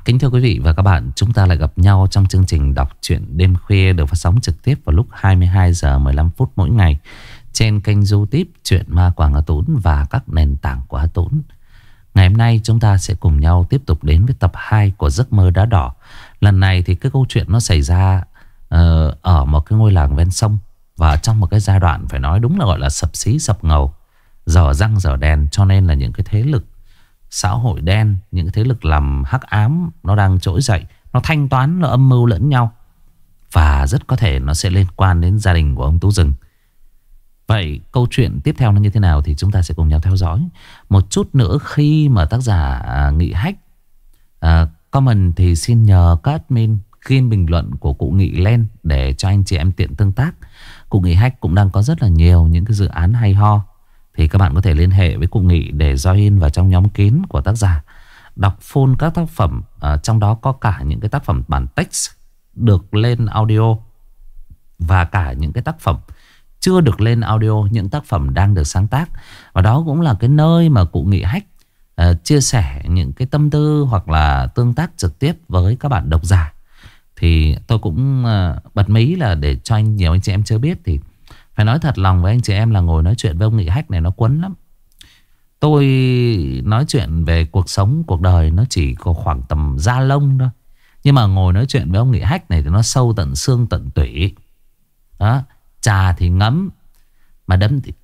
Kính thưa quý vị và các bạn, chúng ta lại gặp nhau trong chương trình đọc truyện đêm khuya được phát sóng trực tiếp vào lúc 22 giờ 15 phút mỗi ngày trên kênh YouTube Truyện Ma Quảng Á Tún và các nền tảng của Á Tún. Ngày hôm nay chúng ta sẽ cùng nhau tiếp tục đến với tập 2 của Giấc Mơ Đá Đỏ. Lần này thì cái câu chuyện nó xảy ra ở một cái ngôi làng ven sông, và trong một cái giai đoạn phải nói đúng là gọi là sập xí sập ngầu, dở răng dở đèn, cho nên là những cái thế lực xã hội đen, những cái thế lực làm hắc ám nó đang trỗi dậy, nó thanh toán, nó âm mưu lẫn nhau, và rất có thể nó sẽ liên quan đến gia đình của ông Tú Rừng. Vậy câu chuyện tiếp theo nó như thế nào thì chúng ta sẽ cùng nhau theo dõi. Một chút nữa khi mà tác giả Nghị Hách comment thì xin nhờ các admin ghi bình luận của cụ Nghị lên để cho anh chị em tiện tương tác. Cụ Nghị Hách cũng đang có rất là nhiều những cái dự án hay ho, thì các bạn có thể liên hệ với cụ Nghị để join vào trong nhóm kín của tác giả, đọc full các tác phẩm. Trong đó có cả những cái tác phẩm bản text được lên audio, và cả những cái tác phẩm chưa được lên audio, những tác phẩm đang được sáng tác. Và đó cũng là cái nơi mà cụ Nghị Hách chia sẻ những cái tâm tư hoặc là tương tác trực tiếp với các bạn độc giả. Thì tôi cũng bật mí là để cho nhiều anh chị em chưa biết, thì phải nói thật lòng với anh chị em là ngồi nói chuyện với ông Nghị Hách này nó quấn lắm. Tôi nói chuyện về cuộc sống, cuộc đời nó chỉ có khoảng tầm da lông thôi, nhưng mà ngồi nói chuyện với ông Nghị Hách này thì nó sâu tận xương tận tủy. Đó, trà thì ngấm, mà đấm thì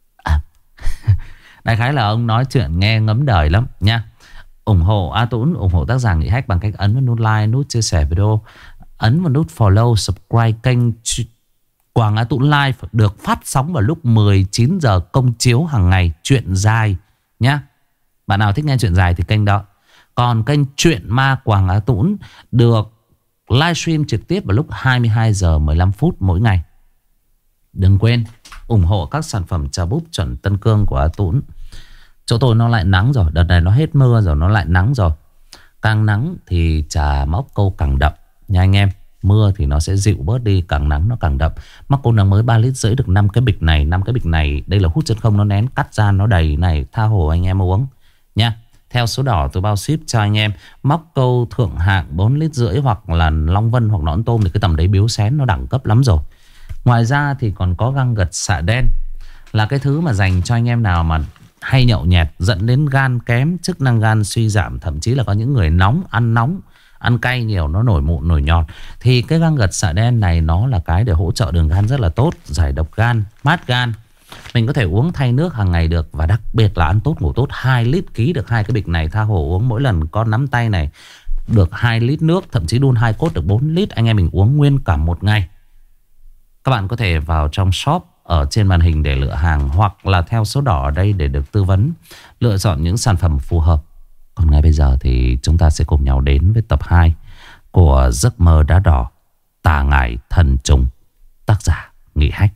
đại khái là ông nói chuyện nghe ngấm đời lắm nha. Ủng hộ A Tún, ủng hộ tác giả Nghị Hách bằng cách ấn vào nút like, nút chia sẻ video, ấn vào nút follow, subscribe kênh Quảng Á Tún Live được phát sóng vào lúc 19 giờ công chiếu hàng ngày, chuyện dài nhá. Bạn nào thích nghe chuyện dài thì kênh đó. Còn kênh Truyện Ma Quảng Á Tún được livestream trực tiếp vào lúc 22 giờ 15 phút mỗi ngày. Đừng quên ủng hộ các sản phẩm trà búp chuẩn Tân Cương của Á Tún. Chỗ tôi nó lại nắng rồi, đợt này nó hết mưa rồi, nó lại nắng rồi. Càng nắng thì trà móc câu càng đậm nha anh em. Mưa thì nó sẽ dịu bớt đi, càng nắng nó càng đậm. Mắc cô nắng mới 3,5 lít được 5 cái bịch này. 5 cái bịch này, đây là hút chân không, nó nén, cắt ra nó đầy này, tha hồ anh em uống nha. Theo số đỏ tôi bao ship cho anh em. Móc câu thượng hạng 4,5 lít, hoặc là Long Vân hoặc nõn tôm thì cái tầm đấy biếu xén nó đẳng cấp lắm rồi. Ngoài ra thì còn có găng gật xạ đen, là cái thứ mà dành cho anh em nào mà hay nhậu nhẹt, dẫn đến gan kém, chức năng gan suy giảm, thậm chí là có những người nóng, ăn cay nhiều, nó nổi mụn nổi nhọt. Thì cái găng gật xạ đen này nó là cái để hỗ trợ đường gan rất là tốt, giải độc gan, mát gan. Mình có thể uống thay nước hàng ngày được, và đặc biệt là ăn tốt ngủ tốt. 2 lít ký được 2 cái bịch này, tha hồ uống mỗi lần con nắm tay này được 2 lít nước, thậm chí đun 2 cốt được 4 lít. Anh em mình uống nguyên cả một ngày. Các bạn có thể vào trong shop ở trên màn hình để lựa hàng, hoặc là theo số đỏ ở đây để được tư vấn, lựa chọn những sản phẩm phù hợp. Còn ngay bây giờ thì chúng ta sẽ cùng nhau đến với tập 2 của Giấc Mơ Đá Đỏ, Tà Ngải Thần Trùng, tác giả Nghị Hách.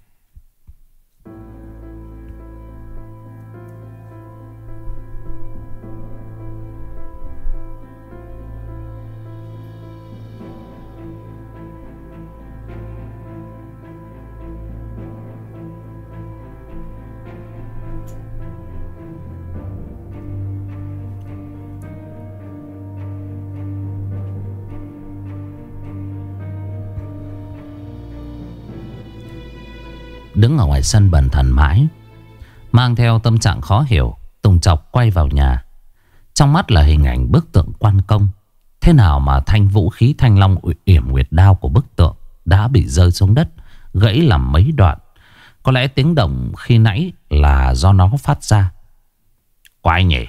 Đứng ở ngoài sân bần thần mãi, mang theo tâm trạng khó hiểu, Tùng Chọc quay vào nhà. Trong mắt là hình ảnh bức tượng quan công. Thế nào mà thanh vũ khí thanh long yểm nguyệt đao của bức tượng đã bị rơi xuống đất, gãy làm mấy đoạn. Có lẽ tiếng động khi nãy là do nó phát ra. Quái nhỉ,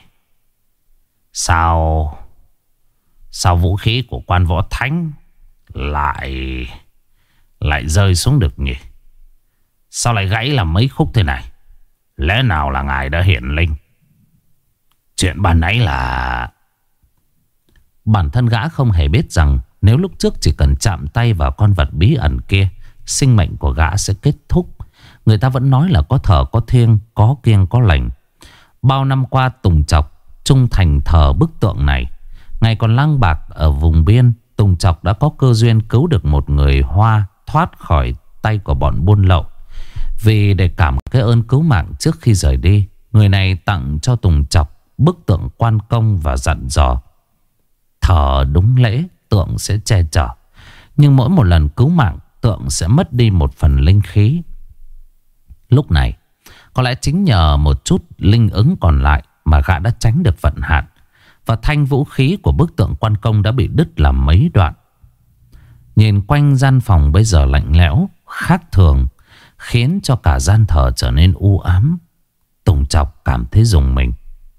Sao vũ khí của quan võ thánh lại rơi xuống được nhỉ? Sao lại gãy làm mấy khúc thế này? Lẽ nào là ngài đã hiện linh? Chuyện ban nãy là... Bản thân gã không hề biết rằng nếu lúc trước chỉ cần chạm tay vào con vật bí ẩn kia, sinh mệnh của gã sẽ kết thúc. Người ta vẫn nói là có thờ có thiêng, có kiêng có lành. Bao năm qua Tùng Chọc trung thành thờ bức tượng này. Ngày còn lang bạc ở vùng biên, Tùng Chọc đã có cơ duyên cứu được một người Hoa thoát khỏi tay của bọn buôn lậu. Vì để cảm cái ơn cứu mạng trước khi rời đi, người này tặng cho Tùng Chọc bức tượng quan công và dặn dò: Thờ đúng lễ, tượng sẽ che chở. Nhưng mỗi một lần cứu mạng, tượng sẽ mất đi một phần linh khí. Lúc này, có lẽ chính nhờ một chút linh ứng còn lại mà gã đã tránh được vận hạn. Và thanh vũ khí của bức tượng quan công đã bị đứt làm mấy đoạn. Nhìn quanh gian phòng bây giờ lạnh lẽo, khác thường, khiến cho cả gian thờ trở nên u ám. Tùng Chọc cảm thấy rùng mình.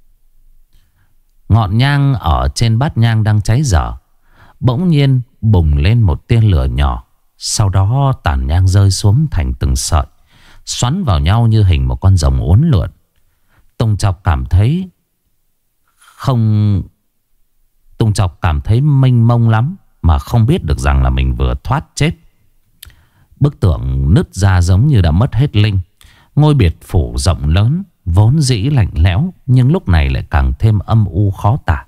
Ngọn nhang ở trên bát nhang đang cháy dở, bỗng nhiên bùng lên một tia lửa nhỏ. Sau đó tàn nhang rơi xuống thành từng sợi, xoắn vào nhau như hình một con rồng uốn lượn. Tùng Chọc cảm thấy mênh mông lắm, mà không biết được rằng là mình vừa thoát chết. Bức tượng nứt ra giống như đã mất hết linh. Ngôi biệt phủ rộng lớn, vốn dĩ lạnh lẽo, nhưng lúc này lại càng thêm âm u khó tả.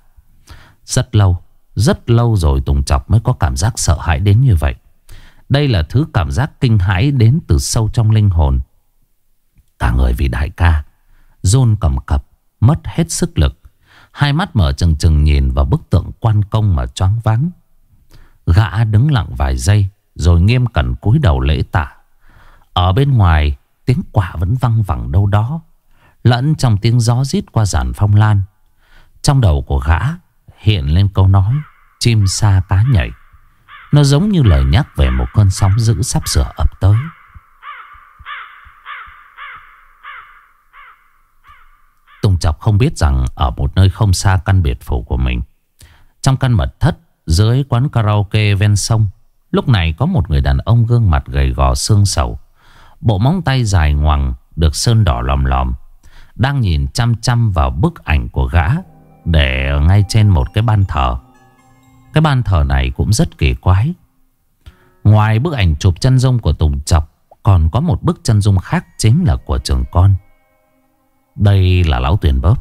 Rất lâu rồi Tùng Chọc mới có cảm giác sợ hãi đến như vậy. Đây là thứ cảm giác kinh hãi đến từ sâu trong linh hồn. Cả người vì đại ca run cầm cập, mất hết sức lực. Hai mắt mở trừng trừng nhìn vào bức tượng quan công mà choáng váng. Gã đứng lặng vài giây rồi nghiêm cẩn cúi đầu lễ tạ. Ở bên ngoài tiếng quạ vẫn văng vẳng đâu đó, lẫn trong tiếng gió rít qua giàn phong lan. Trong đầu của gã hiện lên câu nói chim sa cá nhảy. Nó giống như lời nhắc về một cơn sóng dữ sắp sửa ập tới. Tùng Chọc không biết rằng ở một nơi không xa căn biệt phủ của mình, trong căn mật thất dưới quán karaoke ven sông, lúc này có một người đàn ông gương mặt gầy gò xương xẩu, bộ móng tay dài ngoằng được sơn đỏ lòm lòm, đang nhìn chăm chăm vào bức ảnh của gã để ngay trên một cái ban thờ. Cái ban thờ này cũng rất kỳ quái. Ngoài bức ảnh chụp chân dung của Tùng Chọc, còn có một bức chân dung khác, chính là của Trường Con. Đây là lão Tuyền Bóp.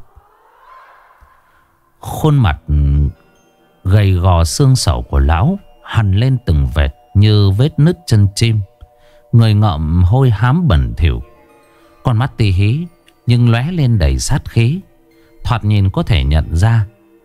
Khuôn mặt gầy gò xương sẩu của lão hằn lên từng vệt như vết nứt chân chim. Người ngợm hôi hám bẩn thỉu, con mắt tì hí nhưng lóe lên đầy sát khí. Thoạt nhìn có thể nhận ra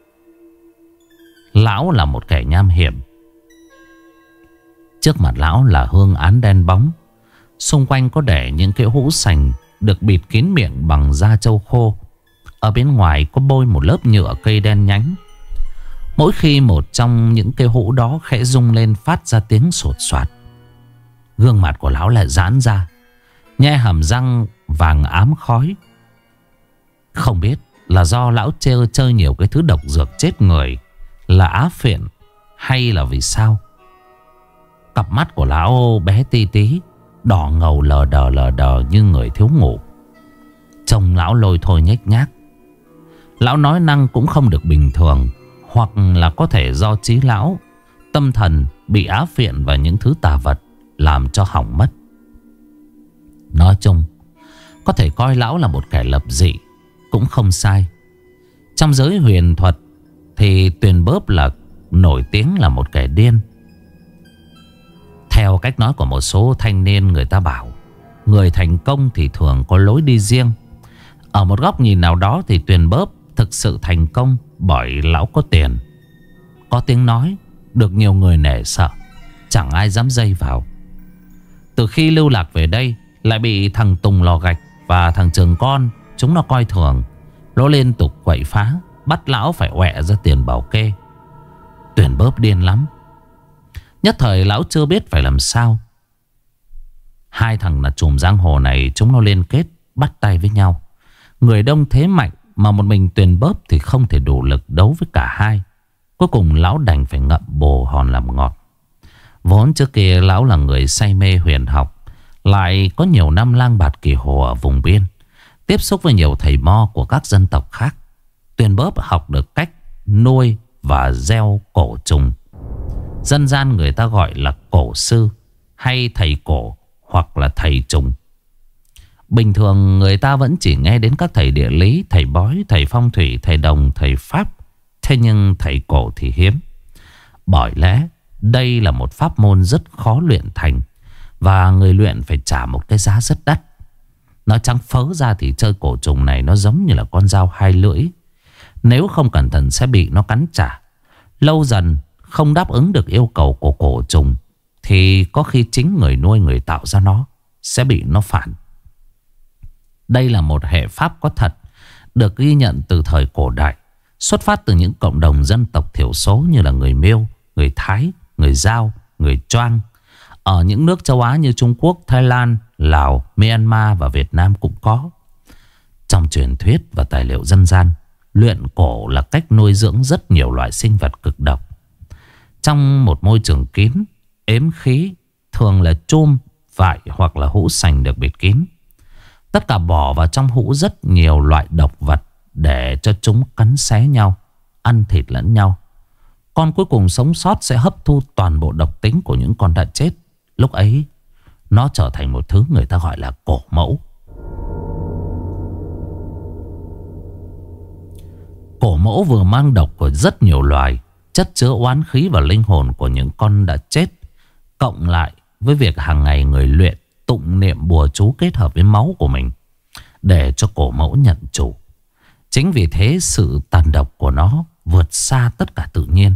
lão là một kẻ nham hiểm. Trước mặt lão là hương án đen bóng. Xung quanh có để những cái hũ sành được bịt kín miệng bằng da trâu khô. Ở bên ngoài có bôi một lớp nhựa cây đen nhánh. Mỗi khi một trong những cái hũ đó khẽ rung lên phát ra tiếng sột soạt, gương mặt của lão lại giãn ra, nhe hàm răng vàng ám khói. Không biết là do lão chơi nhiều cái thứ độc dược chết người, là á phiện, hay là vì sao. Cặp mắt của lão bé tí tí, đỏ ngầu lờ đờ như người thiếu ngủ. Trông lão lôi thôi nhếch nhác. Lão nói năng cũng không được bình thường, hoặc là có thể do trí lão tâm thần bị á phiện và những thứ tà vật làm cho hỏng mất. Nói chung, có thể coi lão là một kẻ lập dị cũng không sai. Trong giới huyền thuật thì Tuyền Bóp là nổi tiếng là một kẻ điên. Theo cách nói của một số thanh niên, người ta bảo người thành công thì thường có lối đi riêng. Ở một góc nhìn nào đó thì Tuyền Bóp thực sự thành công bởi lão có tiền, có tiếng nói, được nhiều người nể sợ, chẳng ai dám dây vào. Từ khi lưu lạc về đây, lại bị thằng Tùng Lò Gạch và thằng Trường Con chúng nó coi thường. Nó liên tục quậy phá, bắt lão phải ọe ra tiền bảo kê. Tuyền Bóp điên lắm. Nhất thời lão chưa biết phải làm sao. Hai thằng là trùm giang hồ này, chúng nó liên kết bắt tay với nhau. Người đông thế mạnh, mà một mình Tuyền Bóp thì không thể đủ lực đấu với cả hai. Cuối cùng lão đành phải ngậm bồ hòn làm ngọt. Vốn trước kia lão là người say mê huyền học, lại có nhiều năm lang bạt kỳ hồ ở vùng biên, tiếp xúc với nhiều thầy mo của các dân tộc khác. Tuyền Bóp học được cách nuôi và gieo cổ trùng. Dân gian người ta gọi là cổ sư, hay thầy cổ, hoặc là thầy trùng. Bình thường người ta vẫn chỉ nghe đến các thầy địa lý, thầy bói, thầy phong thủy, thầy đồng, thầy pháp. Thế nhưng thầy cổ thì hiếm. Bởi lẽ đây là một pháp môn rất khó luyện thành, và người luyện phải trả một cái giá rất đắt. Nói trắng phớ ra thì chơi cổ trùng này nó giống như là con dao hai lưỡi. Nếu không cẩn thận sẽ bị nó cắn trả. Lâu dần không đáp ứng được yêu cầu của cổ trùng thì có khi chính người nuôi, người tạo ra nó sẽ bị nó phản. Đây là một hệ pháp có thật, được ghi nhận từ thời cổ đại, xuất phát từ những cộng đồng dân tộc thiểu số như là người Miêu, người Thái, người Dao, người Choang. Ở những nước châu Á như Trung Quốc, Thái Lan, Lào, Myanmar và Việt Nam cũng có. Trong truyền thuyết và tài liệu dân gian, luyện cổ là cách nuôi dưỡng rất nhiều loại sinh vật cực độc. Trong một môi trường kín, ếm khí, thường là chum, vải hoặc là hũ sành được bịt kín. Tất cả bỏ vào trong hũ rất nhiều loại độc vật để cho chúng cắn xé nhau, ăn thịt lẫn nhau. Con cuối cùng sống sót sẽ hấp thu toàn bộ độc tính của những con đã chết. Lúc ấy nó trở thành một thứ người ta gọi là cổ mẫu. Cổ mẫu vừa mang độc của rất nhiều loài, chất chứa oán khí và linh hồn của những con đã chết, cộng lại với việc hàng ngày người luyện tụng niệm bùa chú kết hợp với máu của mình để cho cổ mẫu nhận chủ. Chính vì thế sự tàn độc của nó vượt xa tất cả tự nhiên.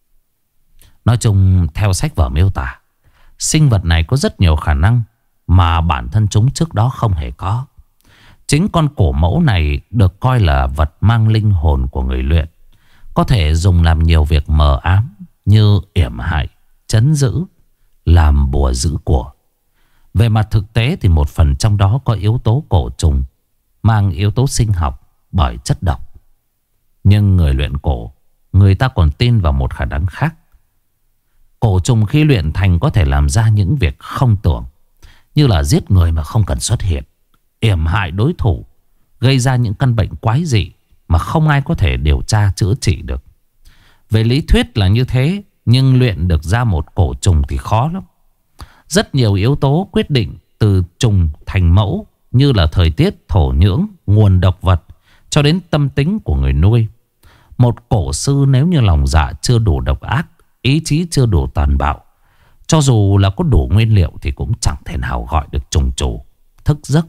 Nói chung, theo sách vở miêu tả, sinh vật này có rất nhiều khả năng mà bản thân chúng trước đó không hề có. Chính con cổ mẫu này được coi là vật mang linh hồn của người luyện, có thể dùng làm nhiều việc mờ ám như yểm hại, trấn giữ, làm bùa giữ của. Về mặt thực tế thì một phần trong đó có yếu tố cổ trùng, mang yếu tố sinh học bởi chất độc. Nhưng người luyện cổ, người ta còn tin vào một khả năng khác. Cổ trùng khi luyện thành có thể làm ra những việc không tưởng, như là giết người mà không cần xuất hiện, yểm hại đối thủ, gây ra những căn bệnh quái dị mà không ai có thể điều tra chữa trị được. Về lý thuyết là như thế, nhưng luyện được ra một cổ trùng thì khó lắm. Rất nhiều yếu tố quyết định từ trùng thành mẫu, như là thời tiết, thổ nhưỡng, nguồn độc vật, cho đến tâm tính của người nuôi. Một cổ sư nếu như lòng dạ chưa đủ độc ác, ý chí chưa đủ tàn bạo, cho dù là có đủ nguyên liệu thì cũng chẳng thể nào gọi được trùng chủ thức giấc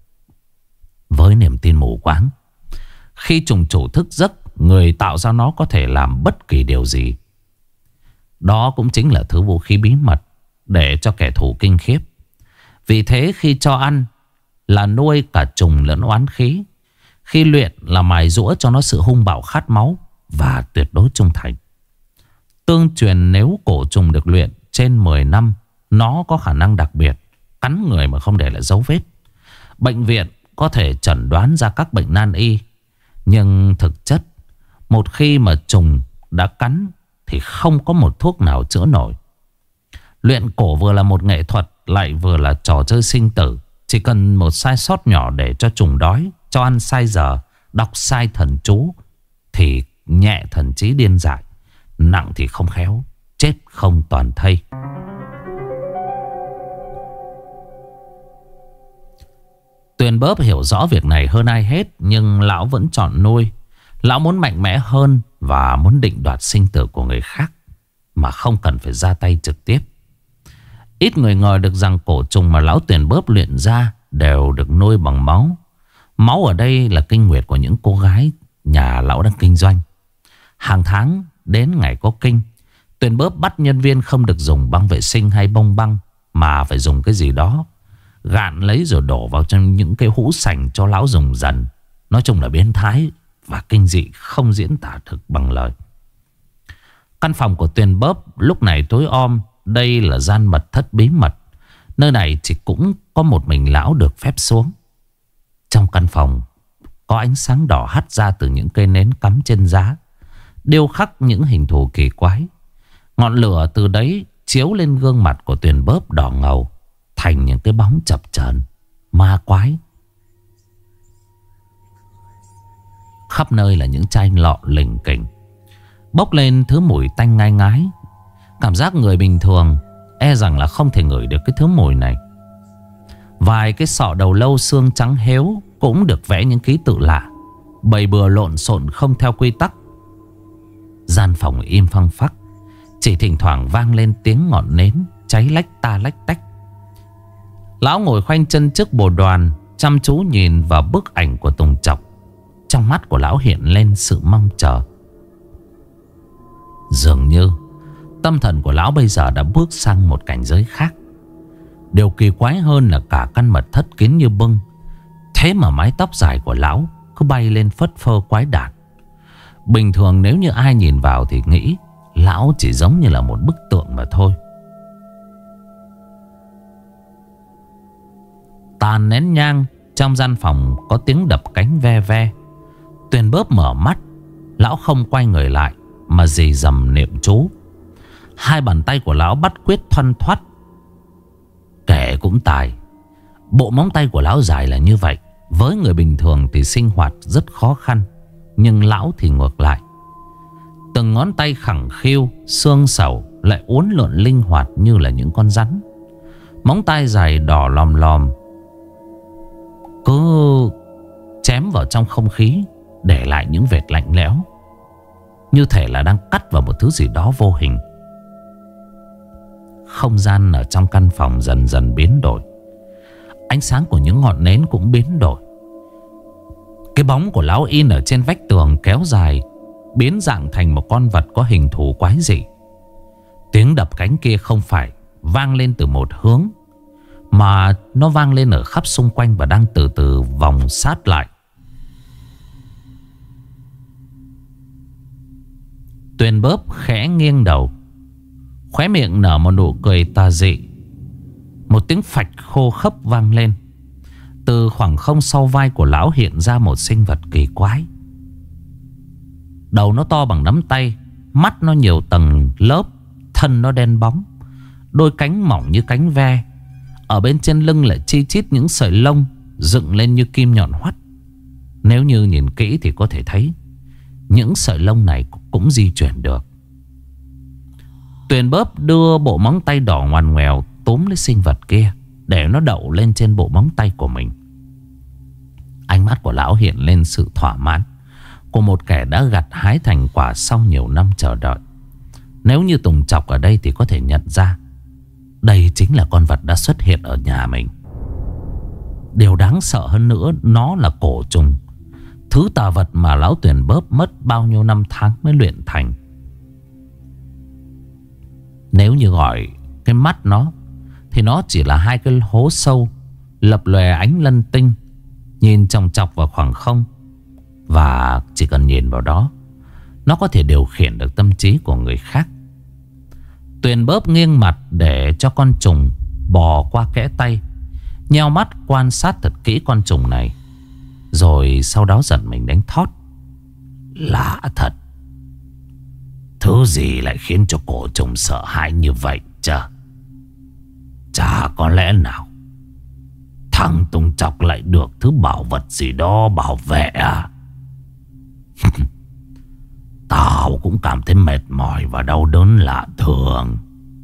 với niềm tin mù quáng. Khi trùng chủ thức giấc, người tạo ra nó có thể làm bất kỳ điều gì. Đó cũng chính là thứ vũ khí bí mật để cho kẻ thù kinh khiếp. Vì thế khi cho ăn là nuôi cả trùng lẫn oán khí, khi luyện là mài giũa cho nó sự hung bạo khát máu và tuyệt đối trung thành. Tương truyền nếu cổ trùng được luyện trên 10 năm, nó có khả năng đặc biệt cắn người mà không để lại dấu vết. Bệnh viện có thể chẩn đoán ra các bệnh nan y, nhưng thực chất một khi mà trùng đã cắn thì không có một thuốc nào chữa nổi. Luyện cổ vừa là một nghệ thuật, lại vừa là trò chơi sinh tử. Chỉ cần một sai sót nhỏ để cho trùng đói, cho ăn sai giờ, đọc sai thần chú thì nhẹ thần trí điên dại, nặng thì không khéo chết không toàn thây. Tuyền Bớp hiểu rõ việc này hơn ai hết, nhưng lão vẫn chọn nuôi. Lão muốn mạnh mẽ hơn và muốn định đoạt sinh tử của người khác mà không cần phải ra tay trực tiếp. Ít người ngờ được rằng cổ trùng mà lão Tuyền Bớp luyện ra đều được nuôi bằng máu. Máu ở đây là kinh nguyệt của những cô gái nhà lão đang kinh doanh. Hàng tháng đến ngày có kinh, Tuyền Bớp bắt nhân viên không được dùng băng vệ sinh hay bông băng, mà phải dùng cái gì đó gạn lấy rồi đổ vào trong những cái hũ sành cho lão dùng dần. Nói chung là biến thái và kinh dị không diễn tả được bằng lời. Căn phòng của Tuyền Bớp lúc này tối om. Đây là gian mật thất bí mật. Nơi này chỉ cũng có một mình lão được phép xuống. Trong căn phòng có ánh sáng đỏ hắt ra từ những cây nến cắm trên giá, điêu khắc những hình thù kỳ quái. Ngọn lửa từ đấy chiếu lên gương mặt của Tuyền Bớp đỏ ngầu thành những cái bóng chập chờn ma quái. Khắp nơi là những chai lọ lình kình, bốc lên thứ mùi tanh ngai ngái. Cảm giác người bình thường e rằng là không thể ngửi được cái thứ mùi này. Vài cái sọ đầu lâu xương trắng héo cũng được vẽ những ký tự lạ, bày bừa lộn xộn không theo quy tắc. Gian phòng im phăng phắc, chỉ thỉnh thoảng vang lên tiếng ngọn nến cháy lách ta lách tách. Lão ngồi khoanh chân trước bồ đoàn, chăm chú nhìn vào bức ảnh của Tùng Trọc. Trong mắt của lão hiện lên sự mong chờ. Dường như tâm thần của lão bây giờ đã bước sang một cảnh giới khác. Điều kỳ quái hơn là cả căn mật thất kín như bưng, thế mà mái tóc dài của lão cứ bay lên phất phơ quái đản. Bình thường nếu như ai nhìn vào thì nghĩ lão chỉ giống như là một bức tượng mà thôi. Tàn nén nhang, trong gian phòng có tiếng đập cánh ve ve. Tuyền Bớp mở mắt. Lão không quay người lại mà rì rầm niệm chú. Hai bàn tay của lão bắt quyết thoăn thoắt. Kể cũng tài, bộ móng tay của lão dài là như vậy. Với người bình thường thì sinh hoạt rất khó khăn, nhưng lão thì ngược lại. Từng ngón tay khẳng khiu, xương sẩu lại uốn lượn linh hoạt như là những con rắn. Móng tay dài đỏ lòm lòm cứ chém vào trong không khí, để lại những vệt lạnh lẽo, như thể là đang cắt vào một thứ gì đó vô hình. Không gian ở trong căn phòng dần dần biến đổi. Ánh sáng của những ngọn nến cũng biến đổi. Cái bóng của lão in ở trên vách tường kéo dài, biến dạng thành một con vật có hình thù quái dị. Tiếng đập cánh kia không phải vang lên từ một hướng, mà nó vang lên ở khắp xung quanh và đang từ từ vòng sát lại. Tuyền Bớp khẽ nghiêng đầu, khóe miệng nở một nụ cười tà dị. Một tiếng phạch khô khốc vang lên. Từ khoảng không sau vai của lão hiện ra một sinh vật kỳ quái. Đầu nó to bằng nắm tay, mắt nó nhiều tầng lớp, thân nó đen bóng, đôi cánh mỏng như cánh ve. Ở bên trên lưng lại chi chít những sợi lông dựng lên như kim nhọn hoắt. Nếu như nhìn kỹ thì có thể thấy những sợi lông này cũng di chuyển được. Tuyền Bớp đưa bộ móng tay đỏ ngoằn ngoèo túm lấy sinh vật kia, để nó đậu lên trên bộ móng tay của mình. Ánh mắt của lão hiện lên sự thỏa mãn của một kẻ đã gặt hái thành quả sau nhiều năm chờ đợi. Nếu như Tùng Chọc ở đây thì có thể nhận ra đây chính là con vật đã xuất hiện ở nhà mình. Điều đáng sợ hơn nữa, nó là cổ trùng, thứ tà vật mà lão Tuyền Bớp mất bao nhiêu năm tháng mới luyện thành. Nếu như gọi cái mắt nó thì nó chỉ là hai cái hố sâu lập lòe ánh lân tinh, nhìn chòng chọc vào khoảng không. Và chỉ cần nhìn vào đó, nó có thể điều khiển được tâm trí của người khác. Tuyền Bớp nghiêng mặt để cho con trùng bò qua kẽ tay, nheo mắt quan sát thật kỹ con trùng này, rồi sau đó giật mình đánh thót. Lạ thật, thứ gì lại khiến cho cổ trùng sợ hãi như vậy chả? Chả có lẽ nào thằng Tùng Chọc lại được thứ bảo vật gì đó bảo vệ à? Tao cũng cảm thấy mệt mỏi và đau đớn lạ thường.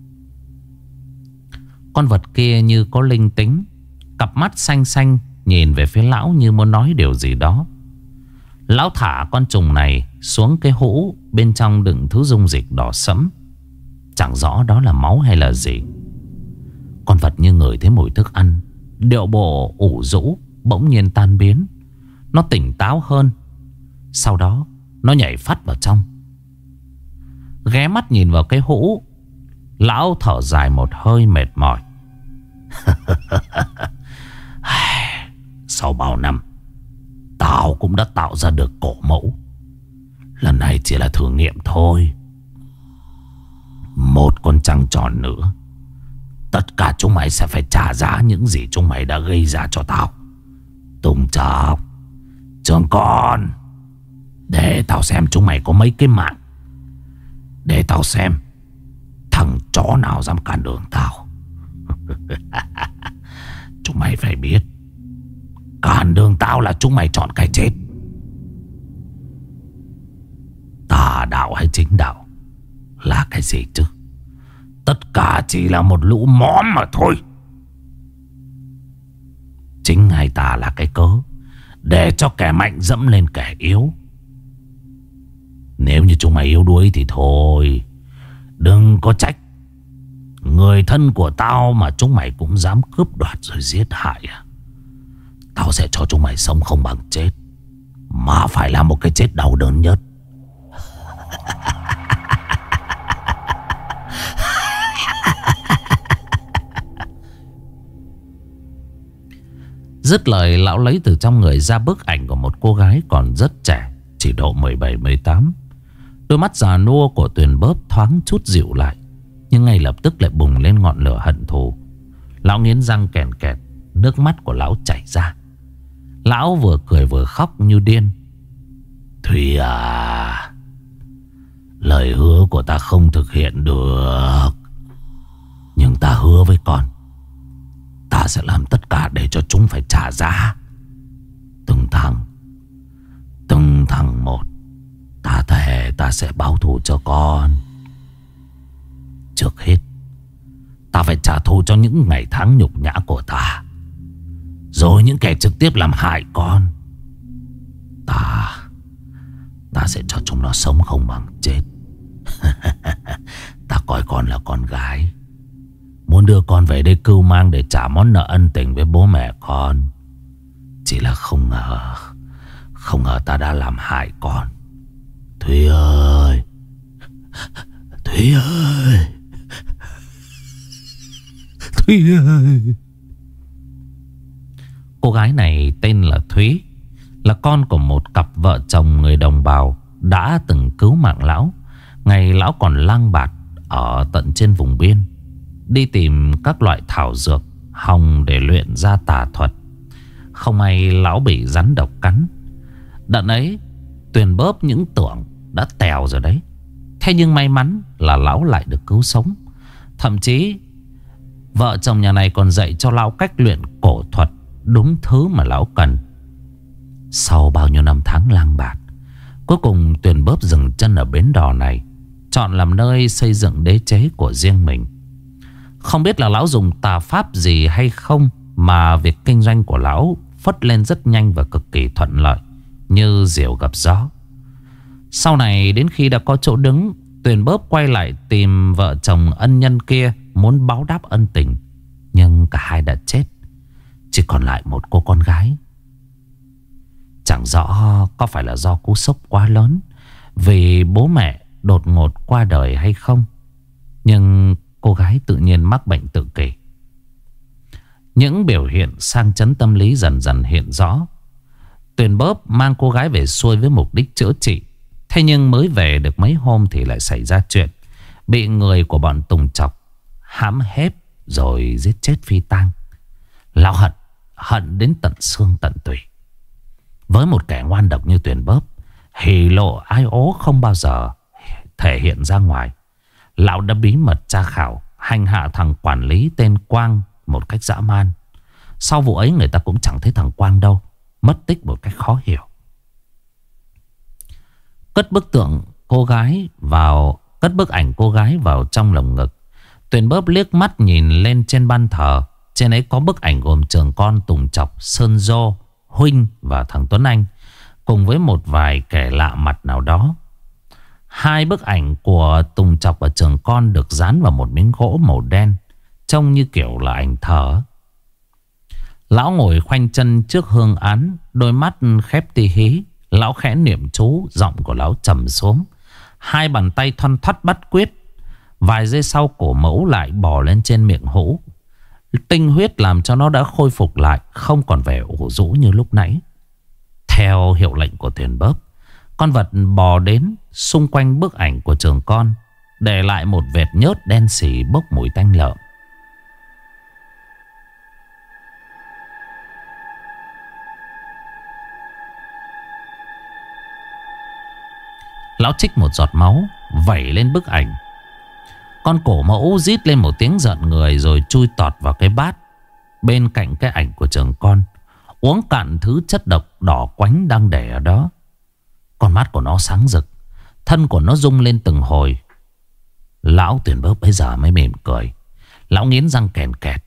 Con vật kia như có linh tính, cặp mắt xanh xanh nhìn về phía lão như muốn nói điều gì đó. Lão thả con trùng này xuống cái hũ bên trong đựng thứ dung dịch đỏ sẫm. Chẳng rõ đó là máu hay là gì. Con vật như ngửi thấy mùi thức ăn, điệu bộ ủ rũ bỗng nhiên tan biến. Nó tỉnh táo hơn. Sau đó nó nhảy phắt vào trong. Ghé mắt nhìn vào cái hũ, lão thở dài một hơi mệt mỏi. Sau bao năm, tao cũng đã tạo ra được cổ mẫu. Lần này chỉ là thử nghiệm thôi. Một con trăng tròn nữa, tất cả chúng mày sẽ phải trả giá những gì chúng mày đã gây ra cho tao. Tùng Chọc, Trường Con, để tao xem chúng mày có mấy cái mạng. Để tao xem thằng chó nào dám cản đường tao. Chúng mày phải biết, cản đường tao là chúng mày chọn cái chết. Tà đạo hay chính đạo là cái gì chứ? Tất cả chỉ là một lũ móm mà thôi. Chính hay tà là cái cớ để cho kẻ mạnh dẫm lên kẻ yếu. Nếu như chúng mày yếu đuối thì thôi, đừng có trách người thân của tao mà chúng mày cũng dám cướp đoạt rồi giết hại à? Tao sẽ cho chúng mày sống không bằng chết, mà phải là một cái chết đau đớn nhất. Dứt lời, lão lấy từ trong người ra bức ảnh của một cô gái còn rất trẻ, chỉ độ 17-18. Đôi mắt già nua của Tuyền Bớp thoáng chút dịu lại, nhưng ngay lập tức lại bùng lên ngọn lửa hận thù. Lão nghiến răng kèn kẹt, nước mắt của lão chảy ra. Lão vừa cười vừa khóc như điên. Thùy à, lời hứa của ta không thực hiện được, nhưng ta hứa với con, ta sẽ làm tất cả để cho chúng phải trả giá. Từng thằng một, ta thề ta sẽ báo thù cho con. Trước hết, ta phải trả thù cho những ngày tháng nhục nhã của ta, rồi những kẻ trực tiếp làm hại con. Ta sẽ cho chúng nó sống không bằng chết. Ta coi con là con gái, muốn đưa con về đây cưu mang để trả món nợ ân tình với bố mẹ con. Chỉ là không ngờ ta đã làm hại con. Thúy ơi, Thúy ơi, Thúy ơi. Cô gái này tên là Thúy, là con của một cặp vợ chồng người đồng bào đã từng cứu mạng lão ngày lão còn lang bạt ở tận trên vùng biên, đi tìm các loại thảo dược hồng để luyện ra tà thuật. Không may lão bị rắn độc cắn. Đợt ấy Tuyền Bớp những tưởng đã tèo rồi đấy. Thế nhưng may mắn là lão lại được cứu sống. Thậm chí vợ chồng nhà này còn dạy cho lão cách luyện cổ thuật, đúng thứ mà lão cần. Sau bao nhiêu năm tháng lang bạt, cuối cùng Tuyền Bớp dừng chân ở bến đò này, chọn làm nơi xây dựng đế chế của riêng mình. Không biết là lão dùng tà pháp gì hay không mà việc kinh doanh của lão phất lên rất nhanh và cực kỳ thuận lợi, như diều gặp gió. Sau này đến khi đã có chỗ đứng, Tuyền Bớp quay lại tìm vợ chồng ân nhân kia, muốn báo đáp ân tình. Nhưng cả hai đã chết, chỉ còn lại một cô con gái. Chẳng rõ có phải là do cú sốc quá lớn vì bố mẹ đột ngột qua đời hay không, nhưng cô gái tự nhiên mắc bệnh tự kỷ. Những biểu hiện sang chấn tâm lý dần dần hiện rõ. Tuyền Bớp mang cô gái về xuôi với mục đích chữa trị. Thế nhưng mới về được mấy hôm thì lại xảy ra chuyện, bị người của bọn Tùng Chọc hãm hép rồi giết chết phi tang. Lão hận đến tận xương tận tủy. Với một kẻ ngoan độc như Tuyền Bớp, hỉ lộ ai ố không bao giờ thể hiện ra ngoài. Lão đã bí mật tra khảo, hành hạ thằng quản lý tên Quang một cách dã man. Sau vụ ấy người ta cũng chẳng thấy thằng Quang đâu, mất tích một cách khó hiểu. Cất bức ảnh cô gái vào trong lồng ngực, Tuyền Bớp liếc mắt nhìn lên trên ban thờ. Trên ấy có bức ảnh gồm Trường Con, Tùng Chọc, Sơn Dô, Huynh và thằng Tuấn Anh, cùng với một vài kẻ lạ mặt nào đó. Hai bức ảnh của Tùng Chọc và Trường Con được dán vào một miếng gỗ màu đen, trông như kiểu là ảnh thờ. Lão ngồi khoanh chân trước hương án, đôi mắt khép tí hí. Lão khẽ niệm chú, giọng của lão trầm xuống. Hai bàn tay thoăn thoắt bắt quyết. Vài giây sau cổ mẫu lại bò lên trên miệng hũ. Tinh huyết làm cho nó đã khôi phục lại, không còn vẻ ủ rũ như lúc nãy. Theo hiệu lệnh của Tuyền Bớp, con vật bò đến xung quanh bức ảnh của Trường Con, để lại một vệt nhớt đen xì bốc mùi tanh lợm. Lão trích một giọt máu vẩy lên bức ảnh. Con cổ mẫu rít lên một tiếng giận người, rồi chui tọt vào cái bát bên cạnh cái ảnh của Trường Con, uống cạn thứ chất độc đỏ quánh đang để ở đó. Con mắt của nó sáng rực, thân của nó rung lên từng hồi. Lão Tuyền Bớp bây giờ mới mỉm cười. Lão nghiến răng kèn kẹt.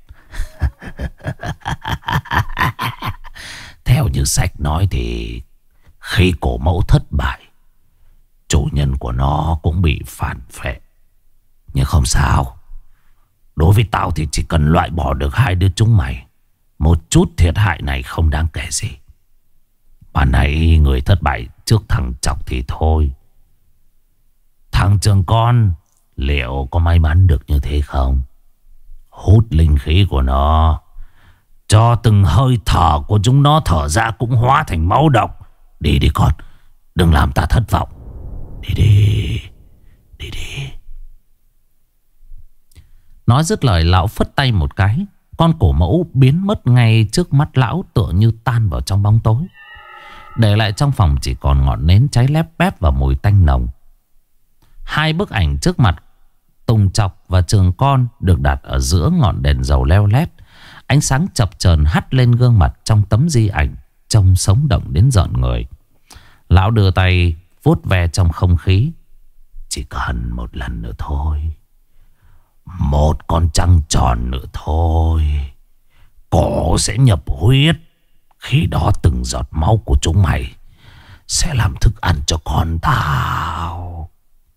Theo như sách nói thì khi cổ mẫu thất bại, chủ nhân của nó cũng bị phản phệ. Nhưng không sao, đối với tao thì chỉ cần loại bỏ được hai đứa chúng mày, một chút thiệt hại này không đáng kể gì. Mà nãy người thất bại trước thằng Chọc thì thôi. Thằng Trường Con liệu có may mắn được như thế không? Hút linh khí của nó cho từng hơi thở của chúng nó thở ra cũng hóa thành máu độc. Đi đi con, đừng làm ta thất vọng. Đi đi, đi đi. Nói dứt lời, lão phất tay một cái. Con cổ mẫu biến mất ngay trước mắt lão, tựa như tan vào trong bóng tối. Để lại trong phòng chỉ còn ngọn nến cháy lép bép và mùi tanh nồng. Hai bức ảnh trước mặt, Tùng Chọc và Trường Con, được đặt ở giữa ngọn đèn dầu leo lét. Ánh sáng chập chờn hắt lên gương mặt trong tấm di ảnh, trông sống động đến rợn người. Lão đưa tay vuốt ve trong không khí. Chỉ cần một lần nữa thôi, một con trăng tròn nữa thôi, cổ sẽ nhập huyết. Khi đó từng giọt máu của chúng mày sẽ làm thức ăn cho con tao.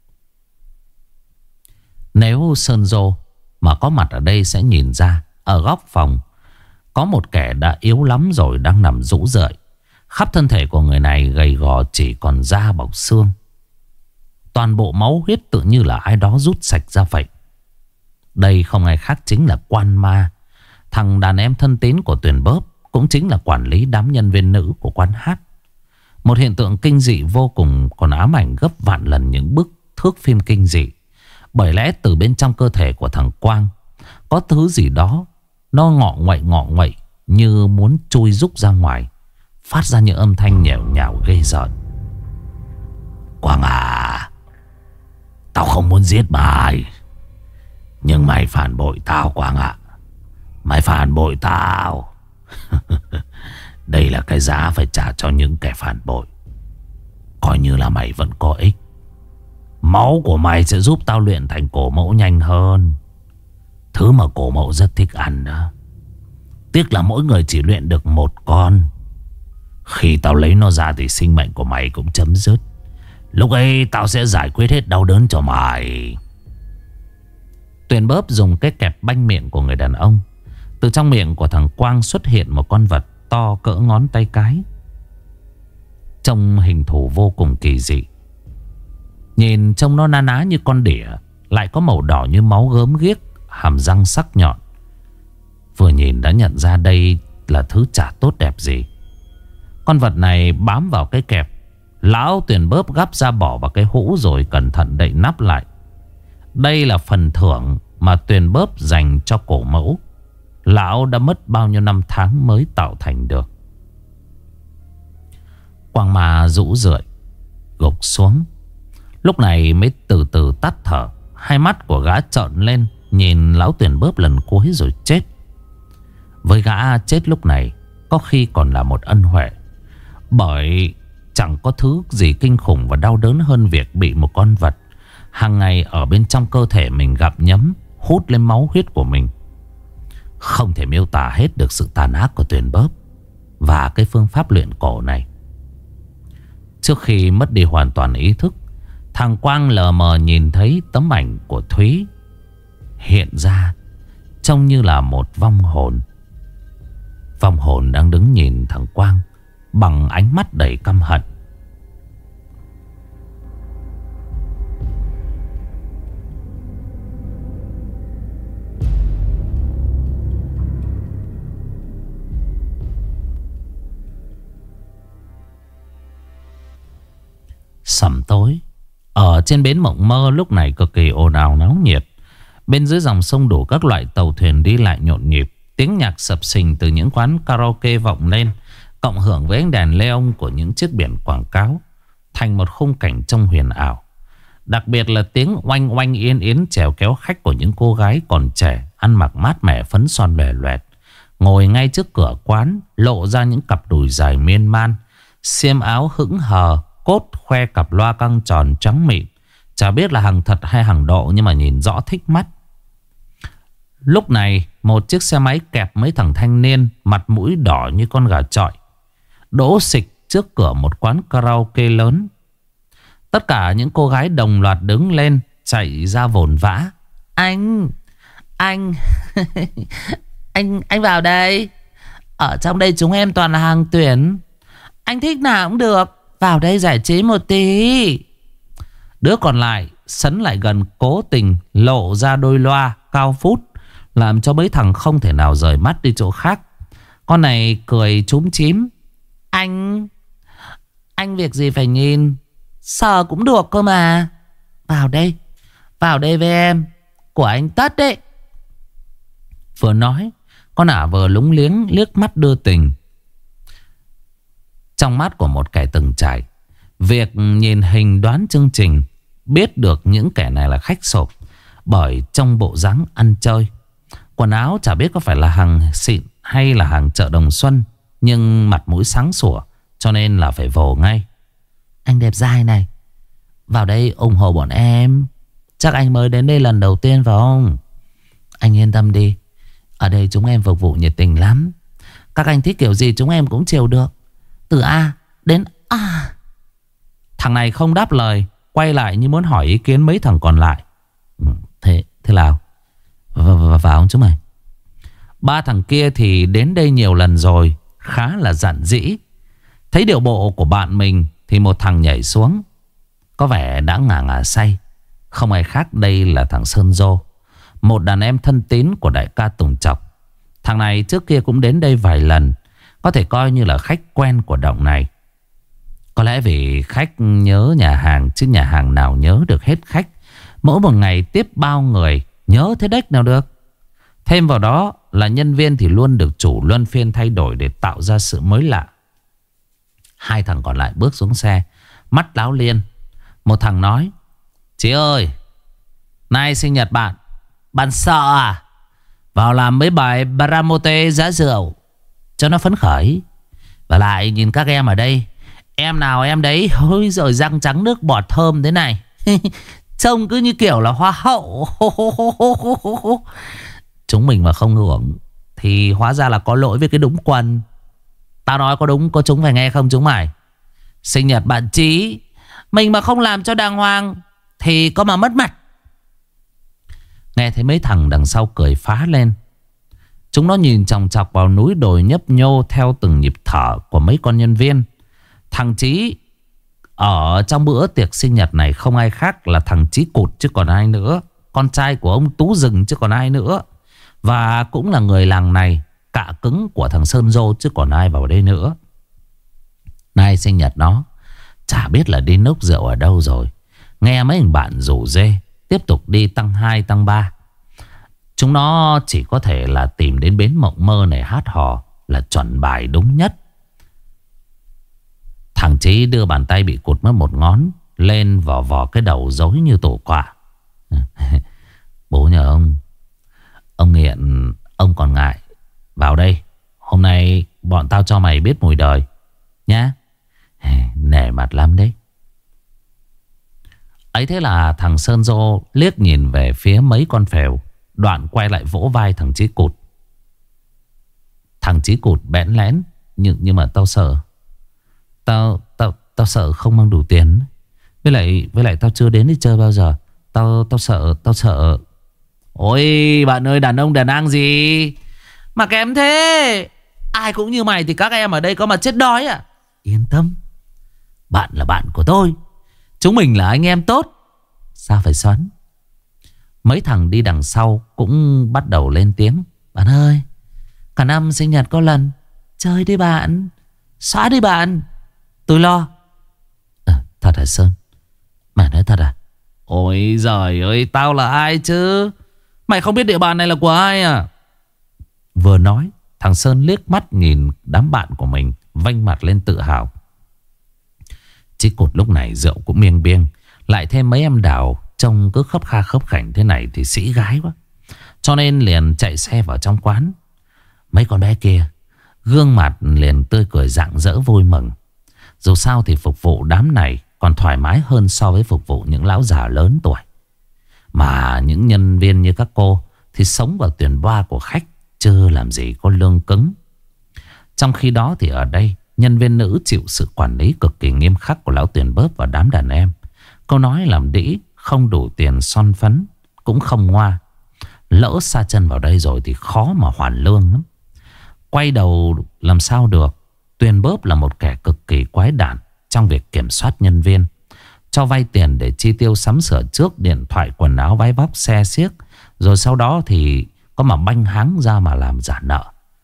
Nếu Sơn Dô mà có mặt ở đây sẽ nhìn ra, ở góc phòng có một kẻ đã yếu lắm rồi đang nằm rũ rượi. Khắp thân thể của người này gầy gò, chỉ còn da bọc xương. Toàn bộ máu huyết tự như là ai đó rút sạch ra vậy. Đây không ai khác chính là Quan Ma, thằng đàn em thân tín của Tuyền Bớp, cũng chính là quản lý đám nhân viên nữ của quán hát. Một hiện tượng kinh dị vô cùng, còn ám ảnh gấp vạn lần những bức thước phim kinh dị. Bởi lẽ từ bên trong cơ thể của thằng Quang có thứ gì đó, nó ngọ nguậy như muốn chui rúc ra ngoài, phát ra những âm thanh nhèo nhào ghê rợn. Quang à, tao không muốn giết mày, nhưng mày phản bội tao Quang ạ. Mày phản bội tao. Đây là cái giá phải trả cho những kẻ phản bội. Coi như là mày vẫn có ích. Máu của mày sẽ giúp tao luyện thành cổ mẫu nhanh hơn, thứ mà cổ mẫu rất thích ăn đó. Tiếc là mỗi người chỉ luyện được một con. Khi tao lấy nó ra thì sinh mệnh của mày cũng chấm dứt. Lúc ấy tao sẽ giải quyết hết đau đớn cho mày. Tuyền Bớp dùng cái kẹp banh miệng của người đàn ông. Từ trong miệng của thằng Quang xuất hiện một con vật to cỡ ngón tay cái, trông hình thù vô cùng kỳ dị. Nhìn trông nó na ná như con đỉa, lại có màu đỏ như máu gớm ghiếc, hàm răng sắc nhọn. Vừa nhìn đã nhận ra đây là thứ chả tốt đẹp gì. Con vật này bám vào cái kẹp. Lão Tuyền Bớp gắp ra bỏ vào cái hũ rồi cẩn thận đậy nắp lại. Đây là phần thưởng mà Tuyền Bớp dành cho cổ mẫu. Lão đã mất bao nhiêu năm tháng mới tạo thành được. Quang Ma rũ rượi gục xuống. Lúc này mới từ từ tắt thở. Hai mắt của gã trợn lên, nhìn lão Tuyền Bớp lần cuối rồi chết. Với gã, chết lúc này có khi còn là một ân huệ. Bởi chẳng có thứ gì kinh khủng và đau đớn hơn việc bị một con vật hàng ngày ở bên trong cơ thể mình gặm nhấm, hút lên máu huyết của mình. Không thể miêu tả hết được sự tàn ác của Tuyền Bớp và cái phương pháp luyện cổ này. Trước khi mất đi hoàn toàn ý thức, thằng Quang lờ mờ nhìn thấy tấm ảnh của Thúy hiện ra, trông như là một vong hồn. Vong hồn đang đứng nhìn thằng Quang bằng ánh mắt đầy căm hận. Sẩm tối, ở trên bến Mộng Mơ lúc này cực kỳ ồn ào náo nhiệt. Bên dưới dòng sông đủ các loại tàu thuyền đi lại nhộn nhịp. Tiếng nhạc sập sình từ những quán karaoke vọng lên, cộng hưởng với ánh đèn neon của những chiếc biển quảng cáo, thành một khung cảnh trông huyền ảo. Đặc biệt là tiếng oanh oanh yên yến chèo kéo khách của những cô gái còn trẻ, ăn mặc mát mẻ phấn son lòe loẹt, ngồi ngay trước cửa quán, lộ ra những cặp đùi dài miên man, xiêm áo hững hờ, cốt khoe cặp loa căng tròn trắng mịn. Chả biết là hàng thật hay hàng độ, nhưng mà nhìn rõ thích mắt. Lúc này một chiếc xe máy kẹp mấy thằng thanh niên mặt mũi đỏ như con gà chọi đỗ xịch trước cửa một quán karaoke lớn. Tất cả những cô gái đồng loạt đứng lên, chạy ra vồn vã. Anh anh vào đây. Ở trong đây chúng em toàn là hàng tuyển. Anh thích nào cũng được, vào đây giải trí một tí. Đứa còn lại sấn lại gần, cố tình lộ ra đôi loa cao phút, làm cho mấy thằng không thể nào rời mắt đi chỗ khác. Con này cười chúm chím. Anh việc gì phải nhìn, sờ cũng được cơ mà. Vào đây với em, của anh Tất đấy. Vừa nói, con ả vừa lúng liếng liếc mắt đưa tình. Trong mắt của một kẻ từng trải, việc nhìn hình đoán chương trình, biết được những kẻ này là khách sộp bởi trong bộ dáng ăn chơi. Quần áo chả biết có phải là hàng xịn hay là hàng chợ Đồng Xuân, nhưng mặt mũi sáng sủa, cho nên là phải vồ ngay. Anh đẹp dai này, vào đây ủng hộ bọn em. Chắc anh mới đến đây lần đầu tiên phải không? Anh yên tâm đi, ở đây chúng em phục vụ nhiệt tình lắm. Các anh thích kiểu gì chúng em cũng chiều được, từ A đến A. Thằng này không đáp lời, quay lại như muốn hỏi ý kiến mấy thằng còn lại. Thế nào? Vào không chúng mày? Ba thằng kia thì đến đây nhiều lần rồi, khá là dạn dĩ. Thấy điệu bộ của bạn mình thì một thằng nhảy xuống, có vẻ đã ngà say. Không ai khác đây là thằng Sơn Dô, một đàn em thân tín của đại ca Tùng Chọc. Thằng này trước kia cũng đến đây vài lần, có thể coi như là khách quen của động này. Có lẽ vì khách nhớ nhà hàng, chứ nhà hàng nào nhớ được hết khách. Mỗi một ngày tiếp bao người, nhớ thế đếch nào được. Thêm vào đó là nhân viên thì luôn được chủ luân phiên thay đổi để tạo ra sự mới lạ. Hai thằng còn lại bước xuống xe, mắt láo liên. Một thằng nói: Chị ơi, nay sinh nhật bạn sợ à? Vào làm mấy bài Baramote giá rượu cho nó phấn khởi. Và lại nhìn các em ở đây, em nào em đấy, ôi rồi răng trắng nước bọt thơm thế này. Trông cứ như kiểu là hoa hậu. Chúng mình mà không hưởng thì hóa ra là có lỗi với cái đúng quần. Tao nói có đúng có chúng phải nghe không chúng mày? Sinh nhật bạn Trí, mình mà không làm cho đàng hoàng thì có mà mất mặt. Nghe thấy mấy thằng đằng sau cười phá lên. Chúng nó nhìn chòng chọc vào núi đồi nhấp nhô theo từng nhịp thở của mấy con nhân viên. Thằng Trí ở trong bữa tiệc sinh nhật này không ai khác là thằng Trí Cụt chứ còn ai nữa. Con trai của ông Tú Rừng chứ còn ai nữa. Và cũng là người làng này, cạ cứng của thằng Sơn Dô chứ còn ai vào đây nữa. Nay sinh nhật nó, chả biết là đi nốc rượu ở đâu rồi. Nghe mấy thằng bạn rủ dê tiếp tục đi tăng 2 tăng 3. Chúng nó chỉ có thể là tìm đến bến Mộng Mơ này hát hò là chuẩn bài đúng nhất. Thằng Chí đưa bàn tay bị cụt mất một ngón lên vò vò cái đầu rối như tổ quạ. Bố nhờ ông nghiện, ông còn ngại. Vào đây, hôm nay bọn tao cho mày biết mùi đời nhá. Nể mặt lắm đấy. Ấy thế là thằng Sơn Dô liếc nhìn về phía mấy con phèo, đoạn quay lại vỗ vai thằng Chí Cụt. Thằng Chí Cụt bẽn lẽn: Nhưng mà tao sợ. Tao sợ không mang đủ tiền. Với lại tao chưa đến đi chơi bao giờ. Tao sợ. Ôi bạn ơi, đàn ông đàn ang gì mà kém thế? Ai cũng như mày thì các em ở đây có mà chết đói à? Yên tâm, bạn là bạn của tôi, chúng mình là anh em tốt, sao phải xoắn. Mấy thằng đi đằng sau cũng bắt đầu lên tiếng: Bạn ơi, cả năm sinh nhật có lần, chơi đi bạn, xóa đi bạn, tôi lo. Thật hả Sơn? Mày nói thật à? Ôi giời ơi, tao là ai chứ? Mày không biết địa bàn này là của ai à? Vừa nói, thằng Sơn liếc mắt nhìn đám bạn của mình, vênh mặt lên tự hào. Chí Cụt lúc này rượu cũng miêng biêng, lại thêm mấy em đào trông cứ khấp kha khấp khảnh thế này thì sĩ gái quá, cho nên liền chạy xe vào trong quán. Mấy con bé kia gương mặt liền tươi cười rạng rỡ vui mừng. Dù sao thì phục vụ đám này còn thoải mái hơn so với phục vụ những lão già lớn tuổi. Mà những nhân viên như các cô thì sống vào tiền boa của khách, chưa làm gì có lương cứng. Trong khi đó thì ở đây, nhân viên nữ chịu sự quản lý cực kỳ nghiêm khắc của lão tiền bớp và đám đàn em. Câu nói làm đĩ, không đủ tiền son phấn, cũng không ngoa. Lỡ sa chân vào đây rồi thì khó mà hoàn lương lắm. Quay đầu làm sao được. Tuyền bớp là một kẻ cực kỳ quái đản trong việc kiểm soát nhân viên, cho vay tiền để chi tiêu sắm sửa trước, điện thoại, quần áo, váy vóc, xe xiếc, rồi sau đó thì có mà banh háng ra mà làm giả nợ.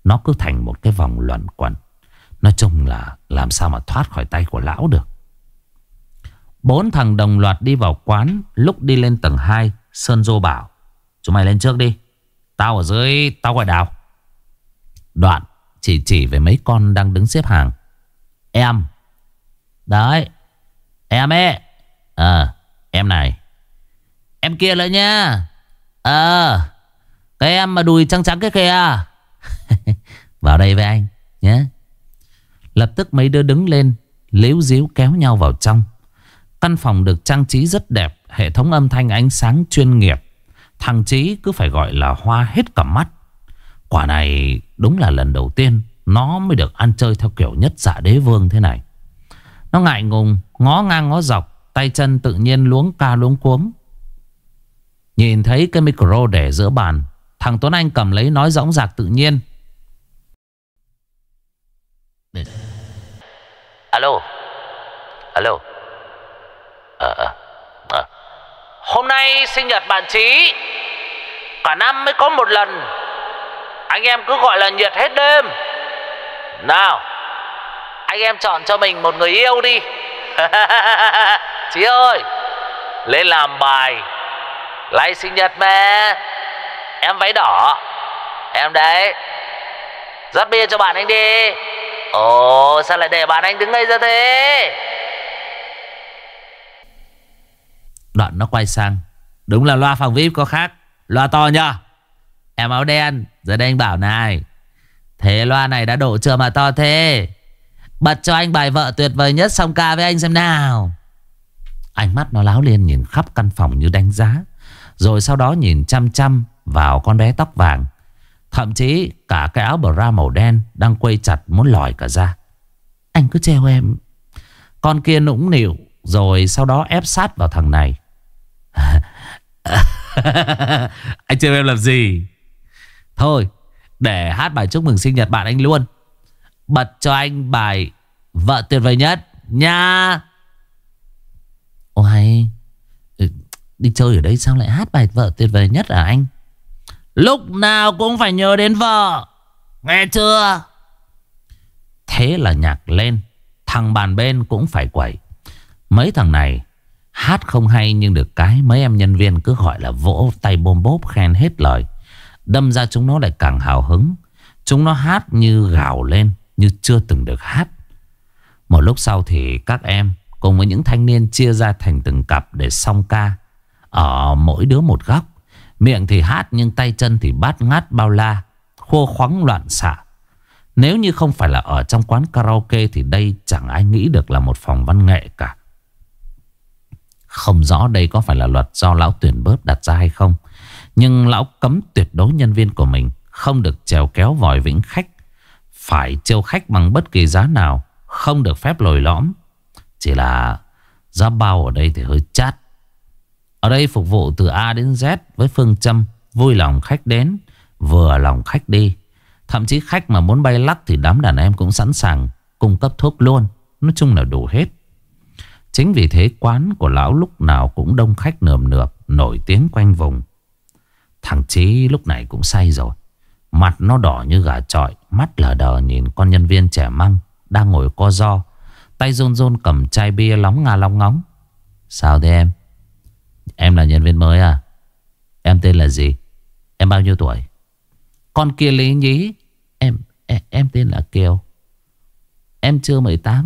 nó cứ thành một cái vòng luẩn quẩn. Nói chung là làm sao mà thoát khỏi tay của lão được. 4 thằng đồng loạt đi vào quán. Lúc đi lên tầng 2, Sơn Dô bảo: chúng mày lên trước đi, tao ở dưới tao gọi Đào. Đoạn chỉ về mấy con đang đứng xếp hàng. Em đấy, em ấy. Em này, em kia nữa nha. Cái em mà đùi trắng trắng cái kìa. Vào đây với anh nhé. Lập tức mấy đứa đứng lên, líu díu kéo nhau vào trong. Căn phòng được trang trí rất đẹp, hệ thống âm thanh ánh sáng chuyên nghiệp. Thằng Chí cứ phải gọi là hoa hết cả mắt. Quả này đúng là lần đầu tiên nó mới được ăn chơi theo kiểu nhất dạ đế vương thế này. Nó ngại ngùng, ngó ngang ngó dọc, tay chân tự nhiên luống ca luống cuống. Nhìn thấy cái micro để giữa bàn, thằng Tuấn Anh cầm lấy nói dõng dạc tự nhiên: Alo. Hôm nay sinh nhật bạn Chí, cả năm mới có một lần. Anh em cứ gọi là nhiệt hết đêm. Nào, anh em chọn cho mình một người yêu đi. Chí ơi, lên làm bài. Lại sinh nhật mà. Em váy đỏ. Em đấy. Rót bia cho bạn anh đi. Ồ, sao lại để bạn anh đứng ngây ra thế? Đoạn nó quay sang: đúng là loa phòng VIP có khác. Loa to nhá. Em áo đen. Giờ đây anh bảo này, thế loa này đã độ chưa mà to thế? Bật cho anh bài vợ tuyệt vời nhất song ca với anh xem nào. Ánh mắt nó láo liên nhìn khắp căn phòng như đánh giá, rồi sau đó nhìn chăm chăm vào con bé tóc vàng. Thậm chí cả cái áo bra màu đen đang quây chặt muốn lòi cả ra. Anh cứ treo em. Con kia nũng nịu, rồi sau đó ép sát vào thằng này. Anh treo em làm gì? Thôi, để hát bài chúc mừng sinh nhật bạn anh luôn. Bật cho anh bài vợ tuyệt vời nhất nha. Ồ hay, đi chơi ở đây sao lại hát bài vợ tuyệt vời nhất à anh? Lúc nào cũng phải nhớ đến vợ, nghe chưa? Thế là nhạc lên, thằng bàn bên cũng phải quẩy. Mấy thằng này hát không hay, nhưng được cái mấy em nhân viên cứ gọi là vỗ tay bôm bốp khen hết lời. Đâm ra chúng nó lại càng hào hứng. Chúng nó hát như gào lên, như chưa từng được hát. Một lúc sau thì các em cùng với những thanh niên chia ra thành từng cặp để song ca, ở mỗi đứa một góc. Miệng thì hát nhưng tay chân thì bát ngát bao la, khô khoắng loạn xạ. Nếu như không phải là ở trong quán karaoke thì đây chẳng ai nghĩ được là một phòng văn nghệ cả. Không rõ đây có phải là luật do lão tuyển bớt đặt ra hay không, nhưng lão cấm tuyệt đối nhân viên của mình không được chèo kéo vòi vĩnh khách, phải trêu khách bằng bất kỳ giá nào, không được phép lồi lõm. Chỉ là giá bao ở đây thì hơi chát. Ở đây phục vụ từ A đến Z với phương châm vui lòng khách đến, vừa lòng khách đi. Thậm chí khách mà muốn bay lắc thì đám đàn em cũng sẵn sàng cung cấp thuốc luôn. Nói chung là đủ hết. Chính vì thế quán của lão lúc nào cũng đông khách nườm nượp, nổi tiếng quanh vùng. Thằng Chí lúc này cũng say rồi. Mặt nó đỏ như gà chọi, mắt lờ đờ nhìn con nhân viên trẻ măng đang ngồi co ro, tay run run cầm chai bia lóng ngà lóng ngóng. Sao thế em? Em là nhân viên mới à? Em tên là gì? Em bao nhiêu tuổi? Con kia lý nhí. Em tên là Kiều. Em chưa 18.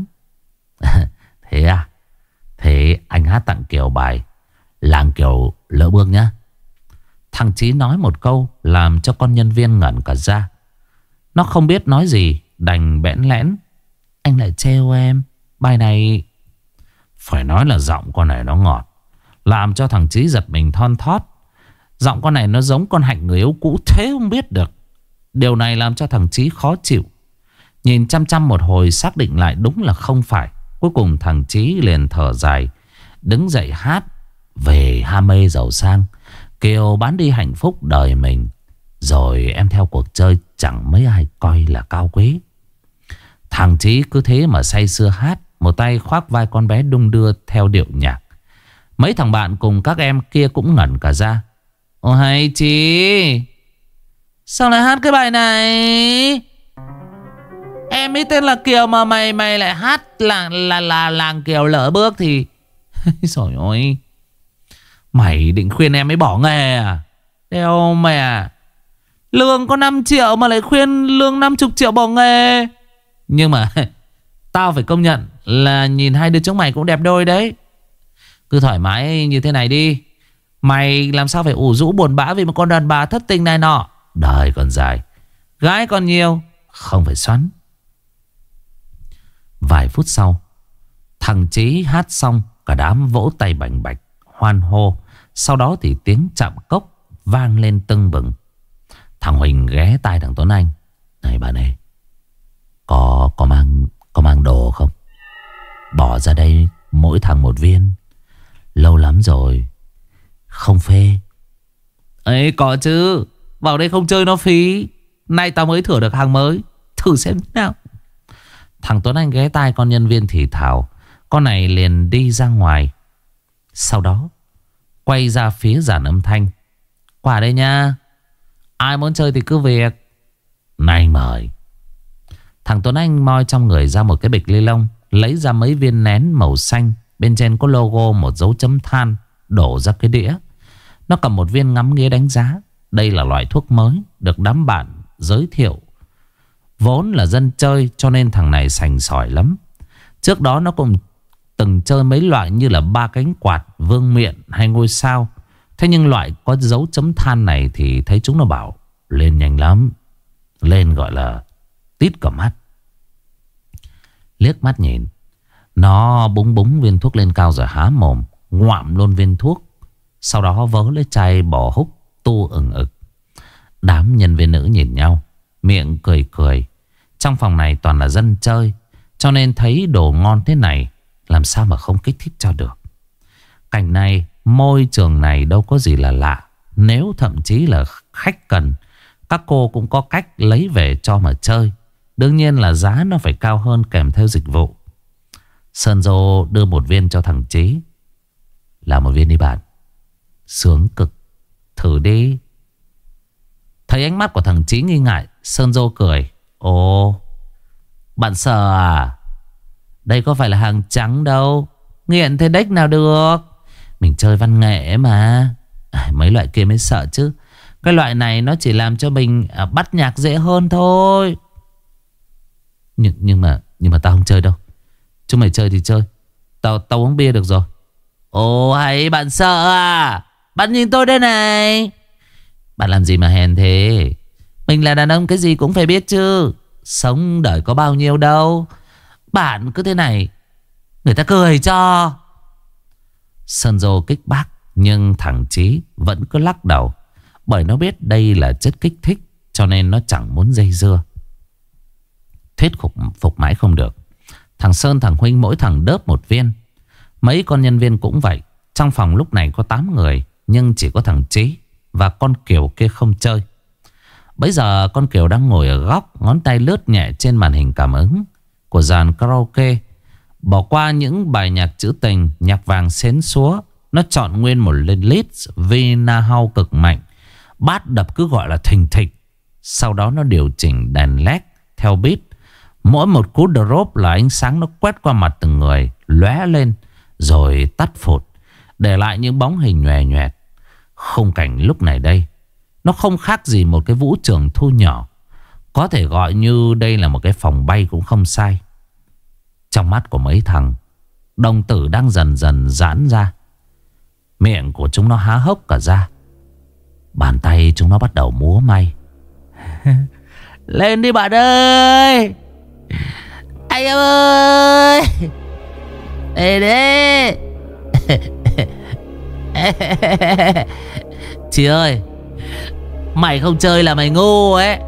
Thế à? Thế anh hát tặng Kiều bài Làng Kiều Lỡ Bước nhá. Thằng Chí nói một câu làm cho con nhân viên ngẩn cả ra. Nó không biết nói gì, đành bẽn lẽn: anh lại trêu em. Bài này phải nói là giọng con này nó ngọt, làm cho thằng Chí giật mình thon thót. Giọng con này nó giống con Hạnh người yêu cũ thế không biết được. Điều này làm cho thằng Chí khó chịu. Nhìn chăm chăm một hồi xác định lại đúng là không phải. Cuối cùng thằng Chí liền thở dài, đứng dậy hát về ham mê giàu sang, Kiều bán đi hạnh phúc đời mình, rồi em theo cuộc chơi chẳng mấy ai coi là cao quý. Thằng Chí cứ thế mà say sưa hát, một tay khoác vai con bé đung đưa theo điệu nhạc. Mấy thằng bạn cùng các em kia cũng ngẩn cả ra. Ồ hay Chí, sao lại hát cái bài này? Em ấy tên là Kiều mà mày lại hát là làng Kiều lỡ bước thì trời ơi. Mày định khuyên em ấy bỏ nghề à? Đeo mẹ. Lương có 5 triệu mà lại khuyên lương 50 triệu bỏ nghề. Nhưng mà tao phải công nhận là nhìn hai đứa chúng mày cũng đẹp đôi đấy. Cứ thoải mái như thế này đi. Mày làm sao phải ủ rũ buồn bã vì một con đàn bà thất tình này nọ. Đời còn dài, gái còn nhiều, không phải xoắn. Vài phút sau, thằng Chí hát xong, cả đám vỗ tay bành bạch, hoan hô. Sau đó thì tiếng chạm cốc vang lên tưng bừng. Thằng Huỳnh ghé tai thằng Tuấn Anh. Này bà này, có mang đồ không? Bỏ ra đây mỗi thằng một viên. Lâu lắm rồi không phê. Ấy có chứ. Vào đây không chơi nó phí. Nay tao mới thử được hàng mới. Thử xem nào. Thằng Tuấn Anh ghé tai con nhân viên thì thào. Con này liền đi ra ngoài. Sau đó quay ra phía dàn âm thanh. Qua đây nha. Ai muốn chơi thì cứ việc. Này mời. Thằng Tuấn Anh moi trong người ra một cái bịch ni lông, lấy ra mấy viên nén màu xanh. Bên trên có logo một dấu chấm than, đổ ra cái đĩa. Nó cầm một viên ngắm nghía đánh giá. Đây là loại thuốc mới được đám bạn giới thiệu. Vốn là dân chơi cho nên thằng này sành sỏi lắm. Trước đó nó cũng từng chơi mấy loại như là 3 cánh quạt, vương miện hay ngôi sao. Thế nhưng loại có dấu chấm than này thì thấy chúng nó bảo lên nhanh lắm. Lên gọi là tít cả mắt. Liếc mắt nhìn, nó búng búng viên thuốc lên cao rồi há mồm ngoạm luôn viên thuốc. Sau đó vớ lấy chai bò húc tu ừng ực. Đám nhân viên nữ nhìn nhau, miệng cười cười. Trong phòng này toàn là dân chơi, cho nên thấy đồ ngon thế này làm sao mà không kích thích cho được. Cảnh này, môi trường này đâu có gì là lạ. Nếu thậm chí là khách cần, các cô cũng có cách lấy về cho mà chơi. Đương nhiên là giá nó phải cao hơn kèm theo dịch vụ. Sơn Dô đưa một viên cho thằng Chí. Là một viên đi bạn. Sướng cực. Thử đi. Thấy ánh mắt của thằng Chí nghi ngại, Sơn Dô cười. Ồ, bạn sợ à? Đây có phải là hàng trắng đâu. Nghiện thế đếch nào được. Mình chơi văn nghệ mà. Mấy loại kia mới sợ chứ. Cái loại này nó chỉ làm cho mình bắt nhạc dễ hơn thôi. Nhưng mà tao không chơi đâu. Chúng mày chơi thì chơi. Tao uống bia được rồi. Ồ hay bạn sợ à? Bạn nhìn tôi đây này. Bạn làm gì mà hèn thế? Mình là đàn ông cái gì cũng phải biết chứ. Sống đời có bao nhiêu đâu. Bạn cứ thế này người ta cười cho. Sơn Dô kích bác, nhưng thằng Chí vẫn cứ lắc đầu. Bởi nó biết đây là chất kích thích, cho nên nó chẳng muốn dây dưa. Thuyết phục mãi không được. Thằng Sơn, thằng Huynh mỗi thằng đớp một viên. Mấy con nhân viên cũng vậy. Trong phòng lúc này có 8 người, nhưng chỉ có thằng Chí và con Kiều kia không chơi. Bây giờ con Kiều đang ngồi ở góc, ngón tay lướt nhẹ trên màn hình cảm ứng của dàn karaoke. Bỏ qua những bài nhạc trữ tình, nhạc vàng xến xúa. Nó chọn nguyên một list Vinahouse cực mạnh. Bát đập cứ gọi là thình thịch. Sau đó nó điều chỉnh đèn LED theo beat. Mỗi một cú drop là ánh sáng nó quét qua mặt từng người, lóe lên rồi tắt phụt, để lại những bóng hình nhòe nhòe. Khung cảnh lúc này đây, nó không khác gì một cái vũ trường thu nhỏ. Có thể gọi như đây là một cái phòng bay cũng không sai. Trong mắt của mấy thằng, đồng tử đang dần dần giãn ra. Miệng của chúng nó há hốc cả ra. Bàn tay chúng nó bắt đầu múa may. Lên đi bạn ơi. Anh em ơi. Ê đi. Chị ơi, mày không chơi là mày ngu ấy.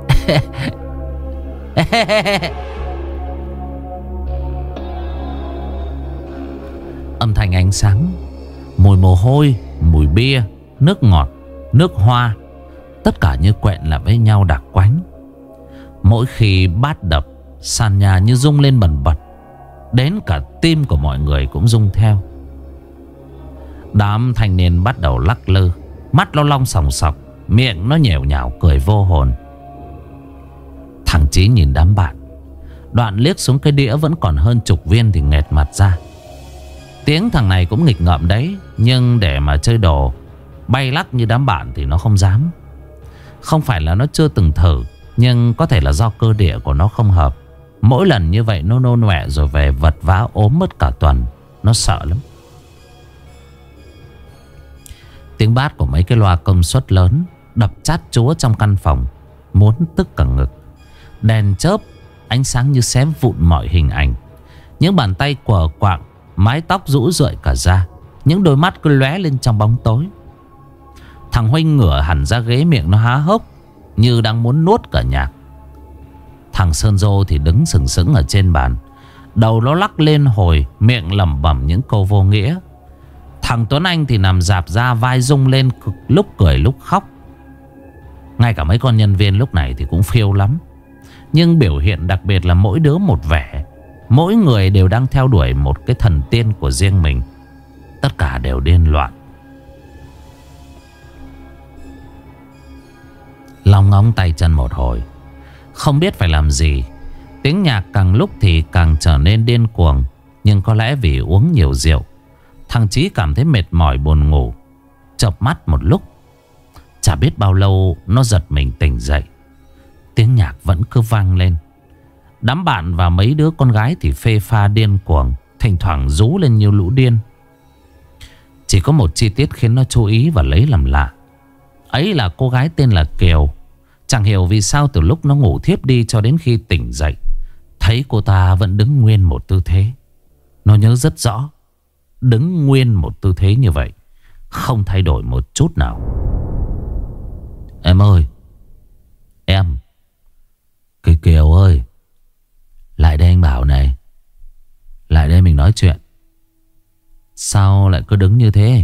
Âm thanh, ánh sáng, mùi mồ hôi, mùi bia, nước ngọt, nước hoa, tất cả như quện lại với nhau đặc quánh. Mỗi khi bát đập, sàn nhà như rung lên bần bật. Đến cả tim của mọi người cũng rung theo. Đám thanh niên bắt đầu lắc lư, mắt nó long sòng sọc, miệng nó nhèo nhào cười vô hồn. Thằng Chí nhìn đám bạn, Đoạn liếc xuống cái đĩa vẫn còn hơn chục viên thì nghẹt mặt ra. Tiếng thằng này cũng nghịch ngợm đấy, nhưng để mà chơi đồ bay lắc như đám bạn thì nó không dám. Không phải là nó chưa từng thử, nhưng có thể là do cơ địa của nó không hợp. Mỗi lần như vậy nó nôn ọe rồi về vật vã ốm mất cả tuần. Nó sợ lắm. Tiếng bát của mấy cái loa công suất lớn đập chát chúa trong căn phòng, muốn tức cả ngực. Đèn chớp, ánh sáng như xé vụn mọi hình ảnh. Những bàn tay quờ quạng, mái tóc rũ rượi cả ra. Những đôi mắt cứ lóe lên trong bóng tối. Thằng Huynh ngửa hẳn ra ghế, miệng nó há hốc như đang muốn nuốt cả nhạc. Thằng Sơn Dô thì đứng sừng sững ở trên bàn, đầu nó lắc lên hồi, miệng lẩm bẩm những câu vô nghĩa. Thằng Tuấn Anh thì nằm rạp ra, vai rung lên, lúc cười lúc khóc. Ngay cả mấy con nhân viên lúc này thì cũng phiêu lắm. Nhưng biểu hiện đặc biệt là mỗi đứa một vẻ. Mỗi người đều đang theo đuổi một cái thần tiên của riêng mình. Tất cả đều điên loạn. Long ngóng tay chân một hồi, không biết phải làm gì. Tiếng nhạc càng lúc thì càng trở nên điên cuồng. Nhưng có lẽ vì uống nhiều rượu, thằng Chí cảm thấy mệt mỏi buồn ngủ. Chợp mắt một lúc, chả biết bao lâu nó giật mình tỉnh dậy. Tiếng nhạc vẫn cứ vang lên. Đám bạn và mấy đứa con gái thì phê pha điên cuồng, thỉnh thoảng rú lên như lũ điên. Chỉ có một chi tiết khiến nó chú ý và lấy làm lạ. Ấy là cô gái tên là Kiều. Chẳng hiểu vì sao từ lúc nó ngủ thiếp đi cho đến khi tỉnh dậy, thấy cô ta vẫn đứng nguyên một tư thế. Nó nhớ rất rõ, đứng nguyên một tư thế như vậy, không thay đổi một chút nào. Em ơi, em Kiều ơi, lại đây anh bảo này. Lại đây mình nói chuyện. Sao lại cứ đứng như thế?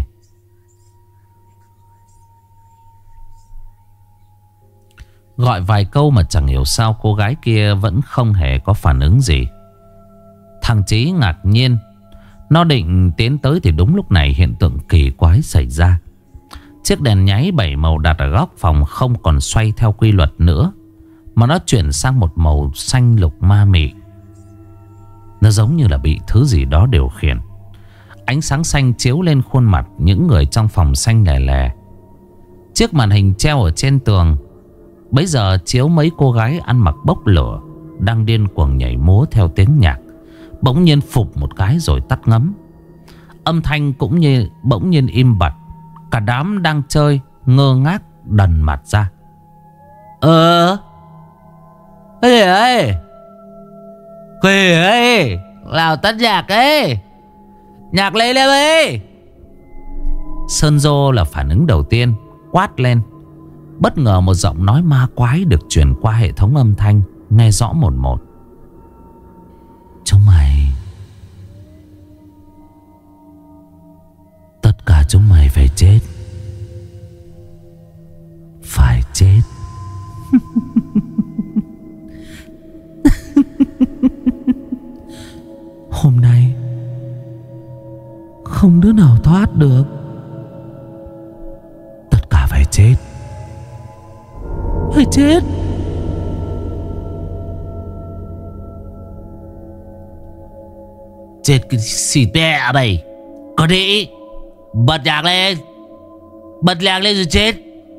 Gọi vài câu mà chẳng hiểu sao cô gái kia vẫn không hề có phản ứng gì. Thằng Chí ngạc nhiên. Nó định tiến tới thì đúng lúc này hiện tượng kỳ quái xảy ra. Chiếc đèn nháy 7 màu đặt ở góc phòng không còn xoay theo quy luật nữa, mà nó chuyển sang một màu xanh lục ma mị. Nó giống như là bị thứ gì đó điều khiển. Ánh sáng xanh chiếu lên khuôn mặt những người trong phòng xanh lè lè. Chiếc màn hình treo ở trên tường bấy giờ chiếu mấy cô gái ăn mặc bốc lửa, đang điên cuồng nhảy múa theo tiếng nhạc. Bỗng nhiên phục một cái rồi tắt ngấm. Âm thanh cũng như bỗng nhiên im bặt. Cả đám đang chơi ngơ ngác đần mặt ra. Cái gì ấy? Kì ấy, nào tắt nhạc ấy. Nhạc lên em ơi. Sơn Dô là phản ứng đầu tiên, quát lên. Bất ngờ một giọng nói ma quái được truyền qua hệ thống âm thanh, nghe rõ một một. Chúng mày, tất cả chúng mày phải chết. Phải chết. Hôm nay không đứa nào thoát được. Tất cả phải chết. Phải chết. Chết cái xì bẹ mày. Có đi. Bật nhạc lên. Bật nhạc lên rồi chết.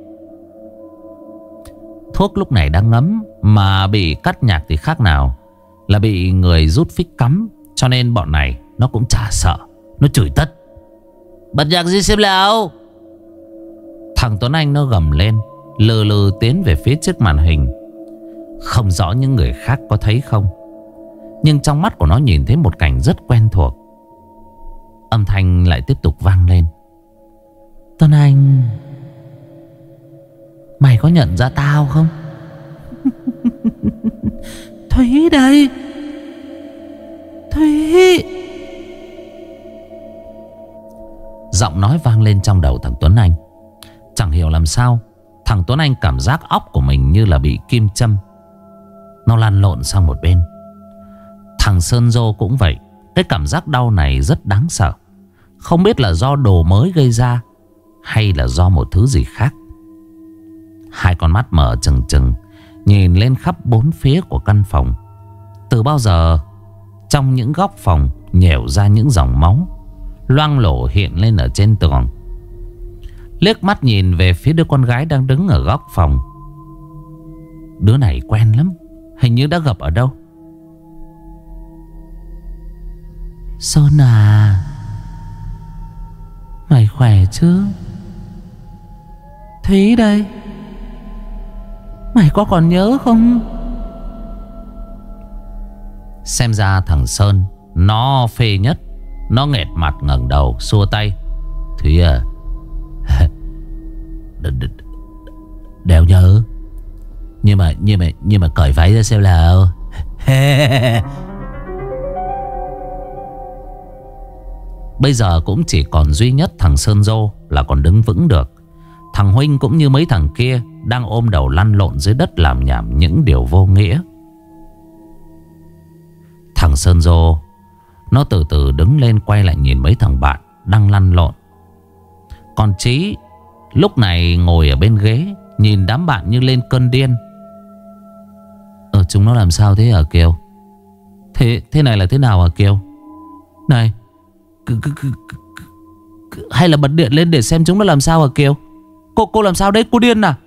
Thuốc lúc này đang ngấm, mà bị cắt nhạc thì khác nào là bị người rút phích cắm. Cho nên bọn này nó cũng chả sợ. Nó chửi tất. Bật nhạc gì xem nào. Thằng Tuấn Anh nó gầm lên, lừ lừ tiến về phía trước màn hình. Không rõ những người khác có thấy không, nhưng trong mắt của nó nhìn thấy một cảnh rất quen thuộc. Âm thanh lại tiếp tục vang lên. Tuấn Anh, mày có nhận ra tao không? Thúy đây. Thúy. Giọng nói vang lên trong đầu thằng Tuấn Anh. Chẳng hiểu làm sao, thằng Tuấn Anh cảm giác óc của mình như là bị kim châm. Nó lăn lộn sang một bên. Thằng Sơn Dô cũng vậy. Cái cảm giác đau này rất đáng sợ. Không biết là do đồ mới gây ra hay là do một thứ gì khác. Hai con mắt mở trừng trừng nhìn lên khắp bốn phía của căn phòng. Từ bao giờ trong những góc phòng nhẻo ra những dòng máu loang lổ hiện lên ở trên tường. Liếc mắt nhìn về phía đứa con gái đang đứng ở góc phòng. Đứa này quen lắm, hình như đã gặp ở đâu. Sơn à, mày khỏe chứ? Thúy đây, mày có còn nhớ không? Xem ra thằng Sơn nó phê nhất. Nó nghệt mặt ngẩng đầu xua tay. Thúy à, đều nhớ. Nhưng mà cởi váy ra xem nào. Bây giờ cũng chỉ còn duy nhất thằng Sơn Dô là còn đứng vững được. Thằng Huynh cũng như mấy thằng kia đang ôm đầu lăn lộn dưới đất làm nhảm những điều vô nghĩa. Thằng Sơn Dô nó từ từ đứng lên, quay lại nhìn mấy thằng bạn đang lăn lộn. Còn Chí lúc này ngồi ở bên ghế, nhìn đám bạn như lên cơn điên. Chúng nó làm sao thế hả Kiều? Thế này là thế nào hả Kiều? Này, hay là bật điện lên để xem chúng nó làm sao hả Kiều? Cô làm sao đấy, cô điên à?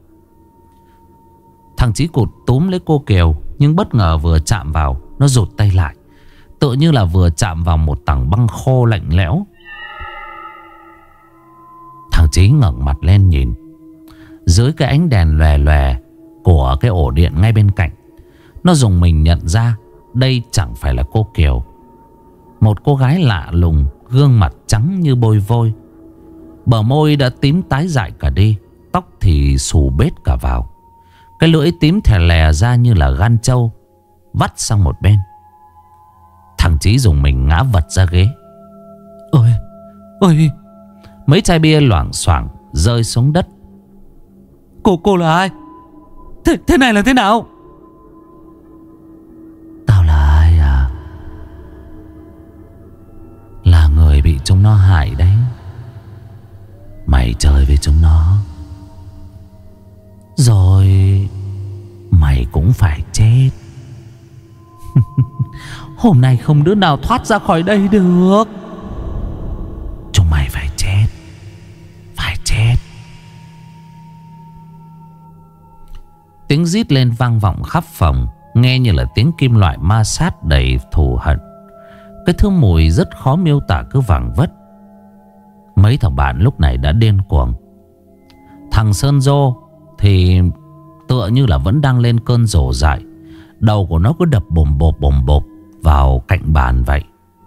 Thằng Chí cụt túm lấy cô Kiều, nhưng bất ngờ vừa chạm vào, nó rụt tay lại, tựa như là vừa chạm vào một tảng băng khô lạnh lẽo. Thằng Chí ngẩng mặt lên nhìn. Dưới cái ánh đèn lòe lòe của cái ổ điện ngay bên cạnh, nó dùng mình nhận ra đây chẳng phải là cô Kiều. Một cô gái lạ lùng, gương mặt trắng như bôi vôi, bờ môi đã tím tái dại cả đi, tóc thì xù bết cả vào. Cái lưỡi tím thè lè ra như là gan trâu, vắt sang một bên. Thằng Chí dùng mình ngã vật ra ghế. Ôi, mấy chai bia loảng xoảng rơi xuống đất. Cô là ai? Thế này là thế nào? Tao là ai à? Là người bị chúng nó hại đấy. Mày chơi với chúng nó rồi mày cũng phải chết. Hôm nay không đứa nào thoát ra khỏi đây được. Chúng mày phải chết. Phải chết. Tiếng rít lên vang vọng khắp phòng, nghe như là tiếng kim loại ma sát đầy thù hận. Cái thứ mùi rất khó miêu tả cứ vảng vất. Mấy thằng bạn lúc này đã điên cuồng. Thằng Sơn Dô thì tựa như là vẫn đang lên cơn rổ dại. Đầu của nó cứ đập bồm bộp vào cạnh bàn vậy.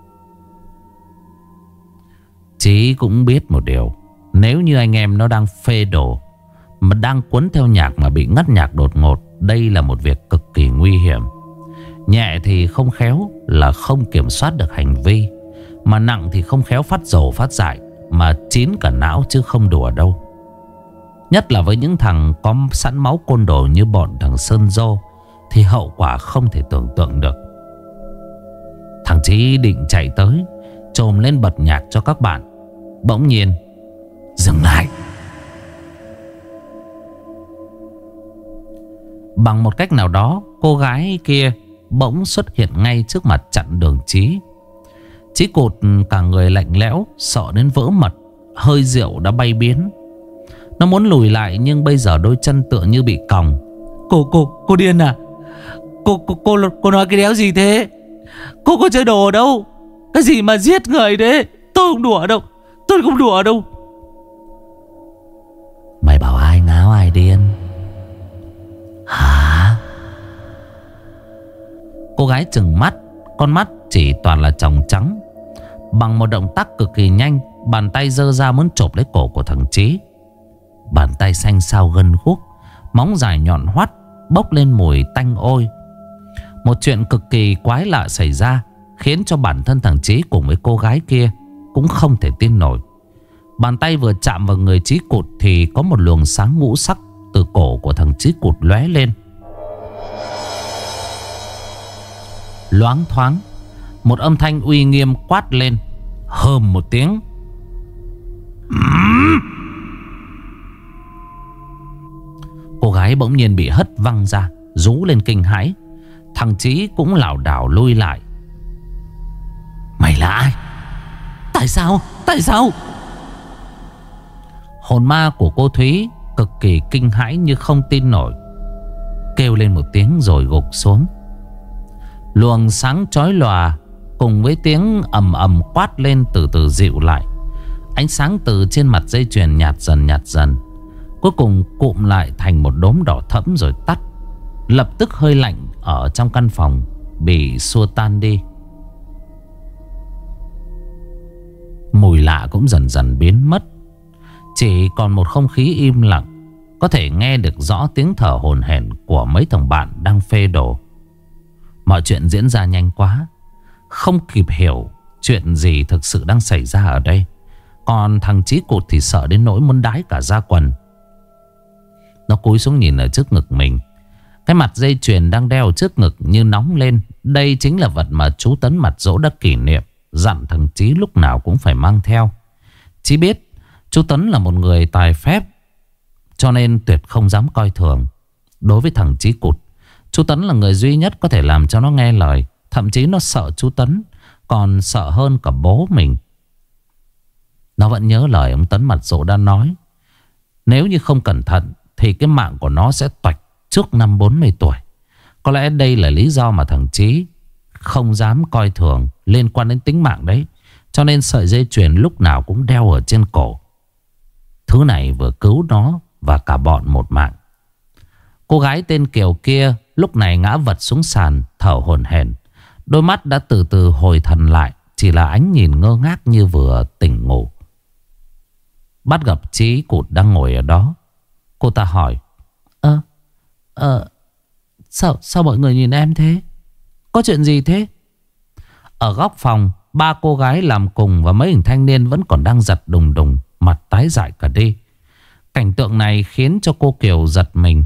Chí cũng biết một điều. Nếu như anh em nó đang phê đồ mà đang cuốn theo nhạc mà bị ngắt nhạc đột ngột, đây là một việc cực kỳ nguy hiểm. Nhẹ thì không khéo là không kiểm soát được hành vi, mà nặng thì không khéo phát rồ phát dại, mà chín cả não chứ không đùa đâu. Nhất là với những thằng có sẵn máu côn đồ như bọn thằng Sơn Dô thì hậu quả không thể tưởng tượng được. Thằng Chí định chạy tới chồm lên bật nhạc cho các bạn. Bỗng nhiên dừng lại. Bằng một cách nào đó, cô gái kia bỗng xuất hiện ngay trước mặt, chặn đường Chí. Chí cụt cả người lạnh lẽo, sợ đến vỡ mật. Hơi rượu đã bay biến. Nó muốn lùi lại nhưng bây giờ đôi chân tựa như bị còng. Cô điên à? Cô nói cái đéo gì thế? Cô có chơi đồ ở đâu? Cái gì mà giết người thế? Tôi không đùa đâu. Tôi không đùa đâu. Mày bảo ai ngáo ai điên hả? Cô gái trừng mắt, con mắt chỉ toàn là tròng trắng. Bằng một động tác cực kỳ nhanh, bàn tay giơ ra muốn chộp lấy cổ của thằng Chí. Bàn tay xanh xao gân guốc, móng dài nhọn hoắt, bốc lên mùi tanh ôi. Một chuyện cực kỳ quái lạ xảy ra, khiến cho bản thân thằng Chí cùng với cô gái kia cũng không thể tin nổi. Bàn tay vừa chạm vào người Chí cụt thì có một luồng sáng ngũ sắc từ cổ của thằng Chí cụt lóe lên. Loáng thoáng, một âm thanh uy nghiêm quát lên, hờm một tiếng. Cô gái bỗng nhiên bị hất văng ra, rú lên kinh hãi. Thằng Chí cũng lảo đảo lui lại. Mày là ai? Tại sao? Tại sao? Hồn ma của cô Thúy cực kỳ kinh hãi như không tin nổi, kêu lên một tiếng rồi gục xuống. Luồng sáng chói lòa cùng với tiếng ầm ầm quát lên từ từ dịu lại. Ánh sáng từ trên mặt dây chuyền nhạt dần, cuối cùng cụm lại thành một đốm đỏ thẫm rồi tắt. Lập tức hơi lạnh ở trong căn phòng bị xua tan đi. Mùi lạ cũng dần dần biến mất. Chỉ còn một không khí im lặng, có thể nghe được rõ tiếng thở hổn hển của mấy thằng bạn đang phê đồ. Mọi chuyện diễn ra nhanh quá, không kịp hiểu chuyện gì thực sự đang xảy ra ở đây. Còn thằng Chí Cụt thì sợ đến nỗi muốn đái cả da quần. Nó cúi xuống nhìn ở trước ngực mình. Cái mặt dây chuyền đang đeo trước ngực như nóng lên. Đây chính là vật mà chú Tấn mặt dỗ đã kỷ niệm, dặn thằng Chí lúc nào cũng phải mang theo. Chí biết chú Tấn là một người tài phép, cho nên tuyệt không dám coi thường. Đối với thằng Chí Cụt, chú Tấn là người duy nhất có thể làm cho nó nghe lời. Thậm chí nó sợ chú Tấn còn sợ hơn cả bố mình. Nó vẫn nhớ lời ông Tấn mặt dỗ đã nói, nếu như không cẩn thận thì cái mạng của nó sẽ toạch trước năm 40 tuổi. Có lẽ đây là lý do mà thằng Chí không dám coi thường liên quan đến tính mạng đấy. Cho nên sợi dây chuyền lúc nào cũng đeo ở trên cổ. Thứ này vừa cứu nó và cả bọn một mạng. Cô gái tên Kiều kia lúc này ngã vật xuống sàn, thở hổn hển. Đôi mắt đã từ từ hồi thần lại, chỉ là ánh nhìn ngơ ngác như vừa tỉnh ngủ. Bắt gặp Chí Cụt đang ngồi ở đó. Cô ta hỏi, Sao mọi người nhìn em thế? Có chuyện gì thế? Ở góc phòng, ba cô gái làm cùng và mấy hình thanh niên vẫn còn đang giật đùng đùng, mặt tái dại cả đi. Cảnh tượng này khiến cho cô Kiều giật mình.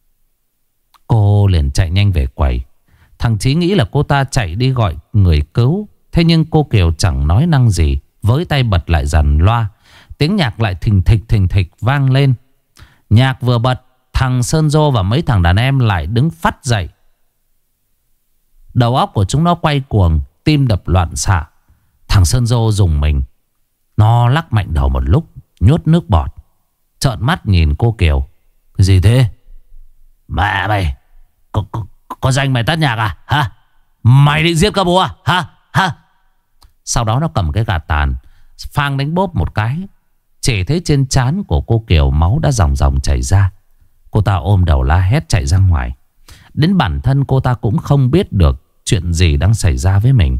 Cô liền chạy nhanh về quầy. Thằng Chí nghĩ là cô ta chạy đi gọi người cứu. Thế nhưng cô Kiều chẳng nói năng gì, với tay bật lại dàn loa. Tiếng nhạc lại thình thịch vang lên. Nhạc vừa bật, thằng Sơn Dô và mấy thằng đàn em lại đứng phắt dậy. Đầu óc của chúng nó quay cuồng, tim đập loạn xạ. Thằng Sơn Dô rùng mình. Nó lắc mạnh đầu một lúc, nhốt nước bọt, trợn mắt nhìn cô Kiều. Cái gì thế? Mẹ mày, có danh mày tắt nhạc à? Hả? Mày định giết cả bố à? Hả? Sau đó nó cầm cái gạt tàn phang đánh bóp một cái. Chỉ thấy trên trán của cô Kiều máu đã ròng chảy ra. Cô ta ôm đầu la hét chạy ra ngoài. Đến bản thân cô ta cũng không biết được chuyện gì đang xảy ra với mình.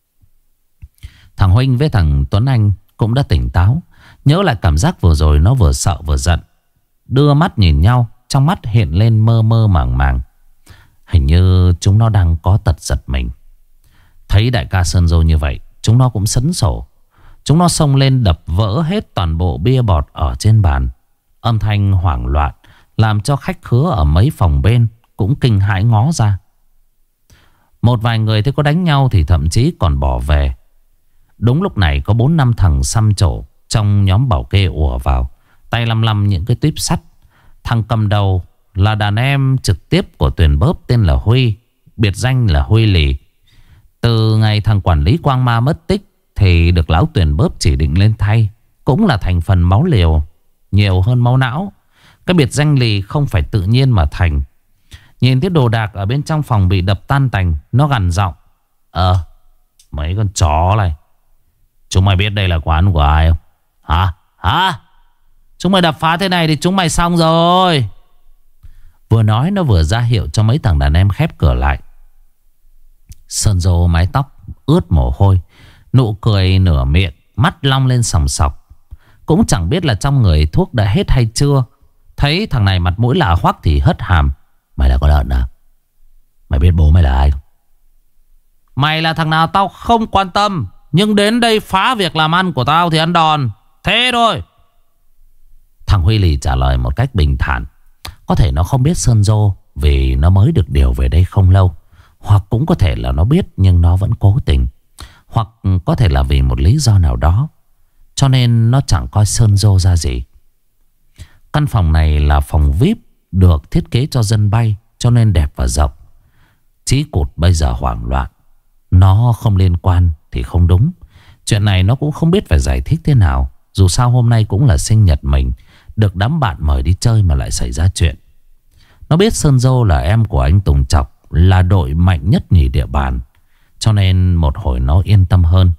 Thằng Huynh với thằng Tuấn Anh cũng đã tỉnh táo, nhớ lại cảm giác vừa rồi nó vừa sợ vừa giận. Đưa mắt nhìn nhau, trong mắt hiện lên mơ màng. Hình như chúng nó đang có tật giật mình. Thấy đại ca Sơn Dô như vậy, chúng nó cũng sấn sổ. Chúng nó xông lên đập vỡ hết toàn bộ bia bọt ở trên bàn. Âm thanh hoảng loạn làm cho khách khứa ở mấy phòng bên cũng kinh hãi ngó ra. Một vài người thấy có đánh nhau thì thậm chí còn bỏ về. Đúng lúc này có 4-5 thằng xăm trổ trong nhóm bảo kê ùa vào, tay lăm những cái tuyếp sắt. Thằng cầm đầu là đàn em trực tiếp của Tuyền Bóp tên là Huy, biệt danh là Huy Lì. Từ ngày thằng quản lý Quang Ma mất tích thì được lão Tuyền Bóp chỉ định lên thay. Cũng là thành phần máu liều nhiều hơn máu não. Cái biệt danh Lì không phải tự nhiên mà thành. Nhìn thấy đồ đạc ở bên trong phòng bị đập tan tành, nó gằn giọng: mấy con chó này, chúng mày biết đây là quán của ai không? Hả? Chúng mày đập phá thế này thì chúng mày xong rồi. Vừa nói nó vừa ra hiệu cho mấy thằng đàn em khép cửa lại. Sơn Dô mái tóc ướt mồ hôi, nụ cười nửa miệng, mắt long lên sòng sọc. Cũng chẳng biết là trong người thuốc đã hết hay chưa. Thấy thằng này mặt mũi lạ hoắc thì hất hàm: mày là con lợn à? Mày biết bố mày là ai không? Mày là thằng nào tao không quan tâm, nhưng đến đây phá việc làm ăn của tao thì ăn đòn. Thế thôi. Thằng Huy Lì trả lời một cách bình thản. Có thể nó không biết Sơn Dô vì nó mới được điều về đây không lâu, hoặc cũng có thể là nó biết nhưng nó vẫn cố tình, hoặc có thể là vì một lý do nào đó, cho nên nó chẳng coi Sơn Dô ra gì. Căn phòng này là phòng VIP được thiết kế cho dân bay, cho nên đẹp và rộng. Chí Cụt bây giờ hoảng loạn. Nó không liên quan thì không đúng. Chuyện này nó cũng không biết phải giải thích thế nào. Dù sao hôm nay cũng là sinh nhật mình, được đám bạn mời đi chơi mà lại xảy ra chuyện. Nó biết Sơn Dô là em của anh Tùng Chọc, là đội mạnh nhất nhì địa bàn, cho nên một hồi nó yên tâm hơn.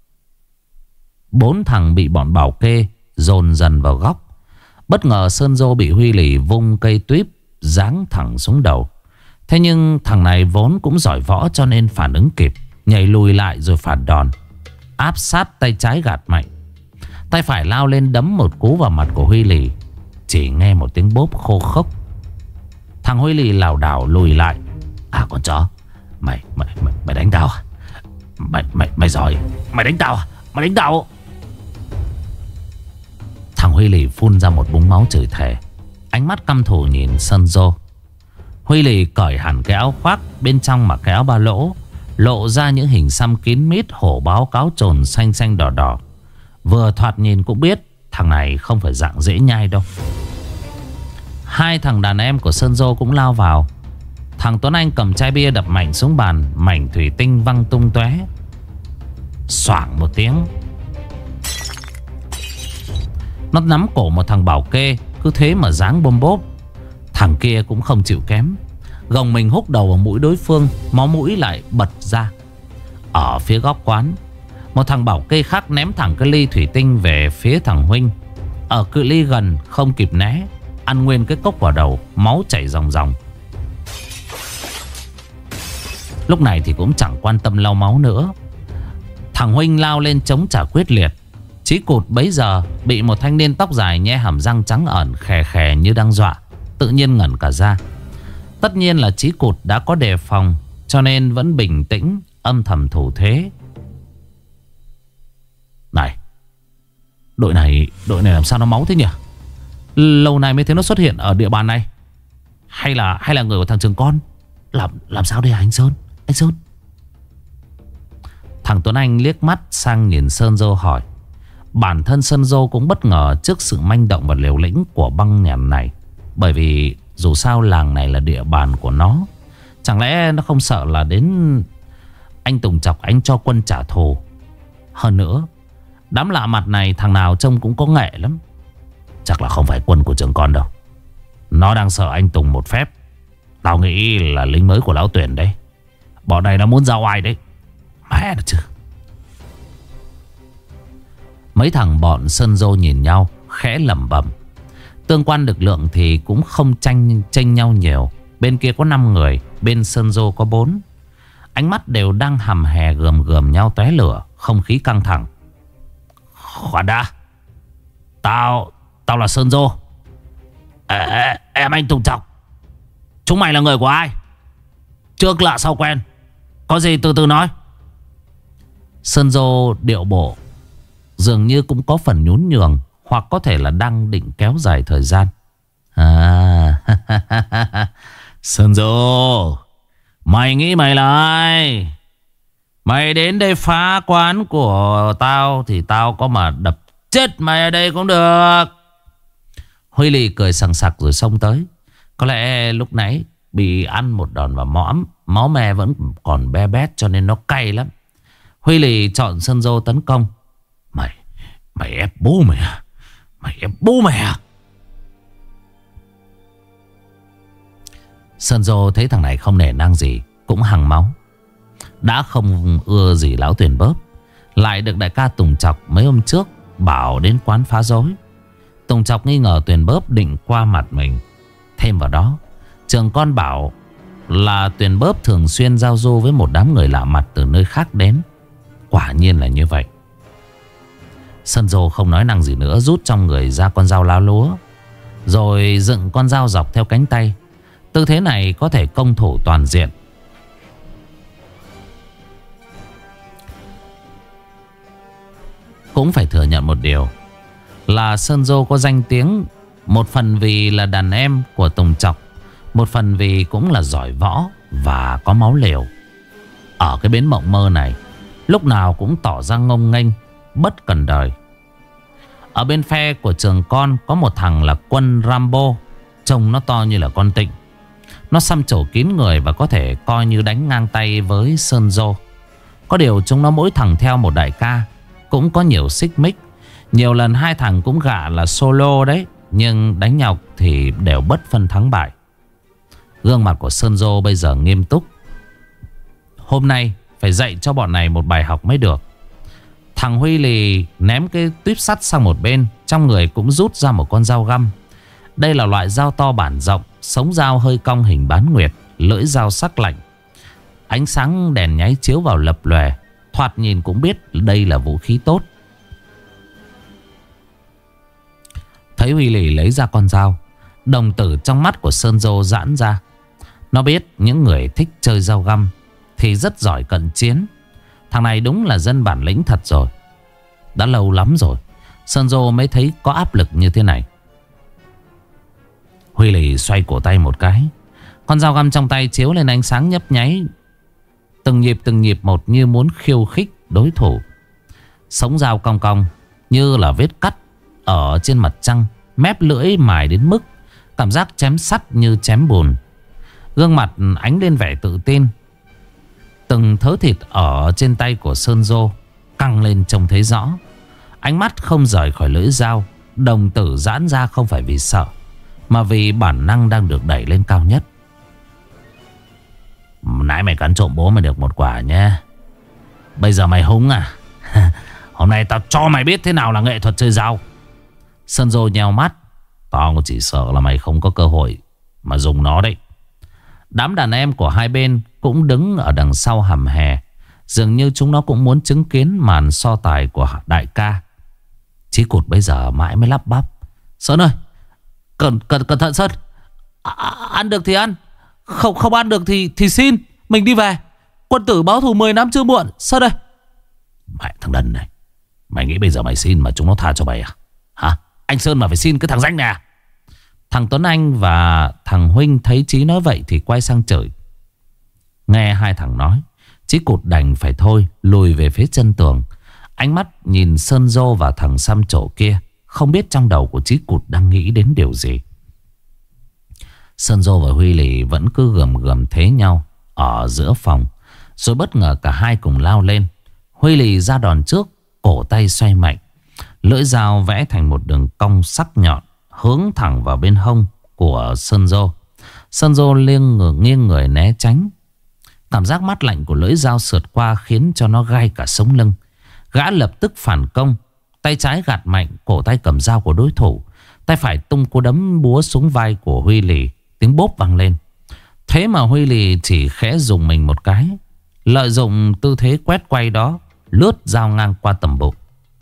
4 thằng bị bọn bảo kê dồn dần vào góc. Bất ngờ Sơn Dô bị Huy Lì vung cây tuýp giáng thẳng xuống đầu. Thế nhưng thằng này vốn cũng giỏi võ cho nên phản ứng kịp, nhảy lùi lại rồi phản đòn, áp sát tay trái gạt mạnh. Tay phải lao lên đấm một cú vào mặt của Huy Lì. Chỉ nghe một tiếng bốp khô khốc. Thằng Huy Lì lảo đảo lùi lại. À con chó, Mày đánh tao à? Mày giỏi. Mày đánh tao à? Mày đánh tao. Thằng Huy Lì phun ra một búng máu chửi thề, ánh mắt căm thù nhìn Sơn Dô. Huy Lì cởi hẳn cái áo khoác, bên trong mặc cái áo ba lỗ, lộ ra những hình xăm kín mít hổ báo cáo trồn xanh xanh đỏ đỏ. Vừa thoạt nhìn cũng biết thằng này không phải dạng dễ nhai đâu. Hai thằng đàn em của Sơn Dô cũng lao vào. Thằng Tuấn Anh cầm chai bia đập mạnh xuống bàn, mảnh thủy tinh văng tung tóe. Xoảng một tiếng, nó nắm cổ một thằng bảo kê, cứ thế mà giáng bôm bốp. Thằng kia cũng không chịu kém, gồng mình húc đầu vào mũi đối phương, máu mũi lại bật ra. Ở phía góc quán, một thằng bảo kê khác ném thẳng cái ly thủy tinh về phía thằng Huynh. Ở cự ly gần không kịp né, ăn nguyên cái cốc vào đầu, máu chảy ròng ròng. Lúc này thì cũng chẳng quan tâm lau máu nữa. Thằng Huynh lao lên chống trả quyết liệt. Chí Cụt bấy giờ bị một thanh niên tóc dài nhe hàm răng trắng ẩn khè khè như đang dọa, tự nhiên ngẩn cả ra. Tất nhiên là Chí Cụt đã có đề phòng, cho nên vẫn bình tĩnh âm thầm thủ thế. Này, đội này làm sao nó máu thế nhỉ? Lâu nay mới thấy nó xuất hiện ở địa bàn này. Hay là người của thằng Trường Con? Làm sao đây hả anh Sơn? Anh Sơn. Thằng Tuấn Anh liếc mắt sang nhìn Sơn Dô hỏi. Bản thân Sơn Dô cũng bất ngờ trước sự manh động và liều lĩnh của băng nhàn này. Bởi vì dù sao làng này là địa bàn của nó. Chẳng lẽ nó không sợ là đến anh Tùng Chọc anh cho quân trả thù? Hơn nữa, đám lạ mặt này thằng nào trông cũng có nghệ lắm. Chắc là không phải quân của Trường Con đâu. Nó đang sợ anh Tùng một phép. Tao nghĩ là lính mới của Lão Tuyển đấy. Bọn này nó muốn ra oai đấy. Mẹ nó chứ. Mấy thằng bọn Sơn Dô nhìn nhau khẽ lẩm bẩm. Tương quan lực lượng thì cũng không tranh nhau nhiều. Bên kia có 5 người, bên Sơn Dô có 4. Ánh mắt đều đang hầm hè gườm nhau tóe lửa. Không khí căng thẳng. Khoan đã. Tao là Sơn Dô. Em anh Tùng Chọc. Chúng mày là người của ai? Trước lạ sau quen. Có gì từ từ nói. Sơn Dô điệu bộ dường như cũng có phần nhún nhường, hoặc có thể là đang định kéo dài thời gian. Sơn Dô, mày nghĩ mày là ai? Mày đến đây phá quán của tao thì tao có mà đập chết mày ở đây cũng được. Huy Lì cười sằng sặc rồi xông tới. Có lẽ lúc nãy bị ăn một đòn vào mõm, máu me vẫn còn be bét cho nên nó cay lắm. Huy Lì chọn Sơn Dô tấn công. Mày ép bố mày à? Mày ép bố mày à? Sơn Dô thấy thằng này không nể nang gì, cũng hằng máu. Đã không ưa gì Lão Tuyển bóp, lại được đại ca Tùng Chọc mấy hôm trước bảo đến quán phá rối. Tùng Chọc nghi ngờ Tuyền bóp định qua mặt mình. Thêm vào đó, Trường Con bảo là Tuyền bóp thường xuyên giao du với một đám người lạ mặt từ nơi khác đến. Quả nhiên là như vậy. Sơn Dô không nói năng gì nữa, rút trong người ra con dao lá lúa, rồi dựng con dao dọc theo cánh tay. Tư thế này có thể công thủ toàn diện. Cũng phải thừa nhận một điều là Sơn Dô có danh tiếng, một phần vì là đàn em của Tùng Chọc, một phần vì cũng là giỏi võ và có máu liều. Ở cái bến Mộng Mơ này, lúc nào cũng tỏ ra ngông nghênh, bất cần đời. Ở bên phe của Trường Con có một thằng là Quân Rambo, trông nó to như là con Tịnh. Nó xăm trổ kín người và có thể coi như đánh ngang tay với Sơn Dô. Có điều chúng nó mỗi thằng theo một đại ca, cũng có nhiều xích mích. Nhiều lần hai thằng cũng gạ là solo đấy, nhưng đánh nhau thì đều bất phân thắng bại. Gương mặt của Sơn Dô bây giờ nghiêm túc. Hôm nay phải dạy cho bọn này một bài học mới được. Thằng Huy Lì ném cái tuyếp sắt sang một bên, trong người cũng rút ra một con dao găm. Đây là loại dao to bản rộng, sống dao hơi cong hình bán nguyệt, lưỡi dao sắc lạnh. Ánh sáng đèn nháy chiếu vào lập lòe, thoạt nhìn cũng biết đây là vũ khí tốt. Thấy Huy Lì lấy ra con dao, đồng tử trong mắt của Sơn Dô giãn ra. Nó biết những người thích chơi dao găm thì rất giỏi cận chiến. Thằng này đúng là dân bản lĩnh thật rồi. Đã lâu lắm rồi Sơn Dô mới thấy có áp lực như thế này. Huy Lì xoay cổ tay một cái, con dao găm trong tay chiếu lên ánh sáng nhấp nháy, từng nhịp một như muốn khiêu khích đối thủ. Sống dao cong cong như là vết cắt ở trên mặt trăng, mép lưỡi mài đến mức cảm giác chém sắt như chém bùn. Gương mặt ánh lên vẻ tự tin. Từng thớ thịt ở trên tay của Sơn Dô căng lên trông thấy rõ. Ánh mắt không rời khỏi lưỡi dao, đồng tử giãn ra không phải vì sợ, mà vì bản năng đang được đẩy lên cao nhất. Nãy mày cắn trộm bố mày được một quả nhé. Bây giờ mày húng à? Hôm nay tao cho mày biết thế nào là nghệ thuật chơi dao. Sơn Dô nheo mắt. Tao chỉ sợ là mày không có cơ hội mà dùng nó đấy. Đám đàn em của hai bên cũng đứng ở đằng sau hầm hè. Dường như chúng nó cũng muốn chứng kiến màn so tài của đại ca. Chí Cụt bây giờ mãi mới lắp bắp. Sơn ơi, cẩn thận Sơn. Ăn được thì ăn, không ăn được thì xin. Mình đi về. Quân tử báo thù 10 năm chưa muộn. Sơn ơi. Mẹ thằng đần này, mày nghĩ bây giờ mày xin mà chúng nó tha cho mày à? Hả? Anh Sơn mà phải xin cái thằng danh này à? Thằng Tuấn Anh và thằng Huynh thấy Chí nói vậy thì quay sang chửi. Nghe hai thằng nói, Chí Cụt đành phải thôi, lùi về phía chân tường. Ánh mắt nhìn Sơn Dô và thằng xăm trổ kia, không biết trong đầu của Chí Cụt đang nghĩ đến điều gì. Sơn Dô và Huy Lì vẫn cứ gầm thế nhau ở giữa phòng. Rồi bất ngờ cả hai cùng lao lên. Huy Lì ra đòn trước, cổ tay xoay mạnh, lưỡi dao vẽ thành một đường cong sắc nhọn, hướng thẳng vào bên hông của Sơn Dô. Sơn Dô nghiêng người né tránh. Cảm giác mát lạnh của lưỡi dao sượt qua khiến cho nó gai cả sống lưng. Gã lập tức phản công. Tay trái gạt mạnh cổ tay cầm dao của đối thủ, tay phải tung cú đấm búa xuống vai của Huy Lì. Tiếng bốp vang lên. Thế mà Huy Lì chỉ khẽ dùng mình một cái, lợi dụng tư thế quét quay đó, lướt dao ngang qua tầm bụng.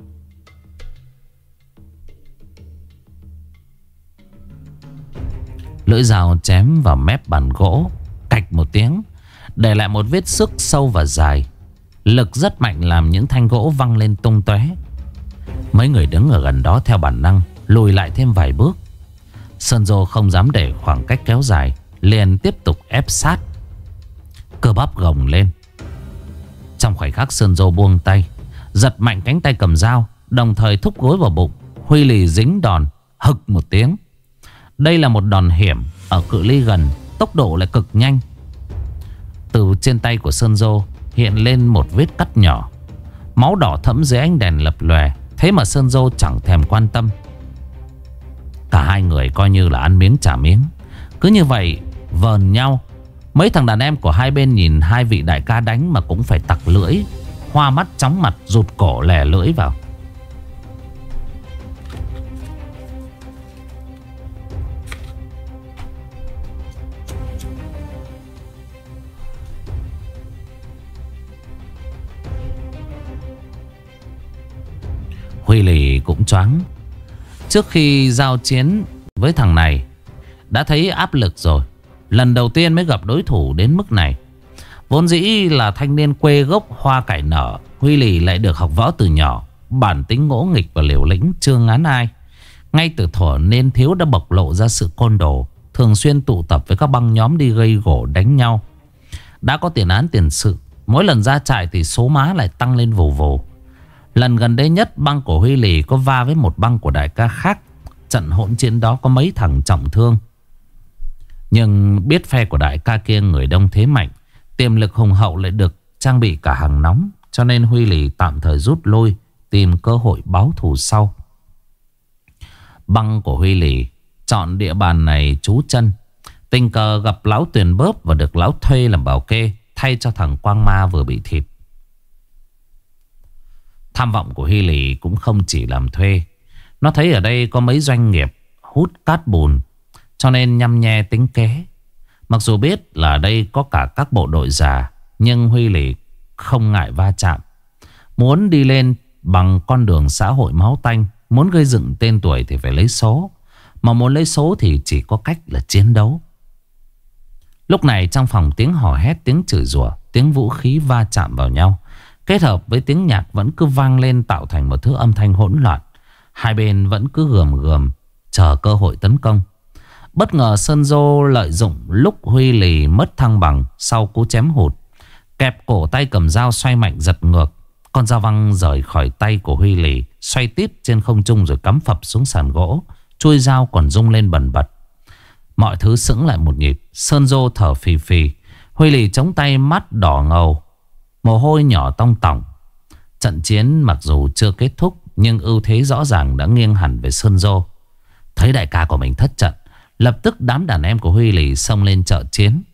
Lưỡi dao chém vào mép bàn gỗ, cạch một tiếng, để lại một vết xước sâu và dài. Lực rất mạnh làm những thanh gỗ văng lên tung tóe. Mấy người đứng ở gần đó theo bản năng lùi lại thêm vài bước. Sơn Dô không dám để khoảng cách kéo dài, liền tiếp tục ép sát. Cơ bắp gồng lên. Trong khoảnh khắc Sơn Dô buông tay, giật mạnh cánh tay cầm dao, đồng thời thúc gối vào bụng. Huy Lì dính đòn, hực một tiếng. Đây là một đòn hiểm ở cự ly gần, tốc độ lại cực nhanh. Từ trên tay của Sơn Dô hiện lên một vết cắt nhỏ, máu đỏ thẫm dưới ánh đèn lập lòe. Thế mà Sơn Dô chẳng thèm quan tâm. Cả hai người coi như là ăn miếng trả miếng, cứ như vậy vờn nhau. Mấy thằng đàn em của hai bên nhìn hai vị đại ca đánh mà cũng phải tặc lưỡi, hoa mắt chóng mặt, rụt cổ lè lưỡi vào. Huy Lì cũng choáng. Trước khi giao chiến với thằng này đã thấy áp lực rồi. Lần đầu tiên mới gặp đối thủ đến mức này. Vốn dĩ là thanh niên quê gốc hoa cải nở, Huy Lì lại được học võ từ nhỏ. Bản tính ngỗ nghịch và liều lĩnh chưa ngán ai. Ngay từ thuở niên thiếu đã bộc lộ ra sự côn đồ, thường xuyên tụ tập với các băng nhóm đi gây gổ đánh nhau. Đã có tiền án tiền sự, mỗi lần ra trại thì số má lại tăng lên vù vù. Lần gần đây nhất băng của Huy Lì có va với một băng của đại ca khác. Trận hỗn chiến đó có mấy thằng trọng thương. Nhưng biết phe của đại ca kia người đông thế mạnh, tiềm lực hùng hậu lại được trang bị cả hàng nóng, cho nên Huy Lì tạm thời rút lui, tìm cơ hội báo thù sau. Băng của Huy Lì chọn địa bàn này trú chân, tình cờ gặp lão Tuyền Bớp và được lão thuê làm bảo kê, thay cho thằng Quang Ma vừa bị thịt. Tham vọng của Huy Lì cũng không chỉ làm thuê. Nó thấy ở đây có mấy doanh nghiệp hút cát bùn, cho nên nhăm nhe tính kế. Mặc dù biết là ở đây có cả các bộ đội già, nhưng Huy Lì không ngại va chạm. Muốn đi lên bằng con đường xã hội máu tanh, muốn gây dựng tên tuổi thì phải lấy số. Mà muốn lấy số thì chỉ có cách là chiến đấu. Lúc này trong phòng tiếng hò hét, tiếng chửi rủa, tiếng vũ khí va chạm vào nhau, kết hợp với tiếng nhạc vẫn cứ vang lên, tạo thành một thứ âm thanh hỗn loạn. Hai bên vẫn cứ gườm gườm chờ cơ hội tấn công. Bất ngờ Sơn Dô lợi dụng lúc Huy Lì mất thăng bằng sau cú chém hụt, kẹp cổ tay cầm dao xoay mạnh giật ngược. Con dao văng rời khỏi tay của Huy Lì, xoay tít trên không trung rồi cắm phập xuống sàn gỗ. Chuôi dao còn rung lên bần bật. Mọi thứ sững lại một nhịp. Sơn Dô thở phì phì. Huy Lì chống tay, mắt đỏ ngầu, mồ hôi nhỏ tong tỏng. Trận chiến mặc dù chưa kết thúc, nhưng ưu thế rõ ràng đã nghiêng hẳn về Sơn Dô. Thấy đại ca của mình thất trận, lập tức đám đàn em của Huy Lì xông lên trợ chiến.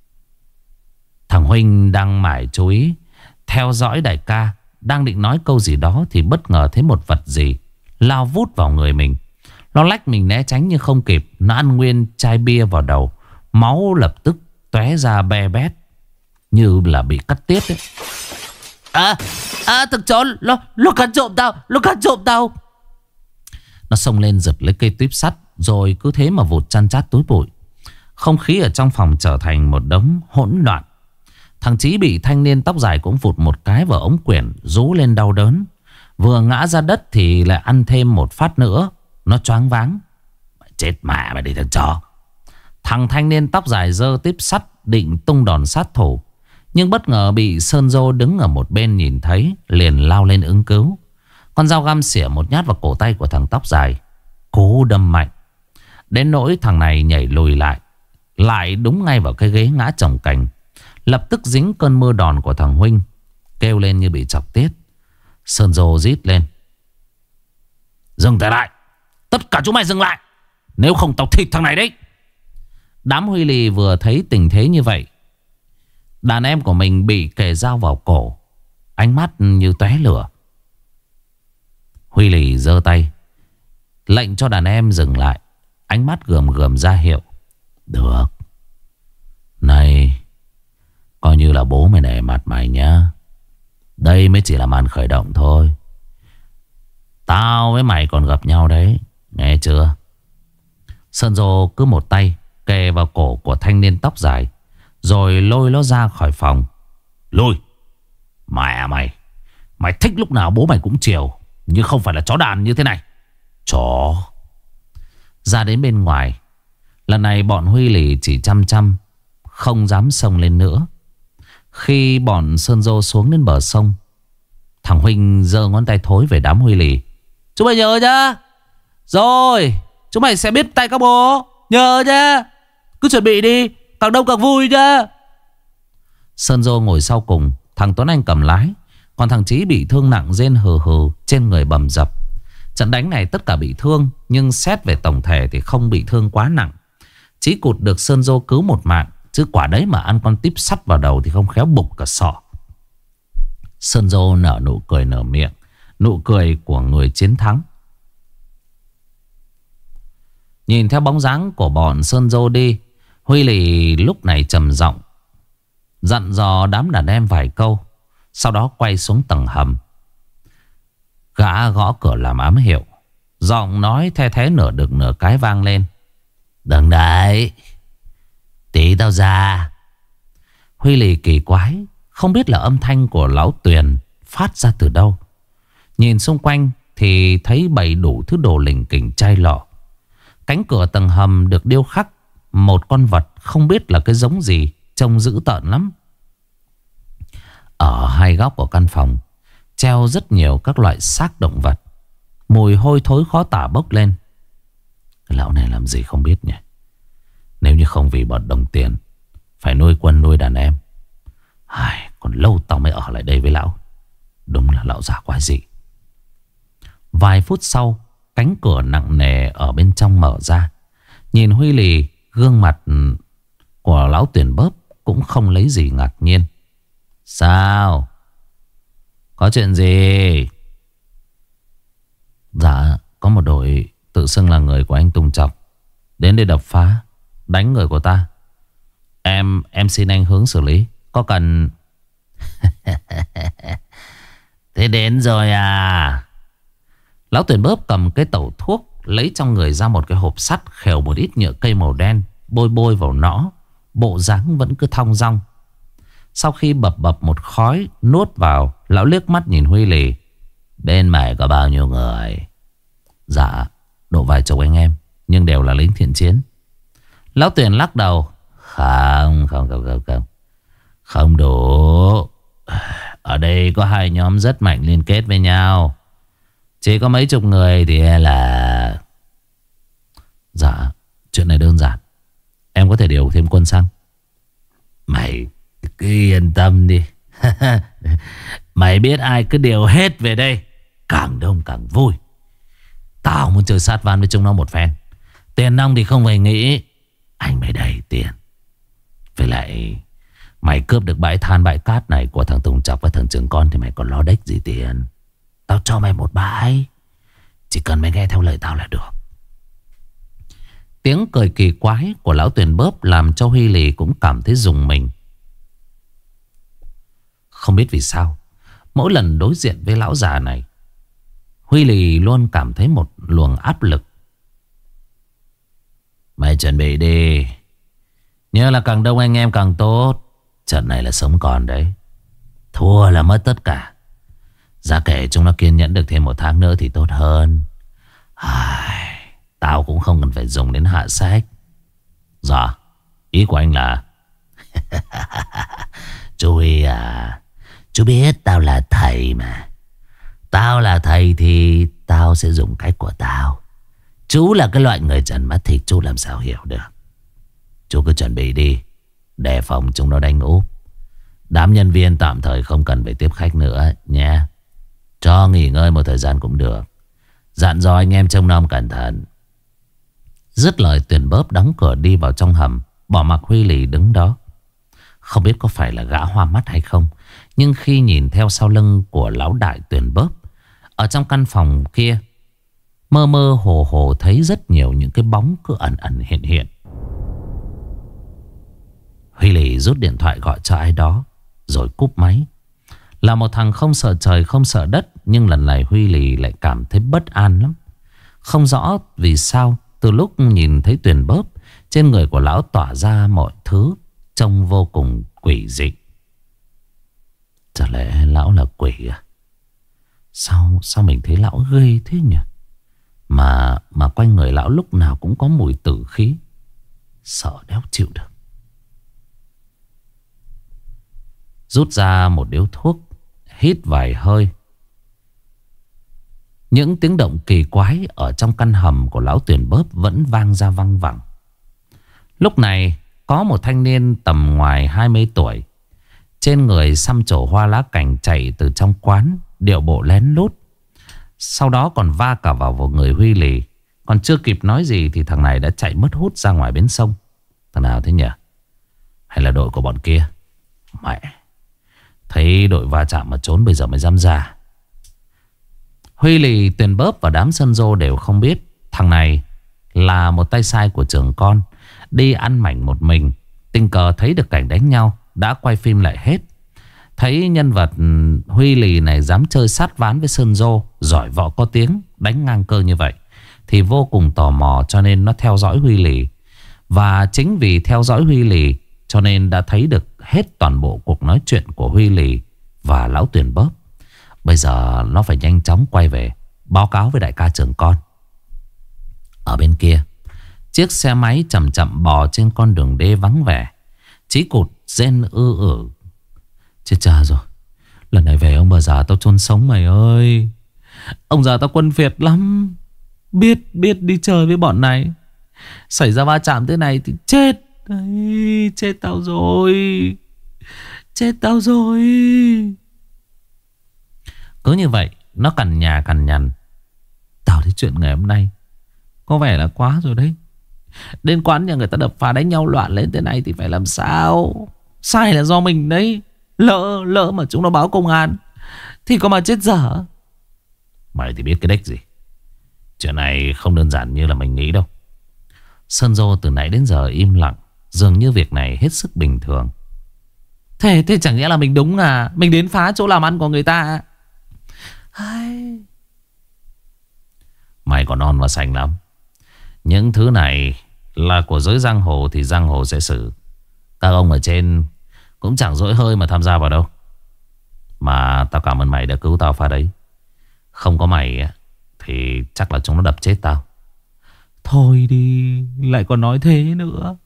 Thằng Huynh đang mải chú ý theo dõi đại ca, đang định nói câu gì đó thì bất ngờ thấy một vật gì lao vút vào người mình. Nó lách mình né tránh nhưng không kịp. Nó ăn nguyên chai bia vào đầu. Máu lập tức tóe ra be bét, như là bị cắt tiết ấy. Thằng chó nó cắn trộm tao, nó cắn trộm tao. Nó xông lên giật lấy cây tuyếp sắt, rồi cứ thế mà vụt chăn chát túi bụi. Không khí ở trong phòng trở thành một đống hỗn loạn. Thằng Chí bị thanh niên tóc dài cũng vụt một cái vào ống quyển, rú lên đau đớn. Vừa ngã ra đất thì lại ăn thêm một phát nữa. Nó choáng váng. Chết mẹ mày đi thằng chó. Thằng thanh niên tóc dài giơ tiếp sắt định tung đòn sát thủ, nhưng bất ngờ bị Sơn Dô đứng ở một bên nhìn thấy, liền lao lên ứng cứu. Con dao găm xỉa một nhát vào cổ tay của thằng tóc dài, cú đâm mạnh đến nỗi thằng này nhảy lùi lại đúng ngay vào cái ghế ngã chồng cành. Lập tức dính cơn mưa đòn của thằng Huynh, kêu lên như bị chọc tiết. Sơn Dô rít lên: dừng tay lại, tất cả chúng mày dừng lại, nếu không tao thịt thằng này đấy. Đám Huy Lì vừa thấy tình thế như vậy, đàn em của mình bị kề dao vào cổ, ánh mắt như tóe lửa. Huy Lì giơ tay lệnh cho đàn em dừng lại, ánh mắt gườm gườm ra hiệu: được, này, coi như là bố mày nể mặt mày nhá. Đây mới chỉ là màn khởi động thôi. Tao với mày còn gặp nhau đấy, nghe chưa? Sơn Dô cứ một tay kề vào cổ của thanh niên tóc dài, rồi lôi nó ra khỏi phòng. Lôi! Mẹ mày! Mày thích lúc nào bố mày cũng chiều, nhưng không phải là chó đàn như thế này. Chó! Ra đến bên ngoài, lần này bọn Huy Lì chỉ chăm không dám xông lên nữa. Khi bọn Sơn Dô xuống đến bờ sông, thằng Huynh giơ ngón tay thối về đám Huy Lì: chúng mày nhớ nhá. Rồi, chúng mày sẽ biết tay các bố. Nhớ nhá. Cứ chuẩn bị đi, càng đông càng vui nhá. Sơn Dô ngồi sau cùng, thằng Tuấn Anh cầm lái, còn thằng Chí bị thương nặng, rên hừ hừ, trên người bầm dập. Trận đánh này tất cả bị thương, nhưng xét về tổng thể thì không bị thương quá nặng. Chí cụt được Sơn Dô cứu một mạng, chứ quả đấy mà ăn con típ sắt vào đầu thì không khéo bục cả sọ. Sơn Dô nở nụ cười nở miệng, nụ cười của người chiến thắng. Nhìn theo bóng dáng của bọn Sơn Dô đi, Huy Lì lúc này trầm giọng dặn dò đám đàn em vài câu, sau đó quay xuống tầng hầm. Gã gõ cửa làm ám hiệu, giọng nói the thé nửa đực nửa cái vang lên: đừng đấy, tí tao ra. Huy Lì kỳ quái, không biết là âm thanh của lão Tuyền phát ra từ đâu. Nhìn xung quanh thì thấy bày đủ thứ đồ lình kình chai lọ. Cánh cửa tầng hầm được điêu khắc một con vật không biết là cái giống gì, trông dữ tợn lắm. Ở hai góc của căn phòng treo rất nhiều các loại xác động vật, mùi hôi thối khó tả bốc lên. Cái lão này làm gì không biết nhỉ. Nếu như không vì bọt đồng tiền phải nuôi quân nuôi đàn em, còn lâu tao mới ở lại đây với lão. Đúng là lão già quái dị. Vài phút sau, cánh cửa nặng nề ở bên trong mở ra. Nhìn Huy Lì, gương mặt của lão Tuyển Bớp cũng không lấy gì ngạc nhiên. Sao? Có chuyện gì? Dạ, có một đội tự xưng là người của anh Tùng Chọc đến để đập phá, đánh người của ta. Em xin anh hướng xử lý. Có cần... Thế đến rồi à? Lão Tuyển Bớp cầm cái tẩu thuốc, lấy trong người ra một cái hộp sắt, khều một ít nhựa cây màu đen, bôi vào nó. Bộ dáng vẫn cứ thong dong. Sau khi bập một khói nuốt vào, lão liếc mắt nhìn Huy Lì. Bên mày có bao nhiêu người? Dạ, độ vài chục anh em, nhưng đều là lính thiện chiến. Lão Tuyển lắc đầu. Không đủ. Ở đây có hai nhóm rất mạnh liên kết với nhau. Chỉ có mấy chục người thì là... Dạ, chuyện này đơn giản. Em có thể điều thêm quân sang. Mày cứ yên tâm đi. Mày biết ai cứ điều hết về đây, càng đông càng vui. Tao muốn chơi sát van với chúng nó một phen. Tiền nong thì không phải nghĩ. Anh mới đầy tiền. Với lại mày cướp được bãi than bãi cát này của thằng Tùng Chọc và thằng Trường Con thì mày còn lo đếch gì tiền. Tao cho mày một bãi, chỉ cần mày nghe theo lời tao là được. Tiếng cười kỳ quái của lão Tuyển Bớp làm cho Huy Lì cũng cảm thấy rùng mình. Không biết vì sao, mỗi lần đối diện với lão già này, Huy Lì luôn cảm thấy một luồng áp lực. Mày chuẩn bị đi. Nhớ là càng đông anh em càng tốt. Trận này là sống còn đấy. Thua là mất tất cả. Giá kể chúng nó kiên nhẫn được thêm một tháng nữa thì tốt hơn. Tao cũng không cần phải dùng đến hạ sách. Dạ, ý của anh là... Chú Huy à, chú biết tao là thầy mà. Tao là thầy thì tao sẽ dùng cách của tao. Chú là cái loại người trần mắt thịt, chú làm sao hiểu được. Chú cứ chuẩn bị đi, đề phòng chúng nó đánh úp. Đám nhân viên tạm thời không cần phải tiếp khách nữa nha. Cho nghỉ ngơi một thời gian cũng được. Dặn dò anh em trông nom cẩn thận. Dứt lời, Tuyển Bớp đóng cửa đi vào trong hầm, bỏ mặc Huy Lì đứng đó. Không biết có phải là gã hoa mắt hay không, nhưng khi nhìn theo sau lưng của lão đại Tuyển Bớp, ở trong căn phòng kia, mơ mơ hồ hồ thấy rất nhiều những cái bóng cứ ẩn ẩn hiện hiện. Huy Lì rút điện thoại gọi cho ai đó rồi cúp máy. Là một thằng không sợ trời không sợ đất, nhưng lần này Huy Lì lại cảm thấy bất an lắm. Không rõ vì sao, từ lúc nhìn thấy Tuyển Bớp, trên người của lão tỏa ra mọi thứ trông vô cùng quỷ dị. Chả lẽ lão là quỷ à? Sao mình thấy lão ghê thế nhỉ? Mà quanh người lão lúc nào cũng có mùi tử khí. Sợ đéo chịu được. Rút ra một điếu thuốc, hít vài hơi. Những tiếng động kỳ quái ở trong căn hầm của lão Tuyển Bớp vẫn vang ra văng vẳng. Lúc này có một thanh niên tầm ngoài 20 tuổi, trên người xăm trổ hoa lá cành, chạy từ trong quán, điệu bộ lén lút. Sau đó còn va cả vào người Huy Lì. Còn chưa kịp nói gì thì thằng này đã chạy mất hút ra ngoài bến sông. Thằng nào thế nhỉ? Hay là đội của bọn kia? Mẹ, thấy đội va chạm mà trốn bây giờ mới dám ra. Huy Lì, Tuyển Bớp và đám Sơn Dô đều không biết thằng này là một tay sai của Trường Con, đi ăn mảnh một mình. Tình cờ thấy được cảnh đánh nhau, đã quay phim lại hết. Thấy nhân vật Huy Lì này dám chơi sát ván với Sơn Dô, giỏi võ có tiếng, đánh ngang cơ như vậy, thì vô cùng tò mò, cho nên nó theo dõi Huy Lì. Và chính vì theo dõi Huy Lì cho nên đã thấy được hết toàn bộ cuộc nói chuyện của Huy Lì và lão Tuyển Bớp. Bây giờ nó phải nhanh chóng quay về báo cáo với đại ca Trường Con. Ở bên kia, chiếc xe máy chậm chậm bò trên con đường đê vắng vẻ. Chí Cụt rên ư. Chết cha rồi, lần này về ông bà già tao chôn sống mày ơi. Ông già tao quân Việt lắm, biết đi chơi với bọn này. Xảy ra va chạm thế này thì chết. Đấy, chết tao rồi. Chết tao rồi. Cứ như vậy nó cằn nhà cằn nhằn. Tao thấy chuyện ngày hôm nay có vẻ là quá rồi đấy. Đến quán nhà người ta đập phá đánh nhau loạn lên thế này thì phải làm sao? Sai là do mình đấy. Lỡ mà chúng nó báo công an thì có mà chết dở. Mày thì biết cái đếch gì. Chuyện này không đơn giản như là mình nghĩ đâu. Sơn Dô từ nãy đến giờ im lặng, dường như việc này hết sức bình thường. Thế chẳng nghĩa là mình đúng à? Mình đến phá chỗ làm ăn của người ta. Mày còn non và xanh lắm. Những thứ này là của giới giang hồ thì giang hồ sẽ xử. Các ông ở trên cũng chẳng dỗi hơi mà tham gia vào đâu. Mà tao cảm ơn mày đã cứu tao pha đấy. Không có mày thì chắc là chúng nó đập chết tao. Thôi đi, lại còn nói thế nữa.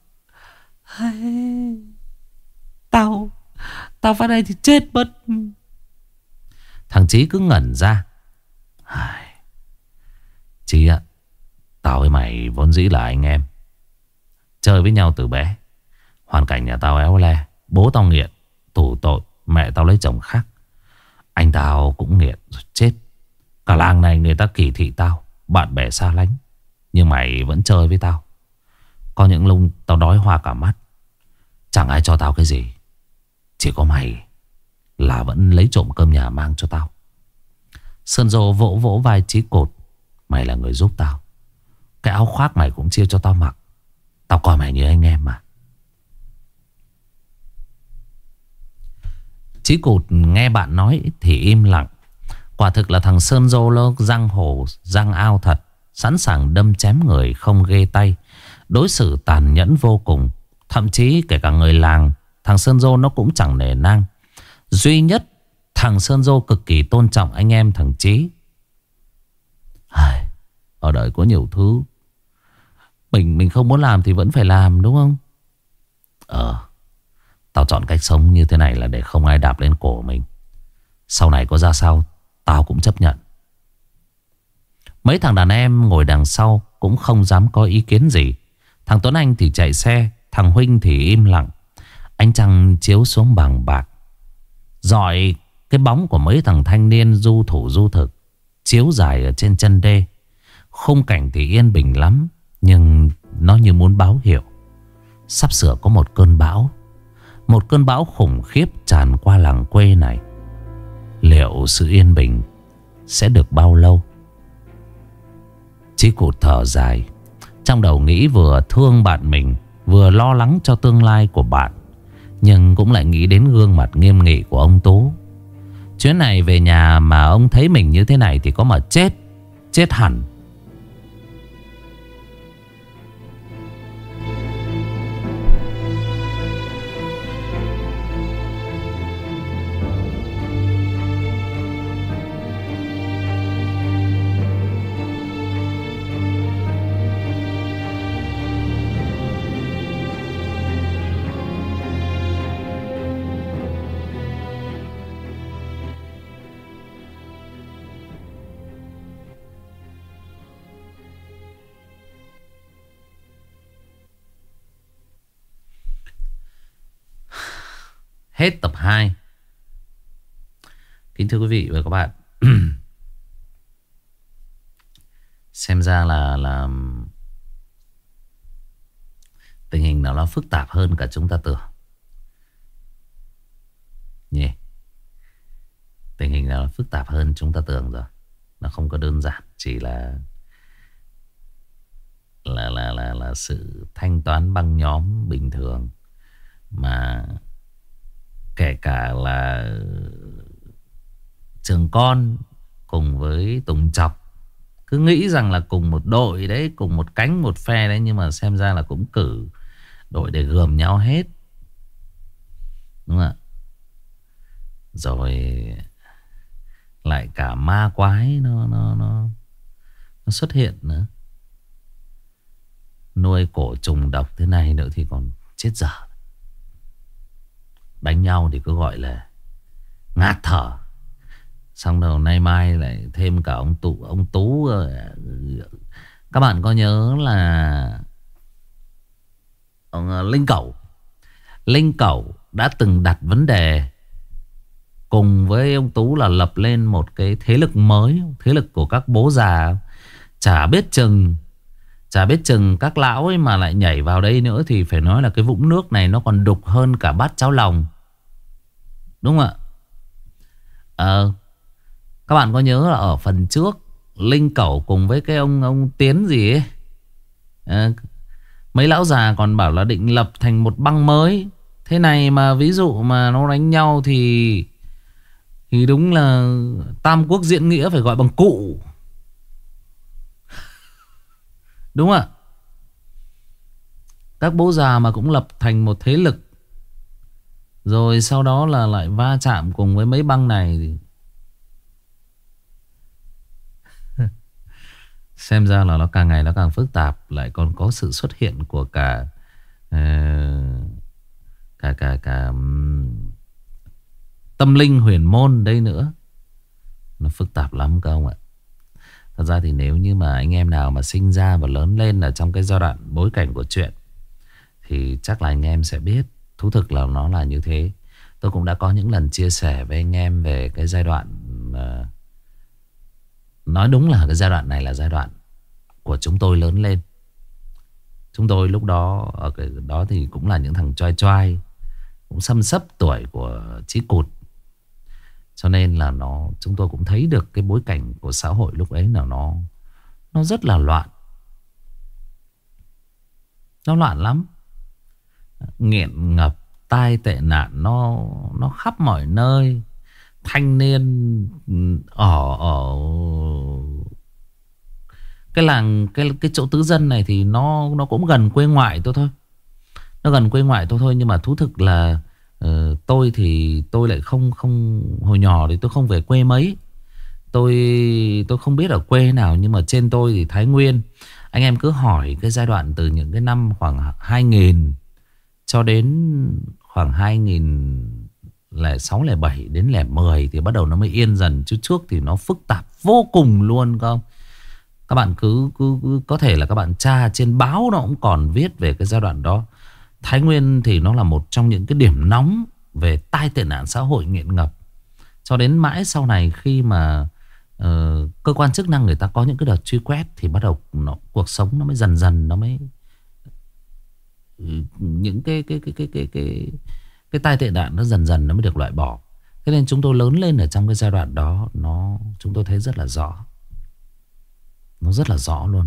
Tao pha đây thì chết mất. Thằng Chí cứ ngẩn ra. Chí ạ, tao với mày vốn dĩ là anh em, chơi với nhau từ bé. Hoàn cảnh nhà tao éo le. Bố tao nghiện, tù tội. Mẹ tao lấy chồng khác. Anh tao cũng nghiện rồi chết. Cả làng này người ta kỳ thị tao, bạn bè xa lánh. Nhưng mày vẫn chơi với tao. Có những lúc tao đói hoa cả mắt, chẳng ai cho tao cái gì. Chỉ có mày là vẫn lấy trộm cơm nhà mang cho tao. Sơn Dô vỗ vỗ vai Chí Cột. Mày là người giúp tao. Cái áo khoác mày cũng chia cho tao mặc. Tao coi mày như anh em mà. Chí Cột nghe bạn nói thì im lặng. Quả thực là thằng Sơn Dô lô giang hồ giang ao thật. Sẵn sàng đâm chém người không ghê tay. Đối xử tàn nhẫn vô cùng. Thậm chí kể cả người làng, thằng Sơn Dô nó cũng chẳng nể nang. Duy nhất thằng Sơn Dô cực kỳ tôn trọng anh em thằng Chí. Ở đời có nhiều thứ mình không muốn làm thì vẫn phải làm, đúng không? Tao chọn cách sống như thế này là để không ai đạp lên cổ mình. Sau này có ra sao tao cũng chấp nhận. Mấy thằng đàn em ngồi đằng sau cũng không dám có ý kiến gì. Thằng Tuấn Anh thì chạy xe, thằng Huynh thì im lặng. Ánh trăng chiếu xuống bằng bạc, rọi cái bóng của mấy thằng thanh niên du thủ du thực, chiếu dài ở trên chân đê. Khung cảnh thì yên bình lắm, nhưng nó như muốn báo hiệu sắp sửa có một cơn bão. Một cơn bão khủng khiếp tràn qua làng quê này. Liệu sự yên bình sẽ được bao lâu? Chí Cụt thở dài, trong đầu nghĩ vừa thương bạn mình, vừa lo lắng cho tương lai của bạn, nhưng cũng lại nghĩ đến gương mặt nghiêm nghị của ông Tú. Chuyến này về nhà mà ông thấy mình như thế này thì có mà chết. Chết hẳn. Hết tập 2. Kính thưa quý vị và các bạn, xem ra là tình hình nó phức tạp hơn cả chúng ta tưởng nhỉ. Tình hình nó phức tạp hơn chúng ta tưởng rồi. Nó không có đơn giản chỉ là sự thanh toán băng nhóm bình thường, mà kể cả là Trường Con cùng với Tùng Chọc cứ nghĩ rằng là cùng một đội đấy, cùng một cánh một phe đấy, nhưng mà xem ra là cũng cử đội để gườm nhau hết, đúng không ạ? Rồi lại cả ma quái nó xuất hiện nữa, nuôi cổ trùng độc thế này nữa thì còn chết dở. Đánh nhau thì cứ gọi là ngạt thở. Xong đầu nay mai lại thêm cả ông Tú. Các bạn có nhớ là Linh Cẩu. Linh Cẩu đã từng đặt vấn đề cùng với ông Tú là lập lên một cái thế lực mới, thế lực của các bố già. Chả biết chừng các lão ấy mà lại nhảy vào đây nữa thì phải nói là cái vũng nước này nó còn đục hơn cả bát cháo lòng. Đúng không ạ? Các bạn có nhớ là ở phần trước Linh Cẩu cùng với cái ông Tiến gì ấy, mấy lão già còn bảo là định lập thành một băng mới. Thế này mà ví dụ mà nó đánh nhau thì đúng là Tam Quốc diễn nghĩa phải gọi bằng cụ. Đúng không ạ? Các bố già mà cũng lập thành một thế lực, rồi sau đó là lại va chạm cùng với mấy băng này thì xem ra là nó càng ngày nó càng phức tạp. Lại còn có sự xuất hiện của cả tâm linh huyền môn đây nữa. Nó phức tạp lắm các ông ạ. Thật ra thì nếu như mà anh em nào mà sinh ra và lớn lên ở trong cái giai đoạn bối cảnh của chuyện thì chắc là anh em sẽ biết thú thực là nó là như thế. Tôi cũng đã có những lần chia sẻ với anh em về cái giai đoạn nói đúng là cái giai đoạn này là giai đoạn của chúng tôi lớn lên. Chúng tôi lúc đó ở cái đó thì cũng là những thằng choai choai, cũng xăm xấp tuổi của Chí Cụt. Cho nên là chúng tôi cũng thấy được cái bối cảnh của xã hội lúc ấy là nó rất là loạn. Nó loạn lắm. Nghiện ngập, tai tệ nạn nó khắp mọi nơi. Thanh niên ở cái làng cái chỗ tứ dân này thì nó cũng gần quê ngoại tôi thôi. Nó gần quê ngoại tôi thôi, nhưng mà thú thực là tôi thì tôi lại không hồi nhỏ thì tôi không về quê mấy. Tôi không biết ở quê nào, nhưng mà trên tôi thì Thái Nguyên. Anh em cứ hỏi cái giai đoạn từ những cái năm khoảng 2000 cho đến khoảng 2006, 07 đến 2010 thì bắt đầu nó mới yên dần, chứ trước thì nó phức tạp vô cùng luôn không? Các bạn cứ có thể là các bạn tra trên báo nó cũng còn viết về cái giai đoạn đó. Thái Nguyên thì nó là một trong những cái điểm nóng về tai tệ nạn xã hội nghiện ngập. Cho đến mãi sau này khi mà cơ quan chức năng người ta có những cái đợt truy quét thì bắt đầu cuộc sống nó mới dần dần nó mới những cái tai tệ nạn nó dần dần nó mới được loại bỏ. Thế nên chúng tôi lớn lên ở trong cái giai đoạn đó, chúng tôi thấy rất là rõ. Nó rất là rõ luôn.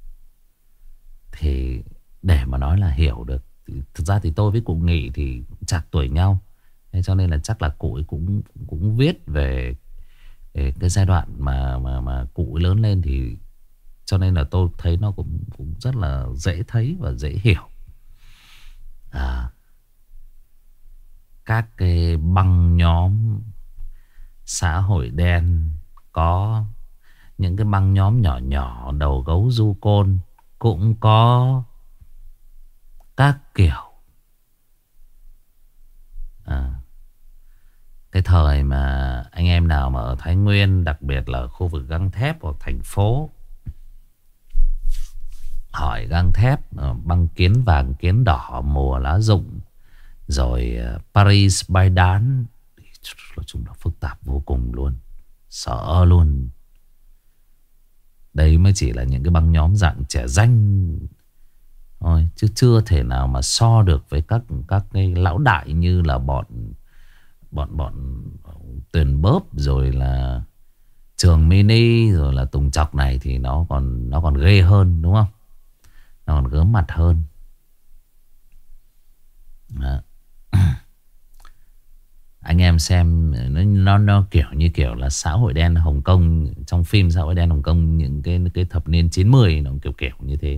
Thì để mà nói là hiểu được thì thực ra thì tôi với cụ Nghị thì chạc tuổi nhau. Thế cho nên là chắc là cụ ấy cũng viết về cái giai đoạn mà cụ ấy lớn lên, thì cho nên là tôi thấy nó cũng rất là dễ thấy và dễ hiểu. Các cái băng nhóm xã hội đen, có những cái băng nhóm nhỏ nhỏ đầu gấu du côn, cũng có các kiểu. Cái thời mà anh em nào mà ở Thái Nguyên, đặc biệt là khu vực Găng Thép hoặc thành phố, hỏi Găng Thép, băng Kiến Vàng Kiến Đỏ, Mùa Lá Rụng, rồi Paris Bay Đán, nói chung là phức tạp vô cùng luôn, sợ luôn. Đấy mới chỉ là những cái băng nhóm dạng trẻ danh thôi, chứ chưa thể nào mà so được với các cái lão đại như là bọn Tuyền Bóp, rồi là Trường Mini, rồi là Tùng Chọc này thì nó còn ghê hơn, đúng không? Nó còn gớm mặt hơn. Đó. Anh em xem nó kiểu là xã hội đen Hồng Kông. Trong phim xã hội đen Hồng Kông những cái thập niên 90 nó kiểu như thế.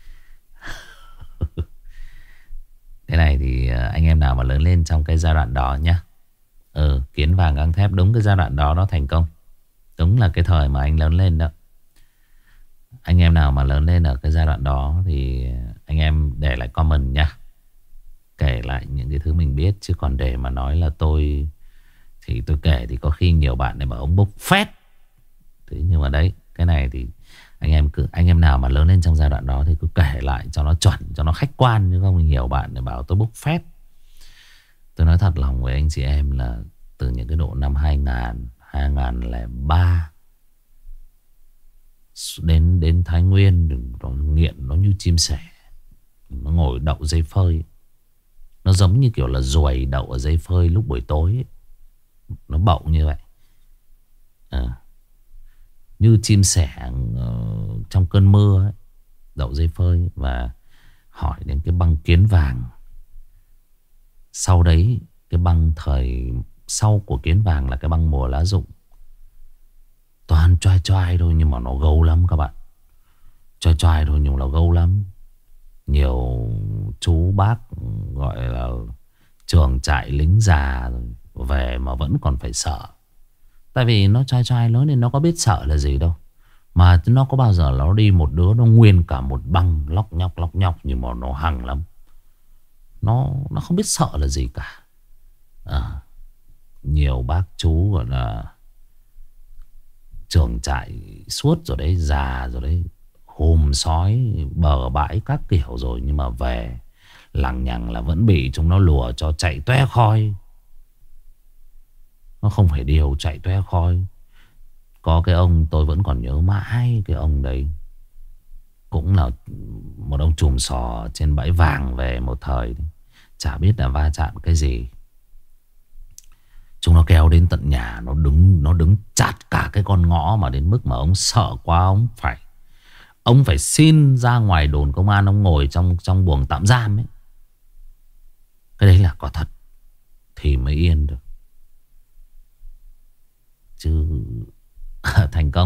Thế này thì anh em nào mà lớn lên trong cái giai đoạn đó nhá. Kiến Vàng Găng Thép, đúng cái giai đoạn đó nó thành công. Đúng là cái thời mà anh lớn lên đó. Anh em nào mà lớn lên ở cái giai đoạn đó thì anh em để lại comment nhá, kể lại những cái thứ mình biết. Chứ còn để mà nói là tôi thì tôi kể thì có khi nhiều bạn này bảo ông bốc phét. Thế nhưng mà đấy, cái này thì Anh em nào mà lớn lên trong giai đoạn đó thì cứ kể lại cho nó chuẩn, cho nó khách quan, chứ không nhiều bạn để bảo tôi bốc phét. Tôi nói thật lòng với anh chị em là từ những cái độ năm 2000, 2003 đến Thái Nguyên, nó nghiện nó như chim sẻ. Nó ngồi đậu dây phơi, nó giống như kiểu là ruồi đậu ở dây phơi lúc buổi tối ấy. Nó bậu như vậy. Như chim sẻ trong cơn mưa ấy, đậu dây phơi. Và hỏi đến cái băng Kiến Vàng. Sau đấy cái băng thời sau của Kiến Vàng là cái băng Mùa Lá Rụng. Toàn choai choai thôi nhưng mà nó gâu lắm các bạn. Choai choai thôi nhưng mà nó gâu lắm. Nhiều chú bác gọi là trường trại lính già rồi, về mà vẫn còn phải sợ. Tại vì nó choai choai lớn nên nó có biết sợ là gì đâu. Mà nó có bao giờ nó đi một đứa nó nguyên cả một băng lóc nhóc nhưng mà nó hăng lắm. Nó không biết sợ là gì cả. Nhiều bác chú gọi là trường trại suốt rồi đấy, già rồi đấy, hùm sói bờ bãi các kiểu rồi, nhưng mà về lằng nhằng là vẫn bị chúng nó lùa cho chạy toe khói. Nó không phải điều chạy toe khói. Có cái ông tôi vẫn còn nhớ mãi. Cái ông đấy cũng là một ông trùm sò trên bãi vàng về một thời. Chả biết là va chạm cái gì. Chúng nó kéo đến tận nhà. Nó đứng chặt cả cái con ngõ. Mà đến mức mà ông sợ quá. Ông phải xin ra ngoài đồn công an. Ông ngồi trong buồng tạm giam ấy. Cái đấy là có thật thì mới yên được. Chứ thành công.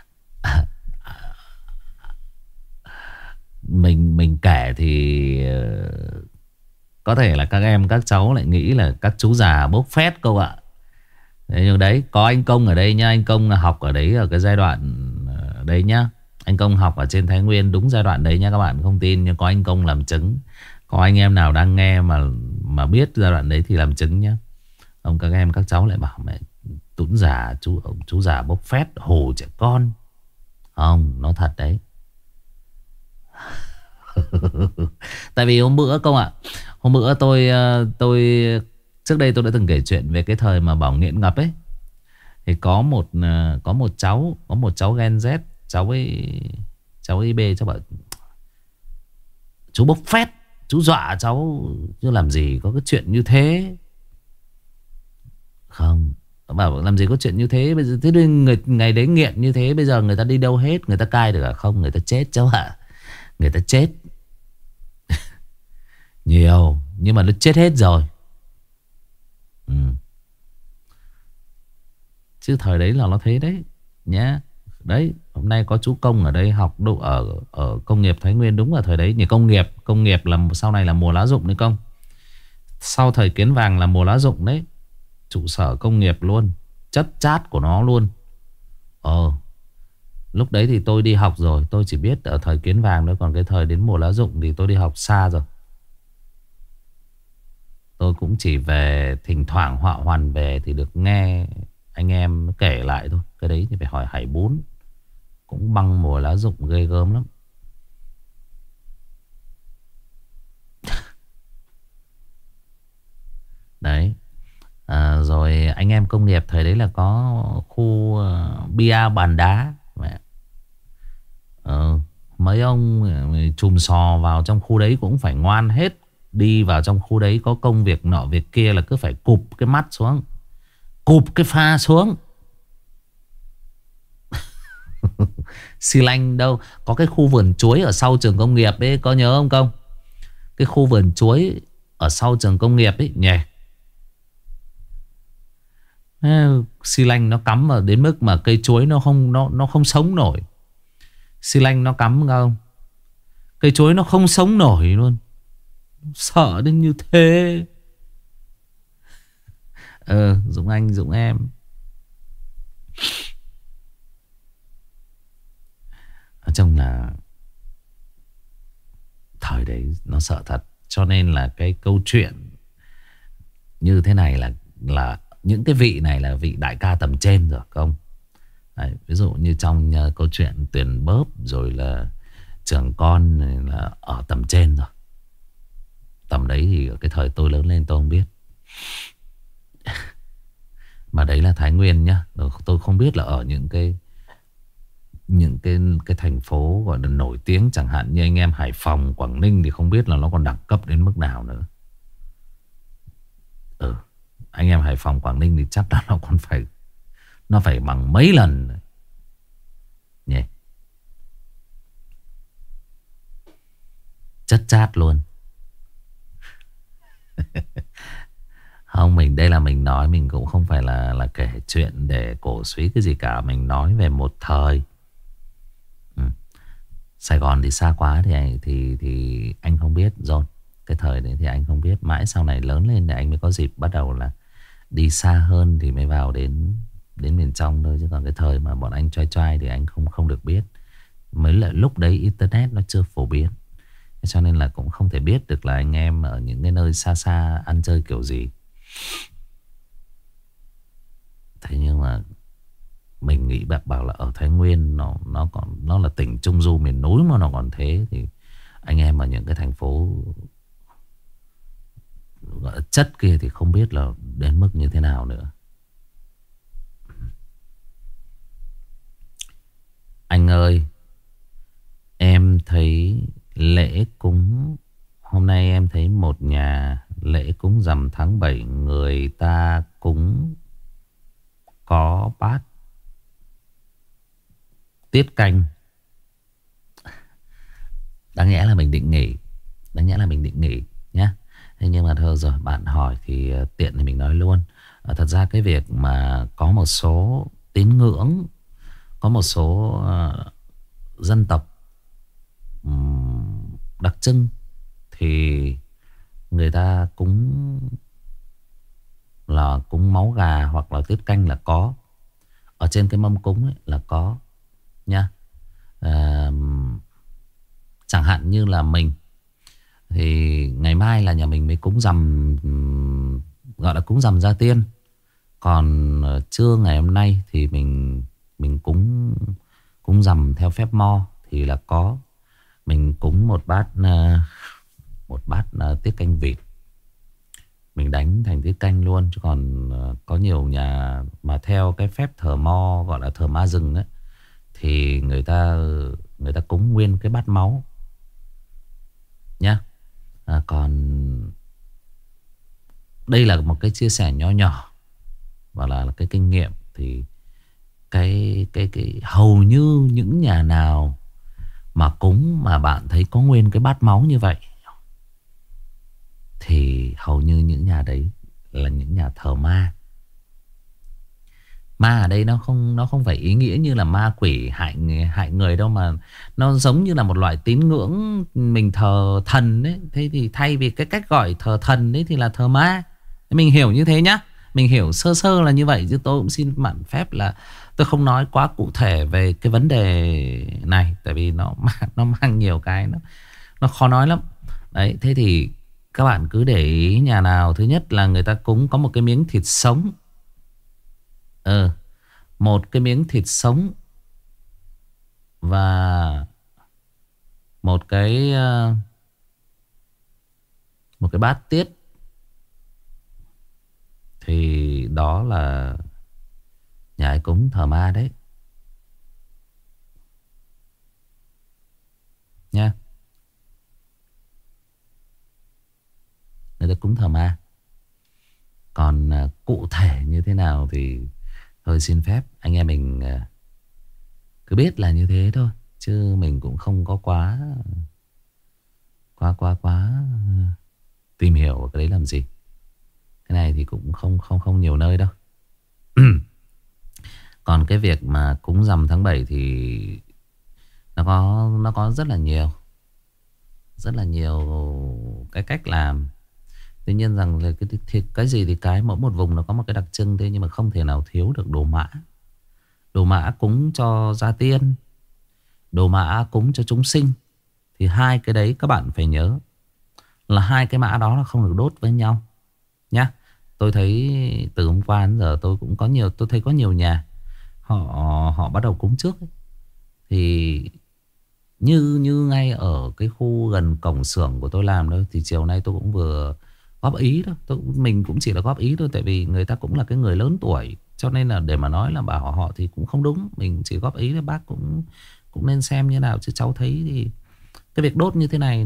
Mình kể thì có thể là các em các cháu lại nghĩ là các chú già bốc phét câu ạ. Thế nhưng đấy, có anh Công ở đây nhá. Anh Công học ở đấy ở cái giai đoạn đấy nhá. Anh Công học ở trên Thái Nguyên đúng giai đoạn đấy nhá. Các bạn không tin nhưng có anh Công làm chứng. Có anh em nào đang nghe mà biết giai đoạn đấy thì làm chứng nhá. Ông các em các cháu lại bảo mẹ Tuấn già, chú già bốc phét hù trẻ con. Không, nó thật đấy. Tại vì hôm bữa Công ạ, hôm bữa tôi trước đây tôi đã từng kể chuyện về cái thời mà Bảo nghiện ngập ấy. Thì có một cháu Gen Z, cháu IB cháu bảo chú bốc phét, chú dọa cháu chứ làm gì có cái chuyện như thế. Không, bảo làm gì có chuyện như thế. Bây giờ thế ngày đấy nghiện như thế, bây giờ người ta đi đâu hết, người ta cai được à? Không, người ta chết cháu ạ. Người ta chết nhiều, nhưng mà nó chết hết rồi. Chứ thời đấy là nó thế đấy nhá. Đấy, hôm nay có chú Công ở đây học độ ở công nghiệp Thái Nguyên. Đúng là thời đấy nhỉ. Công nghiệp là sau này là Mùa Lá Rụng đấy Công. Sau thời Kiến Vàng là Mùa Lá Rụng đấy. Trụ sở công nghiệp luôn, chất chát của nó luôn. Lúc đấy thì tôi đi học rồi. Tôi chỉ biết ở thời Kiến Vàng nữa. Còn cái thời đến Mùa Lá Rụng thì tôi đi học xa rồi. Tôi cũng chỉ về thỉnh thoảng họa hoàn về thì được nghe anh em kể lại thôi. Cái đấy thì phải hỏi Hải Bún. Cũng băng Mùa Lá Rụng ghê gớm lắm. Đấy. Rồi anh em công nghiệp thời đấy là có khu bia bàn đá. Mấy ông chùm sò vào trong khu đấy cũng phải ngoan hết. Đi vào trong khu đấy có công việc nọ việc kia là cứ phải cụp cái mắt xuống, cụp cái pha xuống. Xi lanh đâu. Có cái khu vườn chuối ở sau trường công nghiệp ấy, có nhớ không Công? Cái khu vườn chuối ở sau trường công nghiệp ấy nhỉ. Xi lanh nó cắm vào đến mức mà cây chuối nó không sống nổi. Xi lanh nó cắm không, cây chuối nó không sống nổi luôn. Sợ đến như thế. Dũng anh Dũng em. Nói chung là thời đấy nó sợ thật. Cho nên là cái câu chuyện như thế này là những cái vị này là vị đại ca tầm trên rồi không? Đấy, ví dụ như trong câu chuyện Tuyền Bớp rồi là Trưởng Con này là ở tầm trên rồi. Tầm đấy thì ở cái thời tôi lớn lên tôi không biết. Mà đấy là Thái Nguyên nhá. Tôi không biết là ở những cái thành phố gọi là nổi tiếng, chẳng hạn như anh em Hải Phòng, Quảng Ninh thì không biết là nó còn đẳng cấp đến mức nào nữa. Anh em Hải Phòng, Quảng Ninh thì chắc là nó phải bằng mấy lần nhỉ. Chất chát luôn. Không, đây là mình nói, mình cũng không phải là kể chuyện để cổ suý cái gì cả. Mình nói về một thời. Sài Gòn thì xa quá thì anh không biết rồi. Cái thời đấy thì anh không biết. Mãi sau này lớn lên thì anh mới có dịp bắt đầu là đi xa hơn thì mới vào đến miền trong thôi. Chứ còn cái thời mà bọn anh choai choai thì anh không được biết. Mới là lúc đấy internet nó chưa phổ biến, cho nên là cũng không thể biết được là anh em ở những cái nơi xa xa ăn chơi kiểu gì. Thế nhưng mà mình nghĩ bác bảo là ở Thái Nguyên nó là tỉnh trung du miền núi mà nó còn thế, thì anh em ở những cái thành phố gọi là chất kia thì không biết là đến mức như thế nào nữa. Anh ơi, em thấy lễ cúng hôm nay, em thấy một nhà lễ cúng rằm tháng 7 người ta cúng có bát tiết canh. Đáng nhẽ là mình định nghỉ nhá. Thế nhưng mà thôi rồi, bạn hỏi thì tiện thì mình nói luôn. Thật ra cái việc mà có một số tín ngưỡng, có một số dân tộc đặc trưng thì người ta cúng là cúng máu gà hoặc là tiết canh là có. Ở trên cái mâm cúng ấy là có nha. Chẳng hạn như là mình thì ngày mai là nhà mình mới cúng rằm, gọi là cúng rằm gia tiên. Còn trưa ngày hôm nay thì mình cúng rằm theo phép Mo thì là có. Mình cúng một bát tiết canh vịt, mình đánh thành tiết canh luôn. Chứ còn có nhiều nhà mà theo cái phép thờ Mo, gọi là thờ ma rừng ấy, thì người ta cúng nguyên cái bát máu nhá. Còn đây là một cái chia sẻ nho nhỏ và là cái kinh nghiệm. Thì cái hầu như những nhà nào mà cúng mà bạn thấy có nguyên cái bát máu như vậy thì hầu như những nhà đấy là những nhà thờ ma. Ma ở đây nó không phải ý nghĩa như là ma quỷ hại người đâu, mà nó giống như là một loại tín ngưỡng mình thờ thần đấy. Thế thì thay vì cái cách gọi thờ thần đấy thì là thờ ma. Mình hiểu như thế nhá. Mình hiểu sơ sơ là như vậy, chứ tôi cũng xin mạn phép là tôi không nói quá cụ thể về cái vấn đề này, tại vì nó mang nhiều cái nó khó nói lắm. Đấy, thế thì các bạn cứ để ý nhà nào, thứ nhất là người ta cúng có một cái miếng thịt sống. Một cái miếng thịt sống và một cái bát tiết, thì đó là nhà ấy cúng thờ ma đấy nha. Người ta cúng thờ ma. Còn cụ thể như thế nào thì thôi xin phép anh em mình cứ biết là như thế thôi, chứ mình cũng không có quá tìm hiểu cái đấy làm gì. Cái này thì cũng không nhiều nơi đâu. Còn cái việc mà cúng rằm tháng 7 thì nó có rất là nhiều cái cách làm. Tuy nhiên rằng là cái gì thì mỗi một vùng nó có một cái đặc trưng. Thế nhưng mà không thể nào thiếu được đồ mã. Đồ mã cúng cho gia tiên, đồ mã cúng cho chúng sinh. Thì hai cái đấy các bạn phải nhớ là hai cái mã đó là không được đốt với nhau nhá. Tôi thấy từ hôm qua đến giờ tôi thấy có nhiều nhà họ họ bắt đầu cúng trước ấy. Thì như như ngay ở cái khu gần cổng xưởng của tôi làm thôi, thì chiều nay tôi cũng vừa góp ý thôi. Mình cũng chỉ là góp ý thôi, tại vì người ta cũng là cái người lớn tuổi, cho nên là để mà nói là bảo họ thì cũng không đúng. Mình chỉ góp ý là bác cũng cũng nên xem như nào, chứ cháu thấy thì cái việc đốt như thế này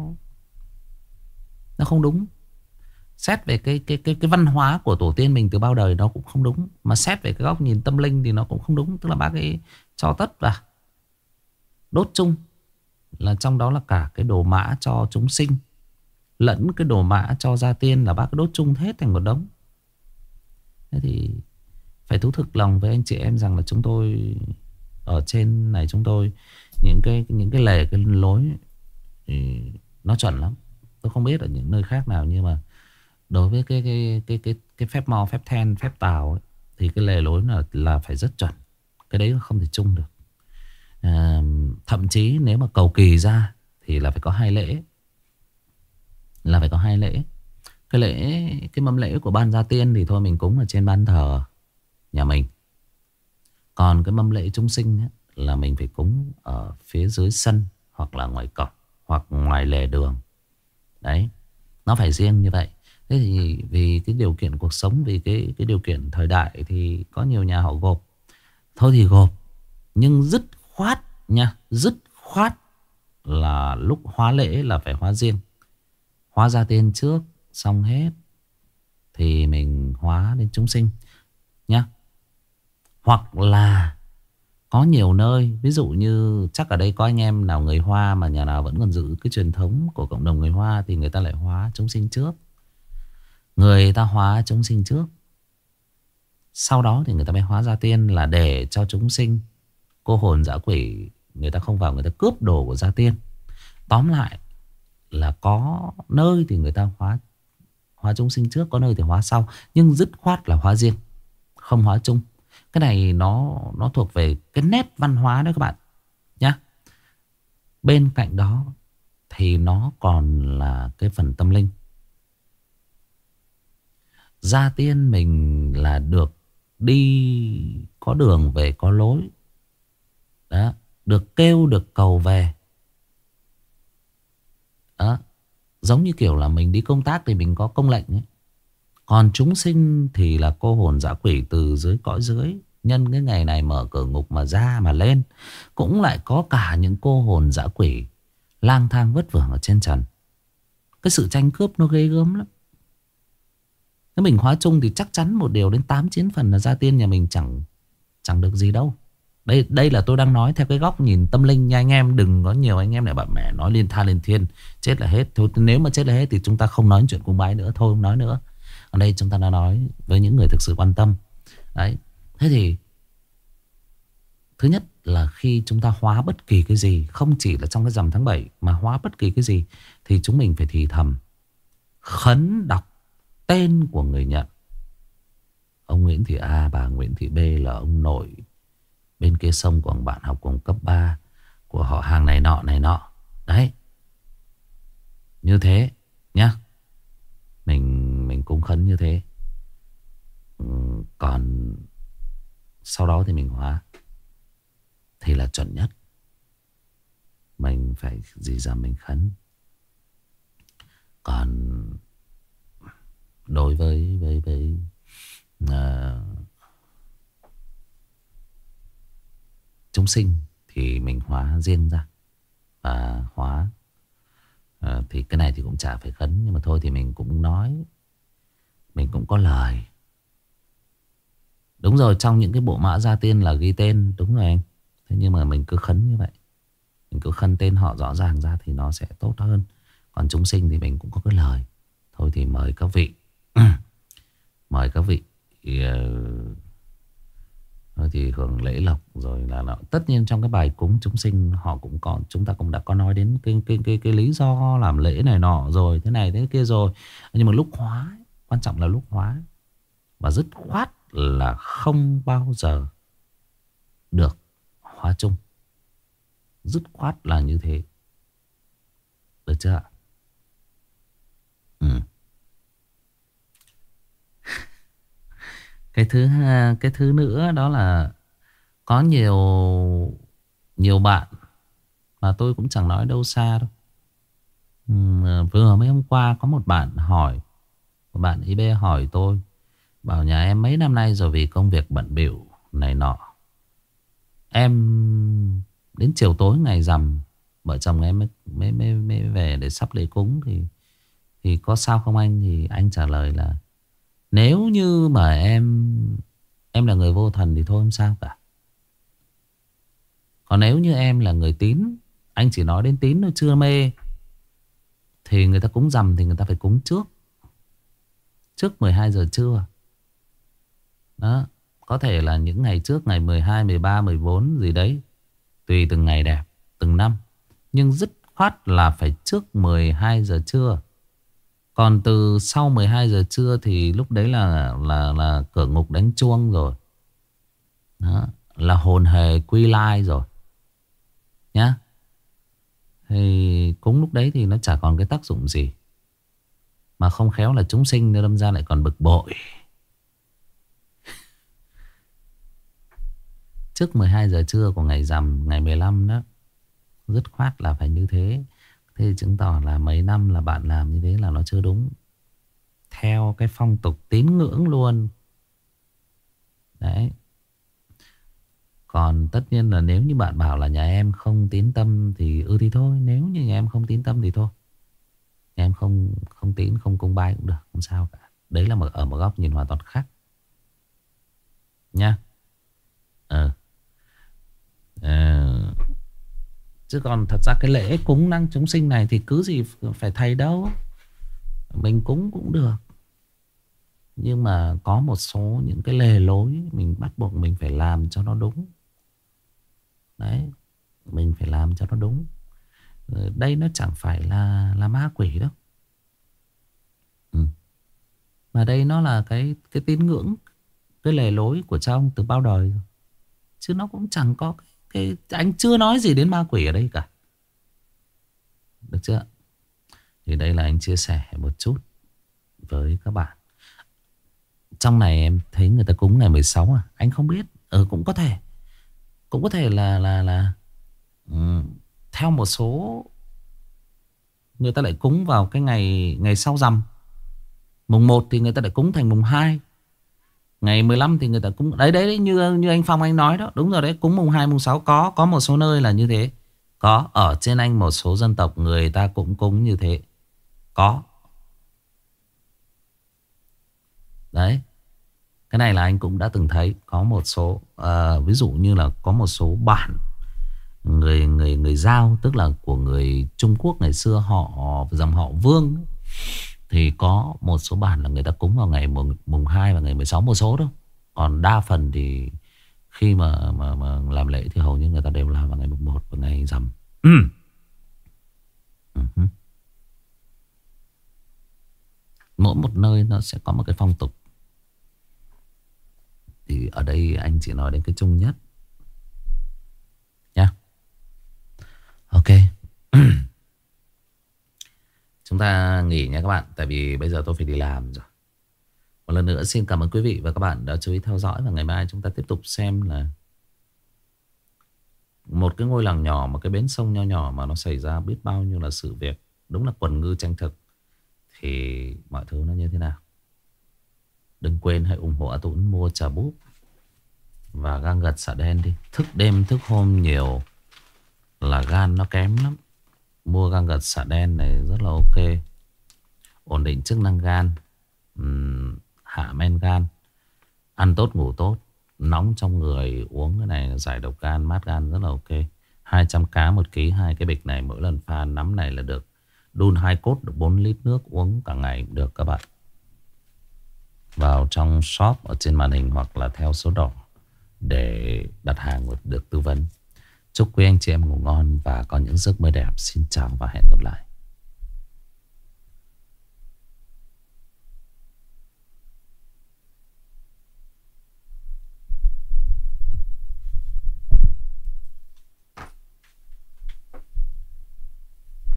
nó không đúng. Xét về cái văn hóa của tổ tiên mình từ bao đời nó cũng không đúng, mà xét về cái góc nhìn tâm linh thì nó cũng không đúng. Tức là bác ấy cho tất vào đốt chung, là trong đó là cả cái đồ mã cho chúng sinh lẫn cái đồ mã cho gia tiên, là bác đốt chung hết thành một đống. Thế thì phải thú thực lòng với anh chị em rằng là chúng tôi ở trên này, chúng tôi những cái lề cái lối thì nó chuẩn lắm. Tôi không biết ở những nơi khác nào, nhưng mà đối với cái phép mò, phép then, phép tào ấy, thì cái lề lối là phải rất chuẩn. Cái đấy không thể chung được. Thậm chí nếu mà cầu kỳ ra thì là phải có 2 lễ. Là phải có 2 lễ. Cái lễ, cái mâm lễ của ban gia tiên thì thôi mình cúng ở trên ban thờ nhà mình. Còn cái mâm lễ chúng sinh ấy, là mình phải cúng ở phía dưới sân, hoặc là ngoài cổng, hoặc ngoài lề đường. Đấy, nó phải riêng như vậy. Thế thì vì cái điều kiện cuộc sống, vì cái điều kiện thời đại, thì có nhiều nhà họ gộp. Thôi thì gộp, nhưng dứt khoát nha, dứt khoát là lúc hóa lễ là phải hóa riêng. Hóa gia tiên trước, xong hết thì mình hóa đến chúng sinh nhá. Hoặc là có nhiều nơi, ví dụ như chắc ở đây có anh em nào người Hoa mà nhà nào vẫn còn giữ cái truyền thống của cộng đồng người Hoa, thì người ta lại hóa chúng sinh trước. Người ta hóa chúng sinh trước, sau đó thì người ta mới hóa gia tiên, là để cho chúng sinh, cô hồn dã quỷ, người ta không vào người ta cướp đồ của gia tiên. Tóm lại là có nơi thì người ta hóa chúng sinh trước, có nơi thì hóa sau, nhưng dứt khoát là hóa riêng, không hóa chung. Cái này nó thuộc về cái nét văn hóa đó các bạn nhá. Bên cạnh đó thì nó còn là cái phần tâm linh. Gia tiên mình là được đi có đường về có lối. Đó, được kêu được cầu về. Đó, giống như kiểu là mình đi công tác thì mình có công lệnh ấy. Còn chúng sinh thì là cô hồn dã quỷ từ dưới cõi dưới, nhân cái ngày này mở cửa ngục mà ra mà lên. Cũng lại có cả những cô hồn dã quỷ lang thang vất vưởng ở trên trần. Cái sự tranh cướp nó ghê gớm lắm. Nếu mình hóa chung thì chắc chắn một điều đến 8-9 phần là gia tiên nhà mình chẳng được gì đâu. Đây là tôi đang nói theo cái góc nhìn tâm linh nha anh em. Đừng có nhiều anh em lại bảo mẹ nói liên tha lên thiên, chết là hết. Thôi nếu mà chết là hết thì chúng ta không nói chuyện cung bái nữa. Thôi không nói nữa. Ở đây chúng ta đã nói với những người thực sự quan tâm. Đấy. Thế thì thứ nhất là khi chúng ta hóa bất kỳ cái gì, không chỉ là trong cái rằm tháng 7, mà hóa bất kỳ cái gì, thì chúng mình phải thì thầm khấn đọc tên của người nhận. Ông Nguyễn Thị A, bà Nguyễn Thị B là ông nội bên kia sông của ông bạn học cùng cấp 3 của họ hàng này nọ. Đấy, như thế nhá. Mình cũng khấn như thế. Còn sau đó thì mình hóa thì là chuẩn nhất. Mình phải gì ra mình khấn. Còn đối với chúng sinh thì mình hóa riêng ra. Và hóa thì cái này thì cũng chả phải khấn. Nhưng mà thôi thì mình cũng nói, mình cũng có lời. Đúng rồi, trong những cái bộ mã gia tiên là ghi tên. Đúng rồi anh. Thế nhưng mà mình cứ khấn như vậy, mình cứ khấn tên họ rõ ràng ra thì nó sẽ tốt hơn. Còn chúng sinh thì mình cũng có cái lời. Thôi thì mời các vị mời các vị thì hưởng lễ lộc rồi là tất nhiên trong cái bài cúng chúng sinh họ cũng có, chúng ta cũng đã có nói đến cái lý do làm lễ này nọ rồi, thế này thế kia rồi. Nhưng mà lúc hóa, quan trọng là lúc hóa. Và dứt khoát là không bao giờ được hóa chung. Dứt khoát là như thế. Được chưa ạ? Cái thứ nữa đó là Có nhiều nhiều bạn mà tôi cũng chẳng nói đâu xa đâu. Vừa mấy hôm qua có một bạn hỏi, một bạn IB hỏi tôi, bảo nhà em mấy năm nay rồi vì công việc bận bịu này nọ, em đến chiều tối ngày rằm vợ chồng em mới về để sắp lễ cúng thì có sao không anh? Thì anh trả lời là nếu như mà em là người vô thần thì thôi không sao cả. Còn nếu như em là người tín, anh chỉ nói đến tín thôi chưa mê, thì người ta cúng rằm thì người ta phải cúng trước 12 giờ trưa. Đó, có thể là những ngày trước, ngày 12, 13, 14 gì đấy, tùy từng ngày đẹp, từng năm. Nhưng dứt khoát là phải trước 12 giờ trưa. Còn từ sau 12 giờ trưa thì lúc đấy là cửa ngục đánh chuông rồi. Đó, là hồn hề quy lai rồi nhá. Thì cúng lúc đấy thì nó chả còn cái tác dụng gì, mà không khéo là chúng sinh nên đâm ra lại còn bực bội. Trước 12 giờ trưa của ngày rằm, ngày 15 đó, dứt khoát là phải như thế. Thế chứng tỏ là mấy năm là bạn làm như thế là nó chưa đúng theo cái phong tục tín ngưỡng luôn. Đấy. Còn tất nhiên là nếu như bạn bảo là nhà em không tín tâm thì thì thôi. Nếu như nhà em không tín tâm thì thôi, nhà em không tín, không cúng bái cũng được, không sao cả. Đấy là ở một góc nhìn hoàn toàn khác nha. Chứ còn thật ra cái lễ cúng năng chúng sinh này thì cứ gì phải thầy đâu, mình cúng cũng được. Nhưng mà có một số những cái lề lối mình bắt buộc mình phải làm cho nó đúng. Đấy, mình phải làm cho nó đúng. Đây nó chẳng phải là ma quỷ đâu. Mà đây nó là cái tín ngưỡng, cái lề lối của cha ông từ bao đời rồi. Chứ nó cũng chẳng có cái anh chưa nói gì đến ma quỷ ở đây cả. Được chưa? Thì đây là anh chia sẻ một chút với các bạn. Trong này em thấy người ta cúng ngày 16 à? Anh không biết. Cũng có thể. Cũng có thể là theo một số người ta lại cúng vào cái ngày sau rằm. Mùng 1 thì người ta lại cúng thành mùng 2. Ngày 15 thì người ta cúng đấy như anh Phong anh nói đó. Đúng rồi đấy, cúng mùng 2 mùng 6 có một số nơi là như thế. Có ở trên anh một số dân tộc người ta cũng cúng như thế. Có. Đấy. Cái này là anh cũng đã từng thấy. Có một số ví dụ như là có một số bản người Dao, tức là của người Trung Quốc ngày xưa, họ dòng họ Vương ấy, thì có một số bản là người ta cúng vào ngày mùng 2 và ngày 16 một số đâu. Còn đa phần thì khi mà làm lễ thì hầu như người ta đều làm vào ngày mùng 1 và ngày rằm. Mỗi một nơi nó sẽ có một cái phong tục. Thì ở đây anh chỉ nói đến cái chung nhất nha. Ok. Chúng ta nghỉ nha các bạn. Tại vì bây giờ tôi phải đi làm rồi. Một lần nữa xin cảm ơn quý vị và các bạn đã chú ý theo dõi. Và ngày mai chúng ta tiếp tục xem là một cái ngôi làng nhỏ, một cái bến sông nho nhỏ mà nó xảy ra biết bao nhiêu là sự việc. Đúng là quần ngư tranh thực. Thì mọi thứ nó như thế nào. Đừng quên hãy ủng hộ A Tũng mua trà búp và gang gật xạ đen đi. Thức đêm thức hôm nhiều là gan nó kém lắm. Mua gang gật xạ đen này rất là ok. Ổn định chức năng gan, hạ men gan, ăn tốt ngủ tốt, nóng trong người, uống cái này giải độc gan, mát gan rất là ok. 200k một ký, hai cái bịch này mỗi lần pha nắm này là được. Đun 2 cốt được 4 lít nước, uống cả ngày cũng được các bạn. Vào trong shop ở trên màn hình hoặc là theo số đỏ để đặt hàng và được tư vấn. Chúc quý anh chị em ngủ ngon và có những giấc mơ đẹp. Xin chào và hẹn gặp lại.